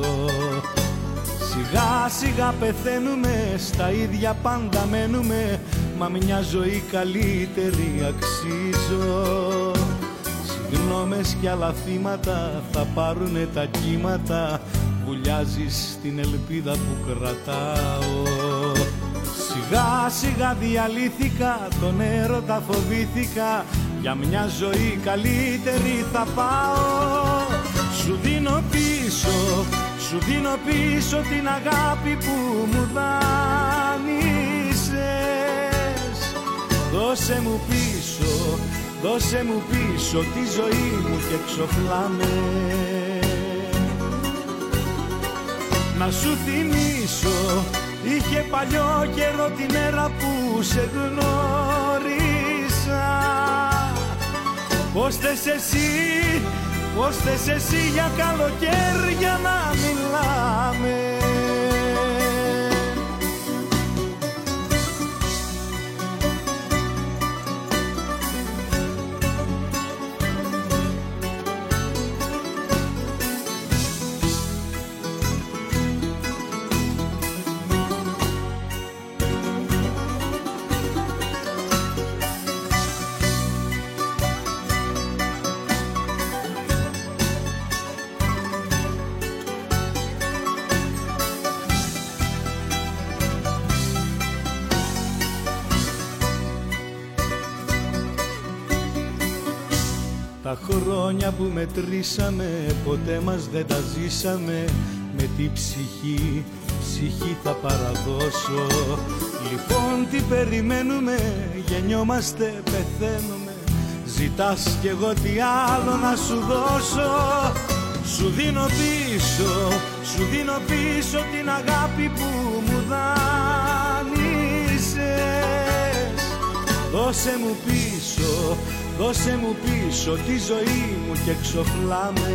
Σιγά σιγά πεθαίνουμε, στα ίδια πάντα μένουμε. Μα μια ζωή καλύτερη αξίζω. Συγγνώμες κι άλλα θύματα θα πάρουνε τα κύματα. Βουλιάζεις την ελπίδα που κρατάω. Σιγά σιγά διαλύθηκα, τον έρωτα φοβήθηκα. Για μια ζωή καλύτερη θα πάω. Σου δίνω πίσω, σου δίνω πίσω την αγάπη που μου δάνεισες. Δώσε μου πίσω, δώσε μου πίσω τη ζωή μου και ξοφλάμε. Να σου θυμίσω, είχε παλιό καιρό τη μέρα που σε γνώρισα. Πώς θες εσύ, πώς θες εσύ για καλοκαίρια να μιλάμε. Τα χρόνια που μετρήσαμε ποτέ μας δεν τα ζήσαμε. Με τη ψυχή, ψυχή θα παραδώσω. Λοιπόν τι περιμένουμε, γεννιόμαστε, πεθαίνουμε. Ζητάς κι εγώ τι άλλο να σου δώσω. Σου δίνω πίσω, σου δίνω πίσω την αγάπη που μου δάνεισες. Δώσε μου πίσω, δώσε μου πίσω τη ζωή μου και ξοφλάμε.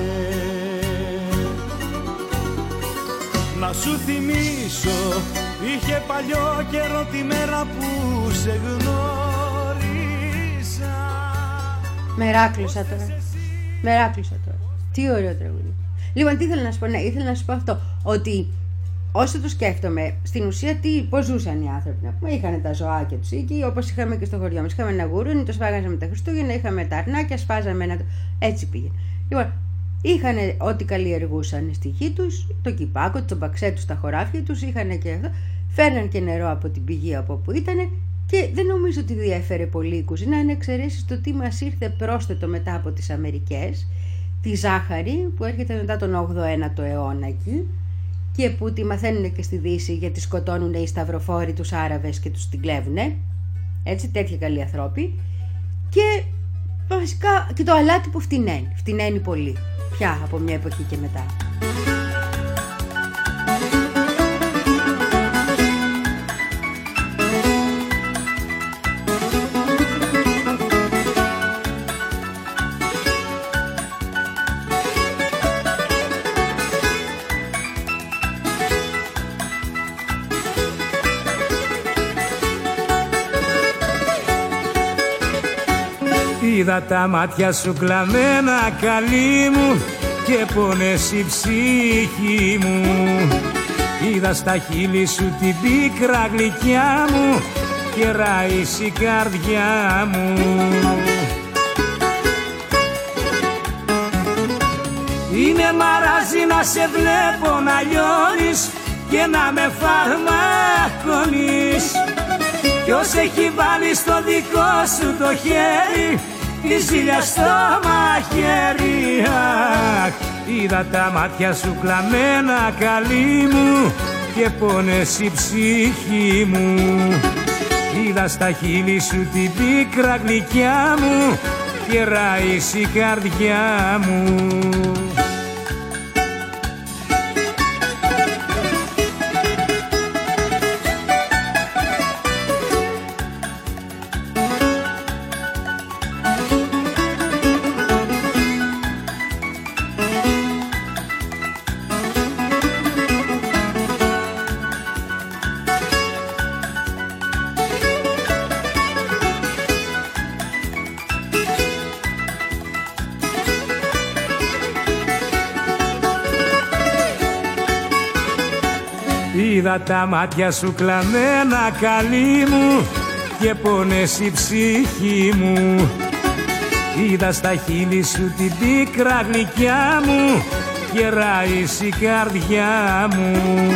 Να σου θυμίσω, είχε παλιό καιρό τη μέρα που σε γνώρισα. Μεράκλωσα τώρα, μεράκλωσα τώρα. Τι ωραίο τραγούδι. Λοιπόν, τι ήθελα να σου πω, ναι, ήθελα να σου πω αυτό, ότι όσο το σκέφτομαι, στην ουσία τι, πώς ζούσαν οι άνθρωποι, να πούμε, είχαν τα ζωάκια τους εκεί, όπως είχαμε και στο χωριό μας. Είχαμε ένα γουρούνι, το σφάγαζαμε τα Χριστούγεννα, είχαμε τα αρνάκια, σφάζαμε ένα. Έτσι πήγε. Λοιπόν, είχαν ό,τι καλλιεργούσαν στη γη τους, το κυπάκο, το μπαξέ τους, τα χωράφια τους, είχαν και αυτό. Φέρναν και νερό από την πηγή από όπου ήταν και δεν νομίζω ότι διέφερε πολύ η κουζίνα, αν εξαιρέσεις το τι μας ήρθε πρόσθετο μετά από τις Αμερικές. Τη ζάχαρη που έρχεται μετά τον όγδοο ένατο αιώνα εκεί και που τη μαθαίνουν και στη Δύση γιατί σκοτώνουν οι σταυροφόροι τους Άραβες και τους την κλέβουνε. Έτσι, τέτοια καλοί ανθρώποι. Και βασικά και το αλάτι που φτηνένει. Φτηνένει πολύ πια από μια εποχή και μετά. Είδα τα μάτια σου κλαμμένα, καλή μου, και πόνες η ψυχή μου. Είδα στα χείλη σου την πίκρα γλυκιά μου και ράεις η καρδιά μου. Είναι μαράζι να σε βλέπω να λιώνεις και να με φαρμακώνεις. Ποιος έχει βάλει στο δικό σου το χέρι τη ζήλια στο μαχαίρι. Αχ, είδα τα μάτια σου κλαμμένα, καλή μου, και πόνες η ψυχή μου. Είδα στα χείλη σου την πίκρα γλυκιά μου και ράεις η καρδιά μου. Είδα τα μάτια σου κλαμμένα, καλή μου, και πόνες η ψυχή μου. Είδα στα χείλη σου την πίκρα γλυκιά μου και ράεις η καρδιά μου.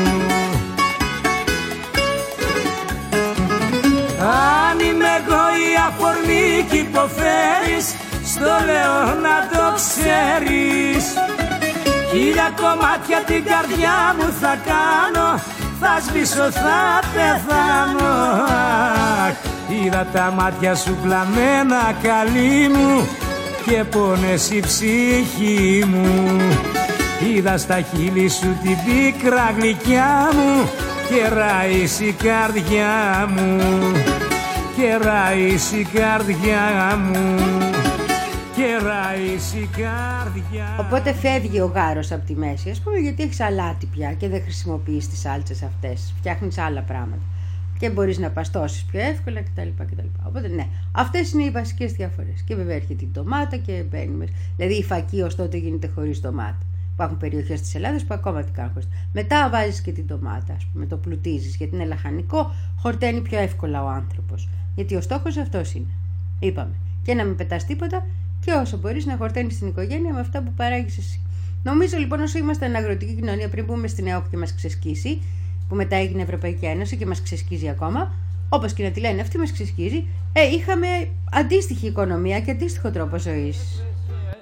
Αν είμαι εγώ η αφορμή κι υποφέρεις, στο λέω να το ξέρεις. Χίλια κομμάτια την καρδιά μου θα κάνω, θα σβήσω, θα πεθάνω. Είδα τα μάτια σου κλαμμένα, καλή μου, και πόνες η ψυχή μου. Είδα στα χείλη σου την πίκρα γλυκιά μου και ράεις η καρδιά μου, και ράεις η καρδιά μου, και ράεις η καρδιά. Οπότε φεύγει ο γάρος από τη μέση, ας πούμε, γιατί έχεις αλάτι πια και δεν χρησιμοποιείς τις σάλτσες αυτές. Φτιάχνεις άλλα πράγματα και μπορείς να παστώσεις πιο εύκολα κτλ. κτλ. Οπότε ναι, αυτές είναι οι βασικές διαφορές. Και βέβαια έρχεται η ντομάτα και μπαίνει μέσα. Δηλαδή η φακή ως τότε γίνεται χωρίς ντομάτα. Υπάρχουν περιοχές της Ελλάδας που ακόμα την κάνουν χωρίς. Μετά βάζεις και την ντομάτα, ας πούμε, το πλουτίζεις γιατί είναι λαχανικό, χορταίνει πιο εύκολα ο άνθρωπος. Γιατί ο στόχος αυτός είναι. Είπαμε. Και να μην πετάς τίποτα και όσο μπορείς να χορταίνεις την οικογένεια με αυτά που παράγεις εσύ. Νομίζω λοιπόν όσο είμαστε αγροτική κοινωνία, πριν μπούμε στην ΕΟΚ και μας ξεσκίσει, που μετά έγινε Ευρωπαϊκή Ένωση και μας ξεσκίζει ακόμα, όπως και να τη λένε, αυτή μας ξεσκίζει, ε, είχαμε αντίστοιχη οικονομία και αντίστοιχο τρόπο ζωής.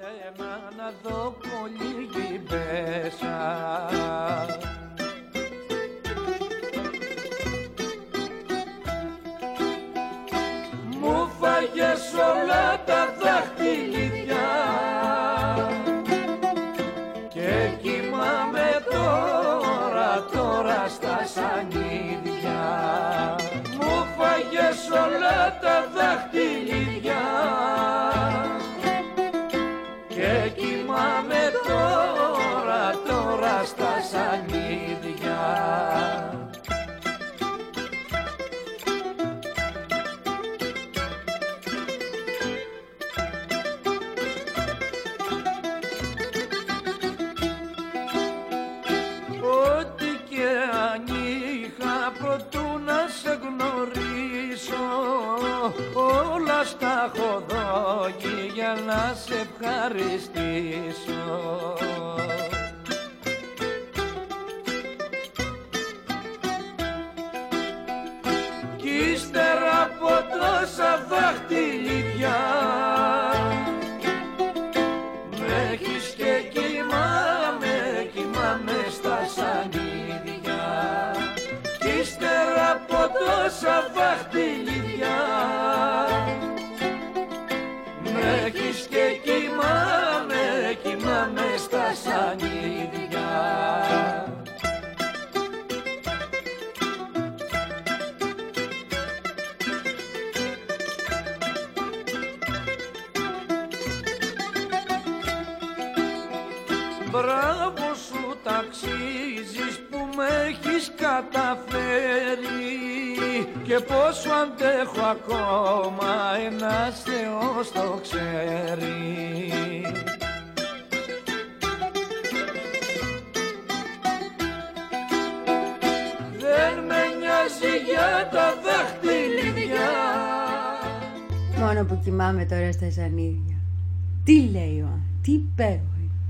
να δω κολύγι πέσα. Μου φάγες όλα τα δάχτυλιδιά και κοιμάμαι τώρα, τώρα στα σανίδια. Μου φάγες όλα τα δάχτυλιδιά και κοιμάμαι τώρα, τώρα στα σανίδια. Ό,τι και αν είχα προτού να σε γνωρίσω, όλα στα έχω δώσει για να σε ευχαριστήσω. Κι ύστερα από τόσα δάχτυλιδιά με έχεις και κοιμάμαι, κοιμάμαι στα σανίδια. Κι ύστερα από τόσα δάχτυλιδιά με έχεις και κοιμάμαι, κοιμάμαι στα σανίδια. Μπράβο σου ταξίζεις που με έχεις καταφέρει και πόσο αντέχω ακόμα ένας Θεός το ξέρει. Δεν με νοιάζει για τα δάχτυλιδιά. Μόνο που κοιμάμαι τώρα στα σανίδια. Τι λέει ο, τι υπέροχο.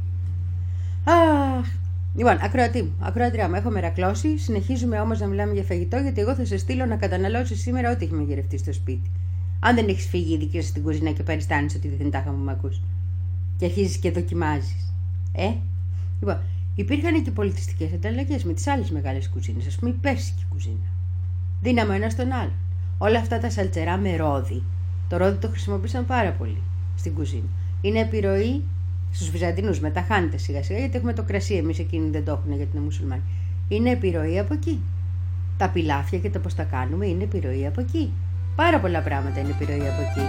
Αχ. Λοιπόν, ακροατή μου, ακροατριά μου, έχω μερακλώσει. Συνεχίζουμε όμως να μιλάμε για φαγητό, γιατί εγώ θα σε στείλω να καταναλώσεις σήμερα ό,τι έχει μαγειρευτεί στο σπίτι. Αν δεν έχεις φύγει ήδη και είσαι στην κουζίνα και παριστάνεις ότι δεν τάχα μου μ' ακούς. Και αρχίζεις και δοκιμάζεις. Ε, λοιπόν, υπήρχαν και πολιτιστικές ανταλλαγές με τις άλλες μεγάλες κουζίνες, ας πούμε η πέρσικη κουζίνα. Δίναμε ένα στον άλλο. Όλα αυτά τα σαλτσερά με ρόδι. Το ρόδι το χρησιμοποίησαν πάρα πολύ στην κουζίνα. Είναι επιρροή στους Βυζαντινούς, μετά χάνεται σιγά σιγά γιατί έχουμε το κρασί, εμείς εκείνοι δεν το έχουν γιατί είναι μουσουλμάνοι. Είναι επιρροή από εκεί. Τα πιλάφια και το πώς τα κάνουμε είναι επιρροή από εκεί. Πάρα πολλά πράγματα είναι επιρροή από εκεί.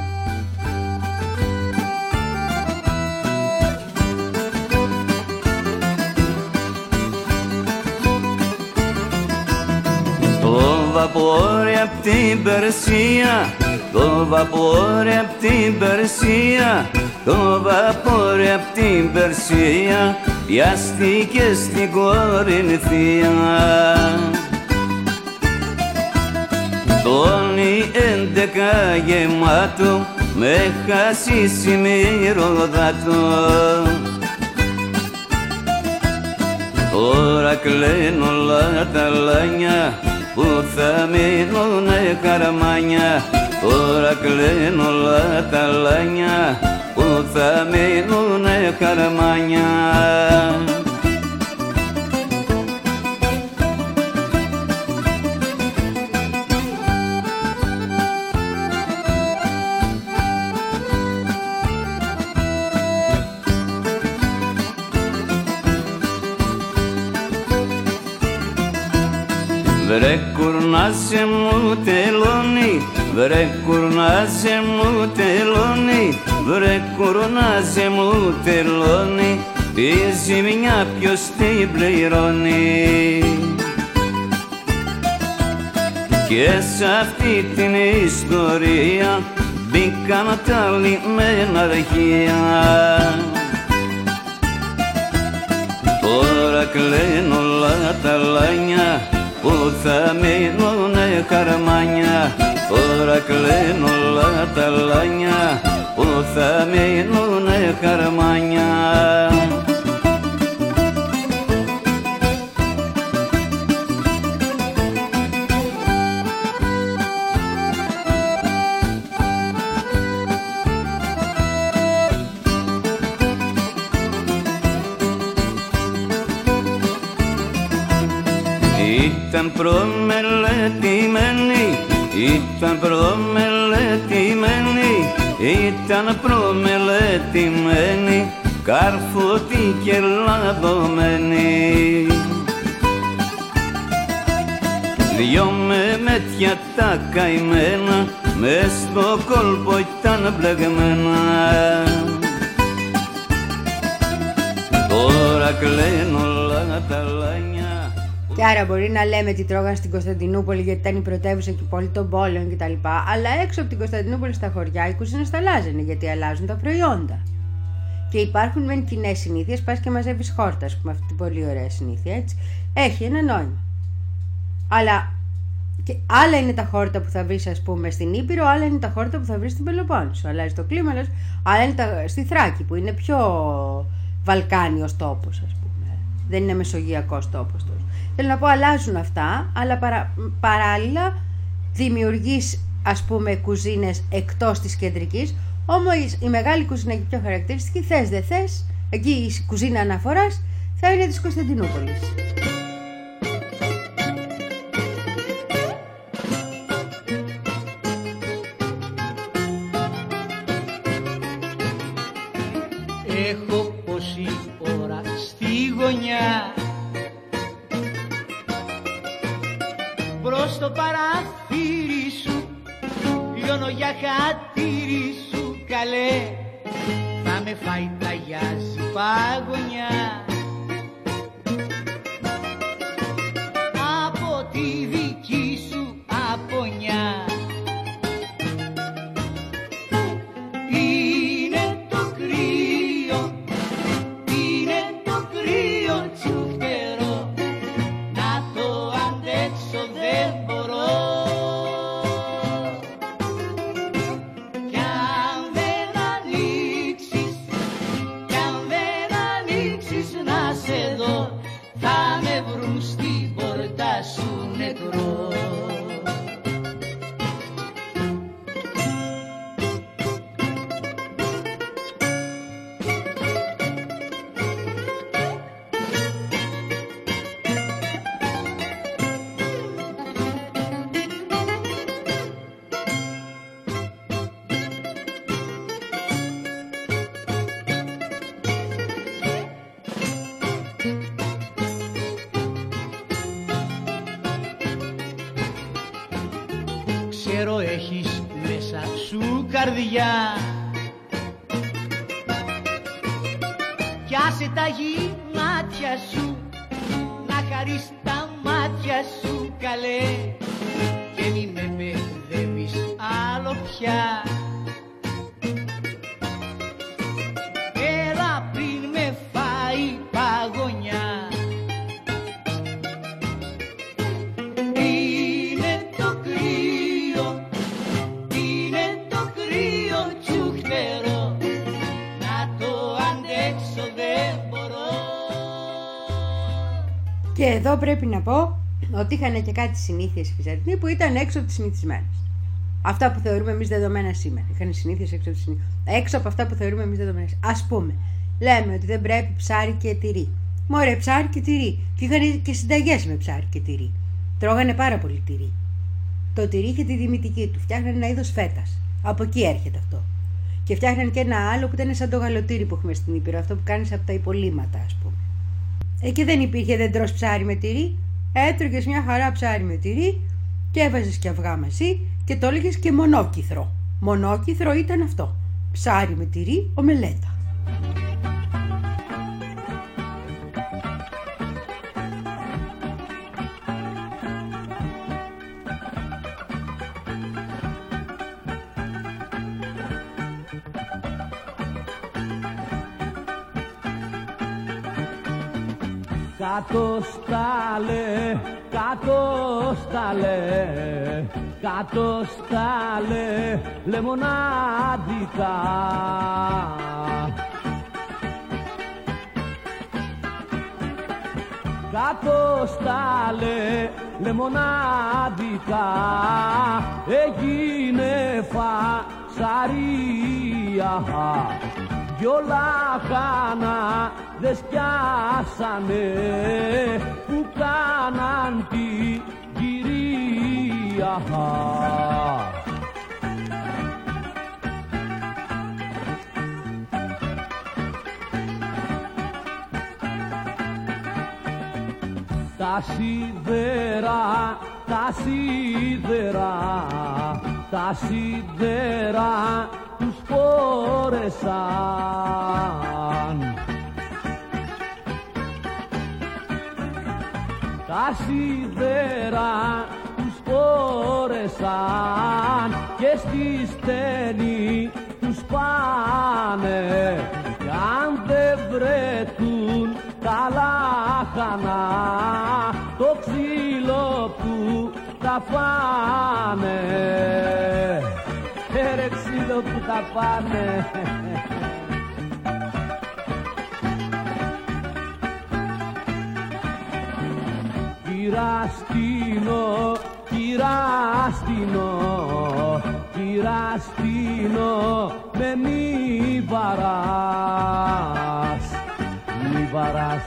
Το βαπόρι απ' την Περσία, το βαπόρι απ' την Περσία, το βαπόρι απ' την Περσία πιάστηκε στην Κορινθία. Τόνι έντεκα γεμάτο με χασίσι μυρωδάτο. Τώρα κλαίνω όλα τα λάνια που θα μείνουνε καρμάνια. Τώρα κλαίνω όλα τα λάνια που θα μείνουνε καρμάνια. Βρε κουρνάσε μου τελώνει, βρε κουρνάσε μου τελώνει, βρε κουρνάσε μου τελώνει, τη ζημιά ποιος την πληρώνει. Και σ' αυτή την ιστορία μπήκαν τα λιμένα αρχεία. Τώρα κλαίνω όλα τα λάνια που θα μείνουνε καρμάνια. Τώρα κλαίνω όλα τα λάνια που θα μείνουνε καρμάνια. ήταν προμελετημένη, ήταν προμελετημένη, ήταν προμελετημένη, καρφωτή και λαδωμένη. Δυο με μέτια τα καημένα, μες στο κόλπο ήταν μπλεγμένα. Τώρα κλαίνουν όλα τα λάνια. Και άρα μπορεί να λέμε τι τρώγαν στην Κωνσταντινούπολη γιατί ήταν η πρωτεύουσα και η πόλη των πόλεων κτλ. Αλλά έξω από την Κωνσταντινούπολη στα χωριά οι κουζίνες τα αλλάζανε γιατί αλλάζουν τα προϊόντα. Και υπάρχουν μεν κοινές συνήθειες, πας και μαζεύεις χόρτα, ας πούμε, αυτή την πολύ ωραία συνήθεια, έτσι. Έχει ένα νόημα. Αλλά και άλλα είναι τα χόρτα που θα βρεις, ας πούμε, στην Ήπειρο, άλλα είναι τα χόρτα που θα βρεις στην Πελοπόννησο. Αλλάζει το κλίμα, άλλα είναι τα, στη Θράκη που είναι πιο βαλκάνιος τόπος, ας πούμε. Δεν είναι μεσογειακός τόπος τόσο. Θέλω να πω, αλλάζουν αυτά, αλλά παρα, παράλληλα δημιουργείς, ας πούμε, κουζίνες εκτός της κεντρικής. Όμως η μεγάλη κουζίνα και πιο χαρακτηριστική, θες δεν θες, εκεί η κουζίνα αναφοράς θα είναι της Κωνσταντινούπολης. Έχω πόση ώρα στη γωνιά, μπρος στο παραθύρι σου, λιώνω για χατήρι σου, καλέ, θα με φάει ταγιάζει παγωνιά. Από τη δική σου απονιά. Είναι το κρύο, είναι το κρύο τσουχτερό, να το αντέξω δεν μπορώ. Κι αν δεν ανοίξεις, κι αν δεν ανοίξεις να σε δω, θα με βρουν στην πόρτα σου νεκρό. Ξέρω έχεις μέσα σου καρδιά, κι άσε τα γυμνάτια σου να χαρείς τα μάτια σου, καλέ, και μη με μπερδεύεις άλλο πια. Έλα πριν με φάει παγωνιά. Και εδώ πρέπει να πω ότι είχαν και κάτι συνήθειες οι Βυζαντινοί που ήταν έξω από τις συνηθισμένες. Αυτά που θεωρούμε εμείς δεδομένα σήμερα. Είχαν συνήθειες έξω από, τις... έξω από αυτά που θεωρούμε εμείς δεδομένα. Ας πούμε, λέμε ότι δεν πρέπει ψάρι και τυρί. Μωρέ, ψάρι και τυρί. Και είχαν και συνταγές με ψάρι και τυρί. Τρώγανε πάρα πολύ τυρί. Το τυρί είχε τη δημητική του. Φτιάχνανε ένα είδος φέτας. Από εκεί έρχεται αυτό. Και φτιάχνανε και ένα άλλο που ήταν σαν το γαλοτήρι που έχουμε στην Ήπειρο. Αυτό που κάνεις από τα υπολείμματα, ας πούμε. Ε, και δεν υπήρχε δεν τρως ψάρι με τυρί. Έτρωγες μια χαρά ψάρι με τυρί και έβαζες και αυγά μαζί και το έλεγες και μονόκυθρο. Μονόκυθρο ήταν αυτό. Ψάρι με τυρί, ομελέτα. Κάτω στάλε, κάτω στάλε, κάτω στάλε, λεμονάδικα. Κάτω στάλε, λεμονάδικα, έγινε φασαρία, δυο λαχάνα δε σκιάσανε που κάναν τη κυρία. Τα σίδερα, τα σίδερα, τα σίδερα τους φόρεσαν. Τα σίδερα τους φόρεσαν και στη στένη τους πάνε κι αν δεν βρεθούν τα λάχανα το ξύλο που τα φάνε. Έρε ξύλο που τα φάνε. Κυραστίνο, κυραστίνο, κυραστίνο με μη βαράς, μη βαράς.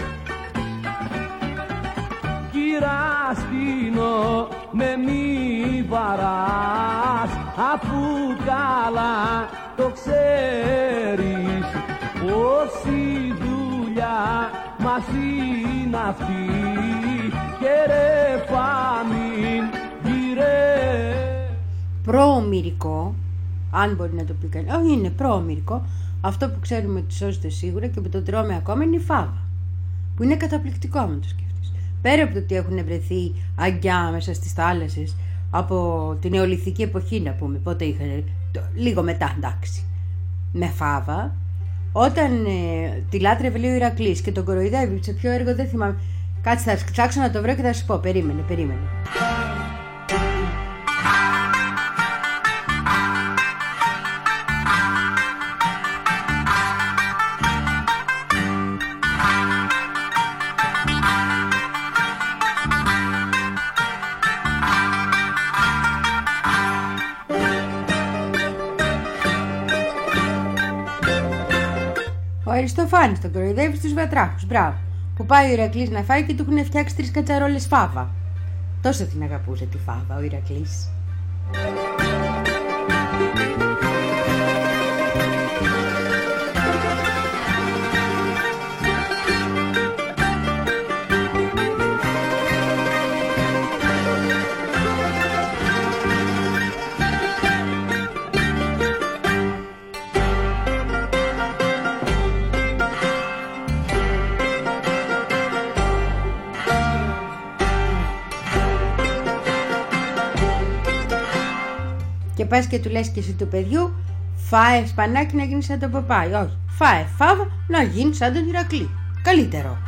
Κυραστίνο με μη βαράς αφού καλά το ξέρεις πως η δουλειά μας είναι αυτή και ρε φάμιν γυρέ. Προομηρικό, αν μπορεί να το πει κανείς, όχι είναι προομηρικό, αυτό που ξέρουμε ότι σώζεται σίγουρα και που το τρώμε ακόμα είναι η φάβα, που είναι καταπληκτικό άμα το σκεφτείς. Πέρα από το ότι έχουν βρεθεί αγκιά μέσα στις θάλασσες από την νεολιθική εποχή, να πούμε, πότε είχαν, το, λίγο μετά, εντάξει, με φάβα, όταν ε, τη λάτρευε λέει ο Ηρακλής και τον κοροϊδεύει σε ποιο έργο δεν θυμάμαι. Κάτσε, θα ψάξω να το βρω και θα σου πω. Περίμενε, περίμενε. Ο Αριστοφάνης τον κοροϊδεύει στους βατράχους. Μπράβο. Που πάει ο Ηρακλής να φάει και του έχουν φτιάξει τρεις κατσαρόλες φάβα. Τόσο την αγαπούσε τη φάβα ο Ηρακλής. Και πας και του λες και εσύ του παιδιού, φάε σπανάκι να γίνει σαν τον παπάι. Όχι, φάε φάβα να γίνει σαν τον Ηρακλή. Καλύτερο.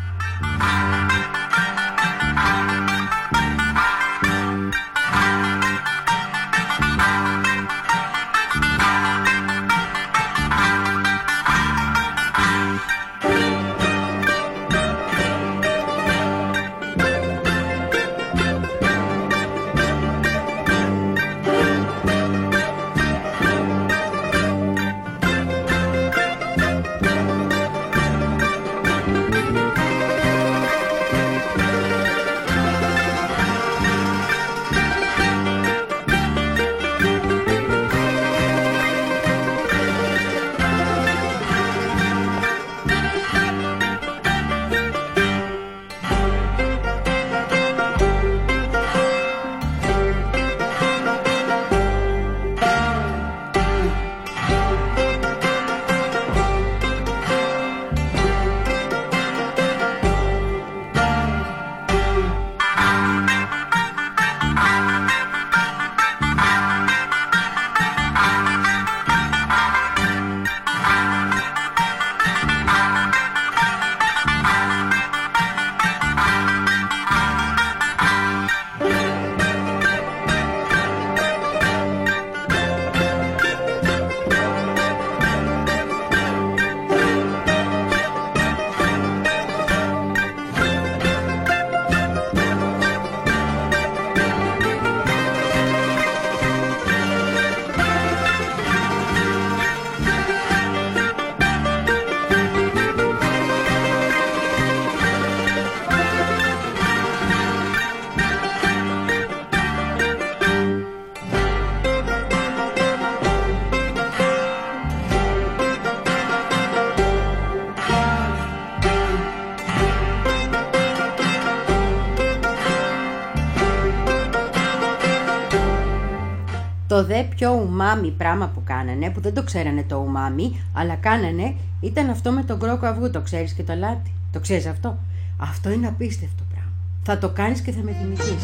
Το δε πιο ουμάμι πράγμα που κάνανε, που δεν το ξέρανε το ουμάμι, αλλά κάνανε, ήταν αυτό με τον κρόκο αυγού. Το ξέρεις και το αλάτι? Το ξέρεις αυτό? Αυτό είναι απίστευτο πράγμα. Θα το κάνεις και θα με θυμηθείς.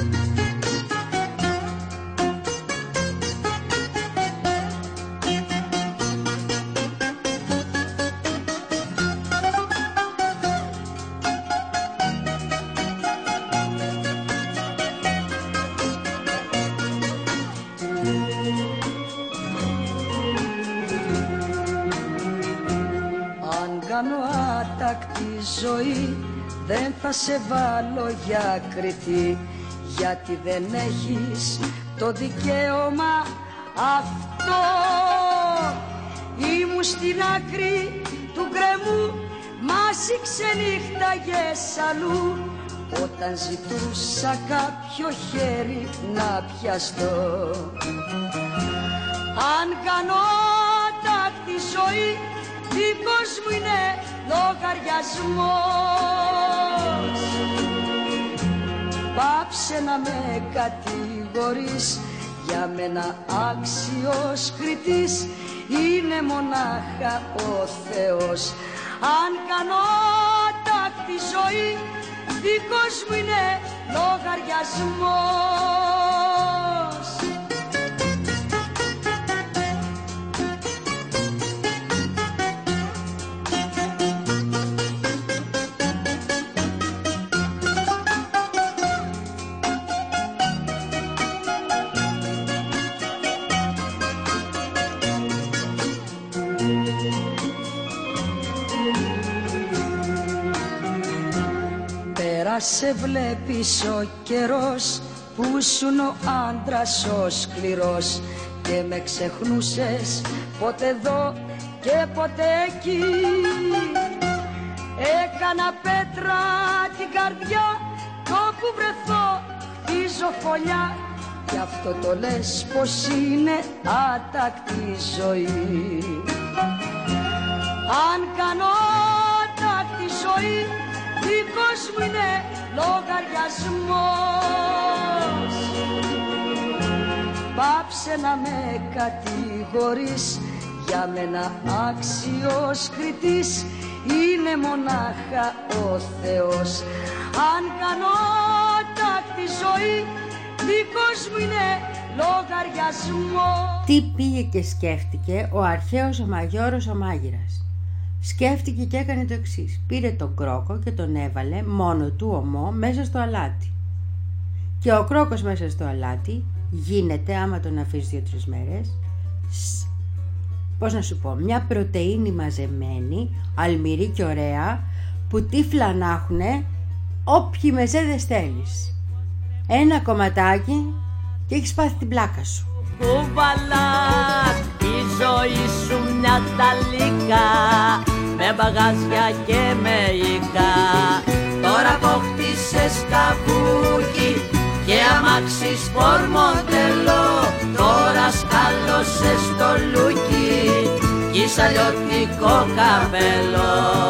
Ζωή δεν θα σε βάλω για κριτή, γιατί δεν έχεις το δικαίωμα αυτό. Ήμουν στην άκρη του γκρεμού, μας ξενύχταγες αλλού, όταν ζητούσα κάποιο χέρι να πιαστώ. Αν κάνω τάκτη ζωή, δικός μου είναι λογαριασμός. Πάψε να με κατηγορείς, για μένα άξιος κριτής είναι μονάχα ο Θεός. Αν κάνω τάκτη ζωή, δικός μου είναι λογαριασμός. Σε βλέπεις ο καιρός που ήσουν ο άντρας ο σκληρός, και με ξεχνούσες ποτέ εδώ και ποτέ εκεί. Έκανα πέτρα την καρδιά, το που βρεθώ βίζω φωλιά, γι' αυτό το λες πως είναι άτακτη ζωή. Αν κάνω άτακτη ζωή, δικός μου είναι λογαριασμός. Πάψε να με κατηγορείς, για μένα άξιος κριτής είναι μονάχα ο Θεός. Αν κάνω τάκτη ζωή, δικός μου είναι λογαριασμός. Τι πήγε και σκέφτηκε ο αρχαίος ο Μαγιώρος ο μάγειρας? Σκέφτηκε και έκανε το εξής. Πήρε τον κρόκο και τον έβαλε μόνο του ομό μέσα στο αλάτι. Και ο κρόκος μέσα στο αλάτι γίνεται, άμα τον αφήσεις δύο-τρεις μέρες, πώς να σου πω, μια πρωτεΐνη μαζεμένη, αλμυρή και ωραία, που τύφλα να έχουνε όποιοι μεζέδες θέλεις. Ένα κομματάκι και έχεις πάθει την πλάκα σου. Κουβαλάς η ζωή σου μια ταλίκα, με μπαγάζια και με οίκα. Τώρα αποκτήσες καβούκι και αμάξι σπορ μοντέλο. Τώρα σκάλωσες το λούκι κι είσαι αλλιώτικο καπέλο.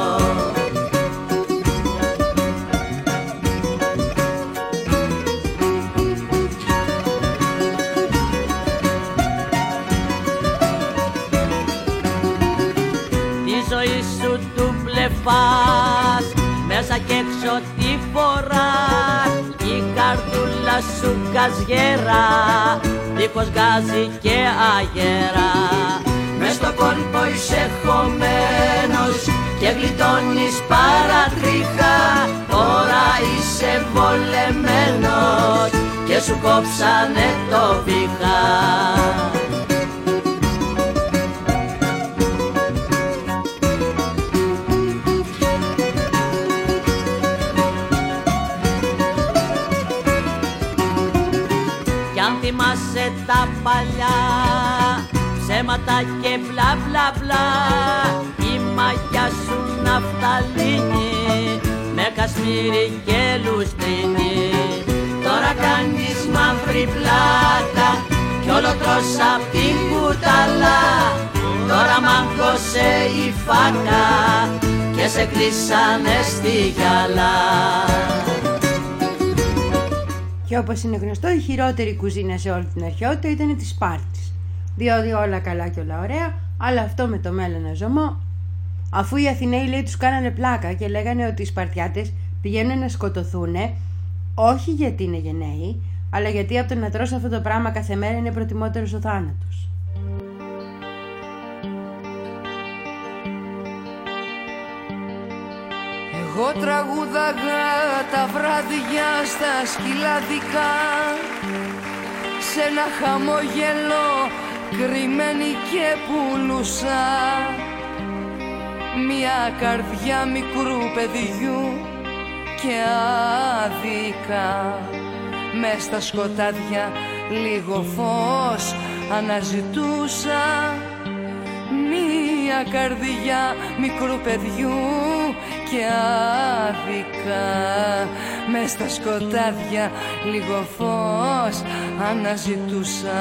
Πας, μέσα κι έξω τη φοράς, η καρδούλα σου καζιέρα, δίχως γκάζι και αγέρα. Μες στο κόλπο είσαι χωμένος και γλιτώνεις παρατρίχα. Τώρα είσαι βολεμένος και σου κόψανε το βήχα. Θυμάσαι τα παλιά ψέματα και μπλα μπλα μπλα, η μαγιά σου ναυταλίνη με κασμίρι και λουστρίνη. Τώρα κάνεις μαύρη πλάκα κι όλο τρως απ' την κουταλά. Τώρα μάγκωσε η φάκα και σε κλείσανε στη γυαλά. Κι Και όπως είναι γνωστό, η χειρότερη κουζίνα σε όλη την αρχαιότητα ήταν της Σπάρτης. Διότι όλα καλά και όλα ωραία, αλλά αυτό με το μέλλον ζωμό. Αφού οι Αθηναίοι, λέει, τους κάνανε πλάκα και λέγανε ότι οι Σπαρτιάτες πηγαίνουν να σκοτωθούνε, όχι γιατί είναι γενναίοι, αλλά γιατί από το να τρως αυτό το πράγμα κάθε μέρα είναι προτιμότερος ο θάνατος. Εγώ τραγούδαγα τα βράδια στα σκυλαδικά, σε ένα χαμόγελο κρυμμένη και πουλούσα μια καρδιά μικρού παιδιού και άδικα. Μες στα σκοτάδια λίγο φως αναζητούσα μια καρδιά μικρού παιδιού και άδικα. Μες στα σκοτάδια λίγο φως αναζητούσα.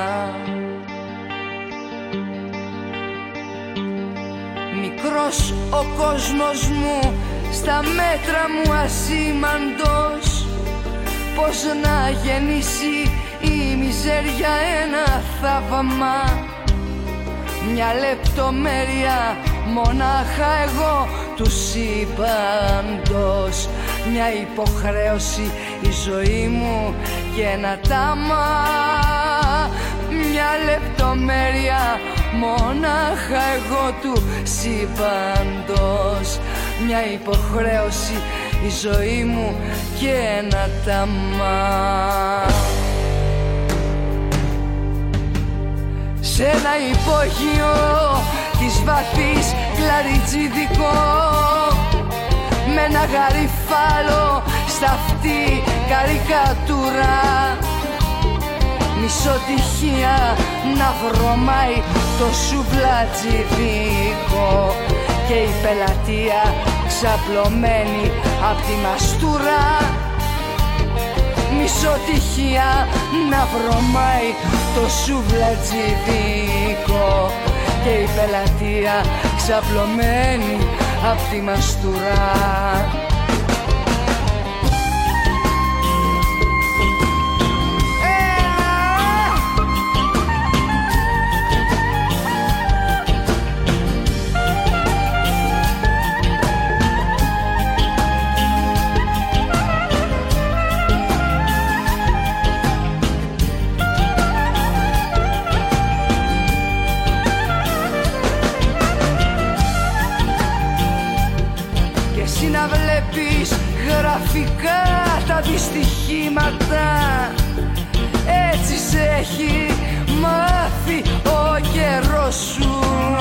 Μικρός ο κόσμος μου, στα μέτρα μου ασήμαντος, πώς να γεννήσει η μιζέρια ένα θαύμα. Μια λεπτομέρεια μονάχα εγώ του σύμπαντος, μια υποχρέωση η ζωή μου και ένα τάμα. Μια λεπτομέρεια μονάχα εγώ του σύμπαντος, μια υποχρέωση η ζωή μου και ένα τάμα. Σε ένα υπόγειο της βαθύς κλαριτζίδικο, με ένα γαριφάλο στα αυτή καρικατούρα, μισοτυχία να βρωμάει το σουβλατζιδίκο και η πελατεία ξαπλωμένη απ' τη μαστούρα. Μισοτυχία να βρωμάει το σουβλατζιδίκο και η πελατεία ξαπλωμένη απ' τη μαστούρα. Να βλέπεις γραφικά τα δυστυχήματα, έτσι σε έχει μάθει ο καιρός σου.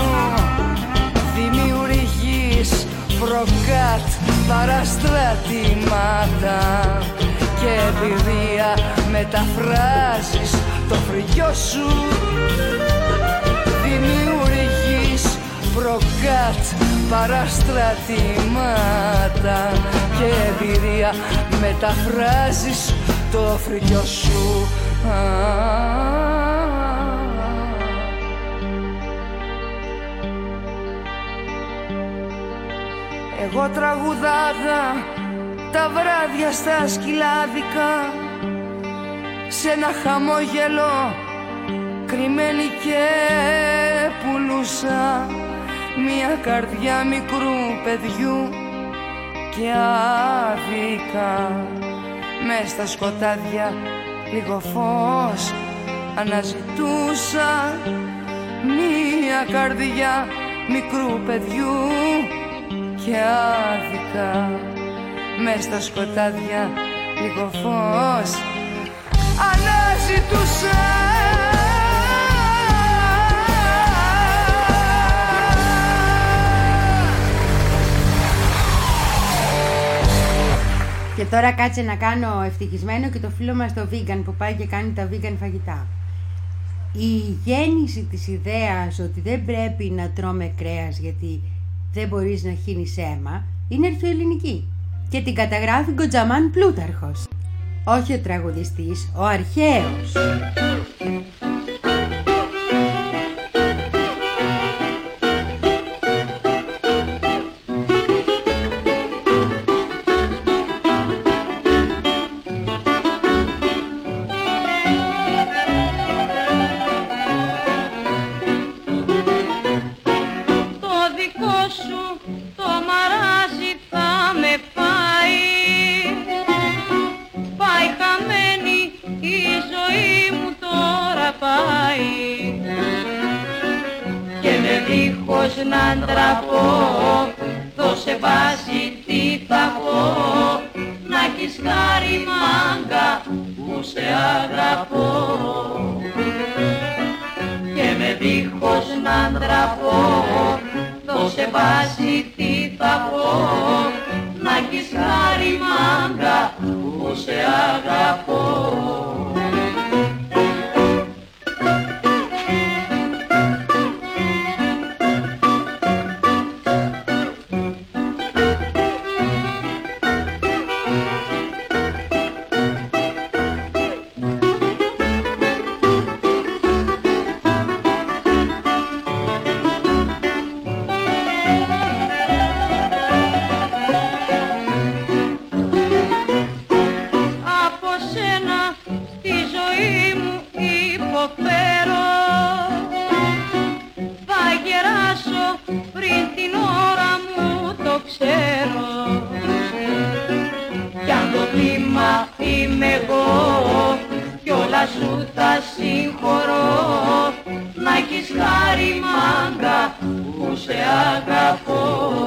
Δημιουργείς προκάτ παραστρατήματα και εμπειρία μεταφράζεις το φρυγιό σου. Δημιουργείς προκάτ παραστρατήματα και εμπειρία μεταφράζεις το φρυγιό σου. Εγώ τραγουδάγα τα βράδια στα σκυλάδικα, σε ένα χαμόγελο κρυμμένη και πουλούσα μια καρδιά μικρού παιδιού και άδικα. Μες στα σκοτάδια λίγο φως αναζητούσα μια καρδιά μικρού παιδιού και άδικα. Μες στα σκοτάδια λίγο φως αναζητούσα. Και τώρα κάτσε να κάνω ευτυχισμένο και το φίλο μας το vegan που πάει και κάνει τα vegan φαγητά. Η γέννηση της ιδέας ότι δεν πρέπει να τρώμε κρέας γιατί δεν μπορείς να χύνεις αίμα είναι αρχαιοελληνική και την καταγράφει Γκοτζαμάν Πλούταρχος. Όχι ο τραγουδιστής, ο αρχαίος. αγαπάει και με δίχως να ντραπώ δώσε βάση τι θα πω να έχεις χάρη μάγκα που σε αγαπώ και με δίχως να ντραπώ δώσε βάση τι θα πω να έχεις χάρη μάγκα που σε αγαπώ. Σου τα συγχωρώ να έχεις χάρη μάγκα που σε αγαπώ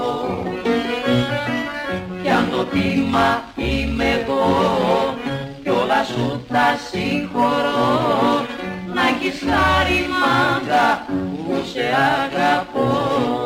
κι αν το θύμα είμαι εγώ κι όλα σου τα συγχωρώ να έχεις χάρη μάγκα που σε αγαπώ.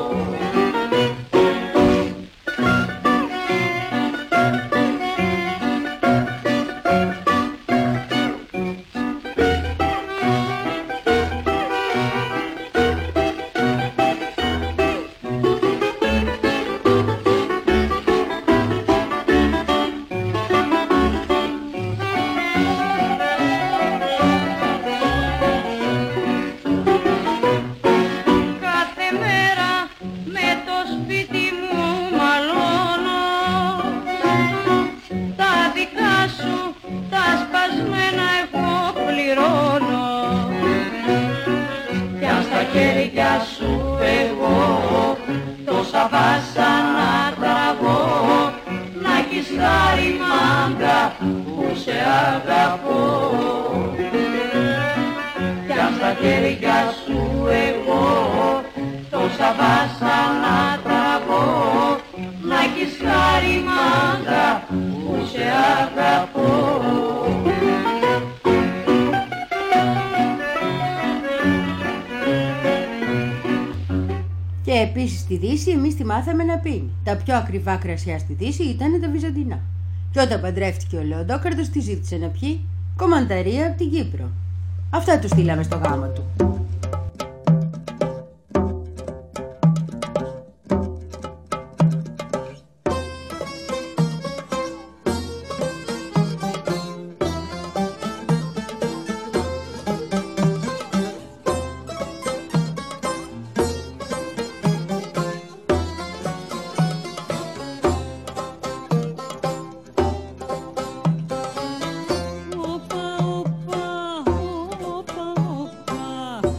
Και επίσης στη Δύση εμείς τη μάθαμε να πίνει. Τα πιο ακριβά κρασιά στη Δύση ήταν τα βυζαντινά. Και όταν παντρεύτηκε ο Λεοντόκαρδος τη ζήτησε να πιει κομμανταρία από την Κύπρο. Αυτά του στείλαμε στο γάμο του. Όπα, όπα, όπα, όπα.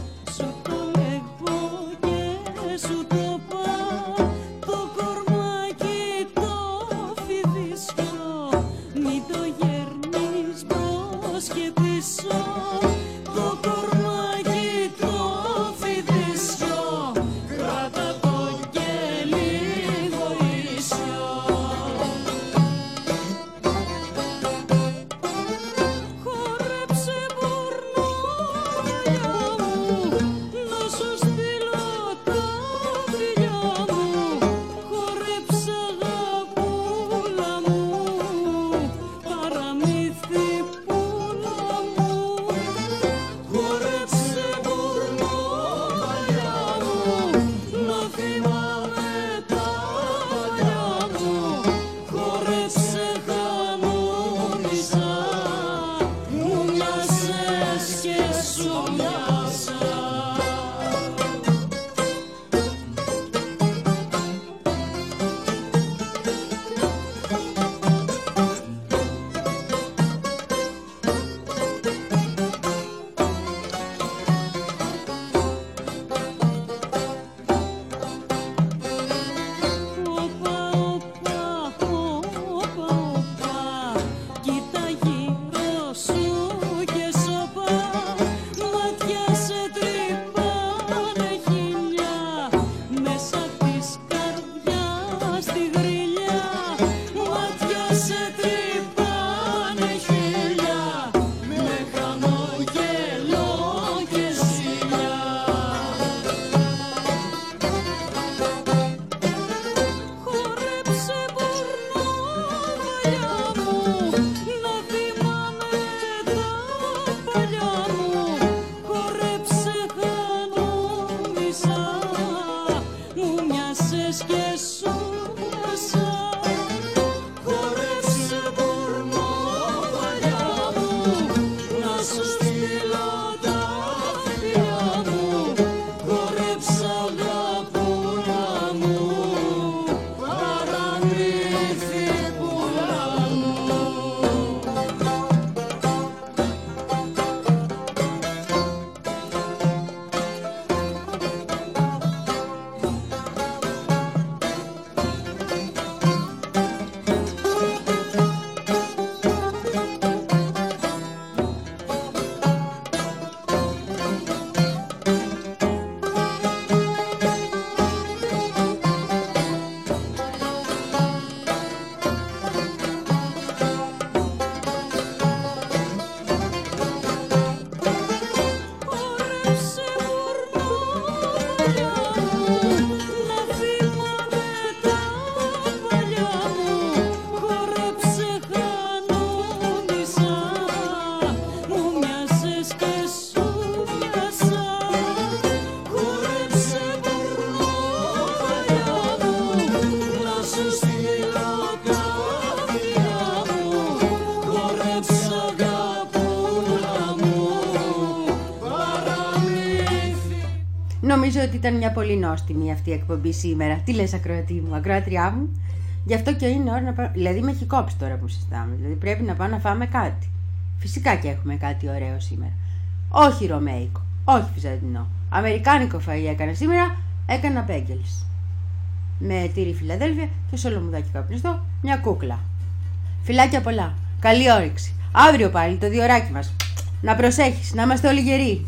Νομίζω ότι ήταν μια πολύ νόστιμη αυτή η εκπομπή σήμερα. Τι λες, ακροατή μου, ακροατριά μου? Γι' αυτό και είναι ώρα να πάω. Δηλαδή με έχει κόψει τώρα που συζητάμε. Δηλαδή πρέπει να πάω να φάμε κάτι. Φυσικά και έχουμε κάτι ωραίο σήμερα. Όχι ρωμαϊκό, όχι βυζαντινό. Αμερικάνικο φαΐ έκανα σήμερα, έκανα μπέγγελς. Με τύρι Φιλαδέλφια και σολομουδάκι καπνιστό, μια κούκλα. Φιλάκια πολλά. Καλή όρεξη. Αύριο πάλι το διωράκι μας. Να προσέχεις, να είμαστε όλοι γεροί.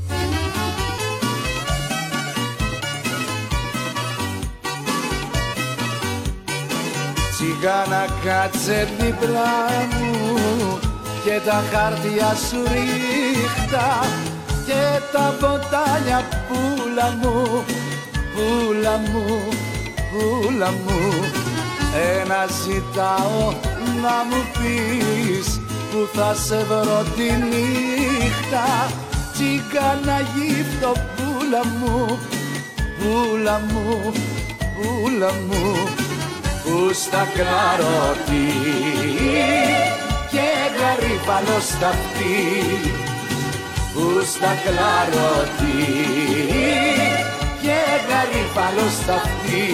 Τσιγάνα κάτσε δίπλα μου και τα χάρτια σου ρίχτα και τα μποτάνια πουλα μου, πουλα μου, πουλα μου. Ένα ζητάω να μου πεις που θα σε βρω τη νύχτα. Τσιγάνα γύφτο πουλα μου, πουλα μου, πουλα μου. Που στα κλαρωτή και γαρίφαλο στα αυτή. Που στα κλαρωτή και γαρίφαλο στα αυτή.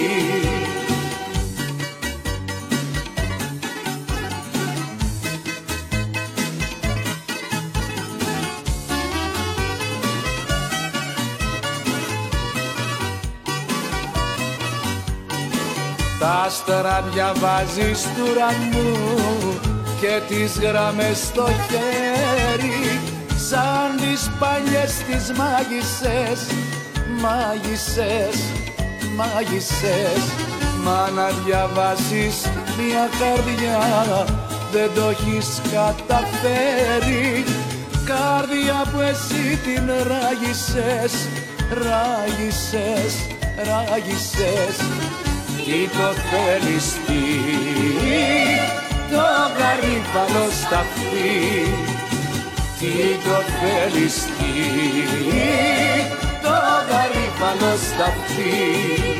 Τα άστερα διαβάζεις του ουρανού και τις γραμμές στο χέρι σαν τις παλιές τις μάγισσες, μάγισσες, μάγισσες. Μα να διαβάσεις μια καρδιά δεν το έχεις καταφέρει. Καρδιά που εσύ την ράγισσες, ράγισσες, ράγισσες. Τι το θέλεις τι, το γαρίφαλο σταφί. Τι το θέλεις τι, το γαρίφαλο σταφί.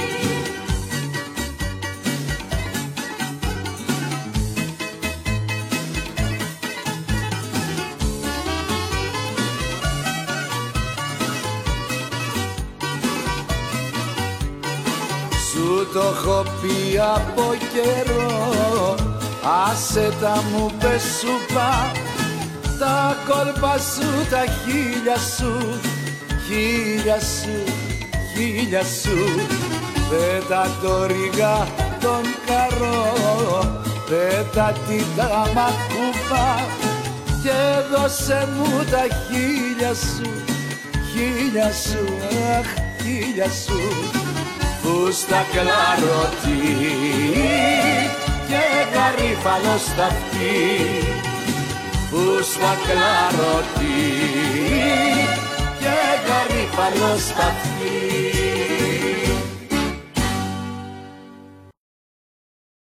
Το έχω πει από καιρό, άσε τα μου πες σου πά. Τα κόλπα σου, τα χίλια σου, χίλια σου, χίλια σου. Πέτα το ρίγα τον καρό, πέτα τη τα μακούπα και δώσε μου τα χίλια σου, χίλια σου, αχ, χίλια σου. Που στα κλαρωτή και γαρίφαλο σταφί. Που στα κλαρωτή και γαρίφαλο σταφί.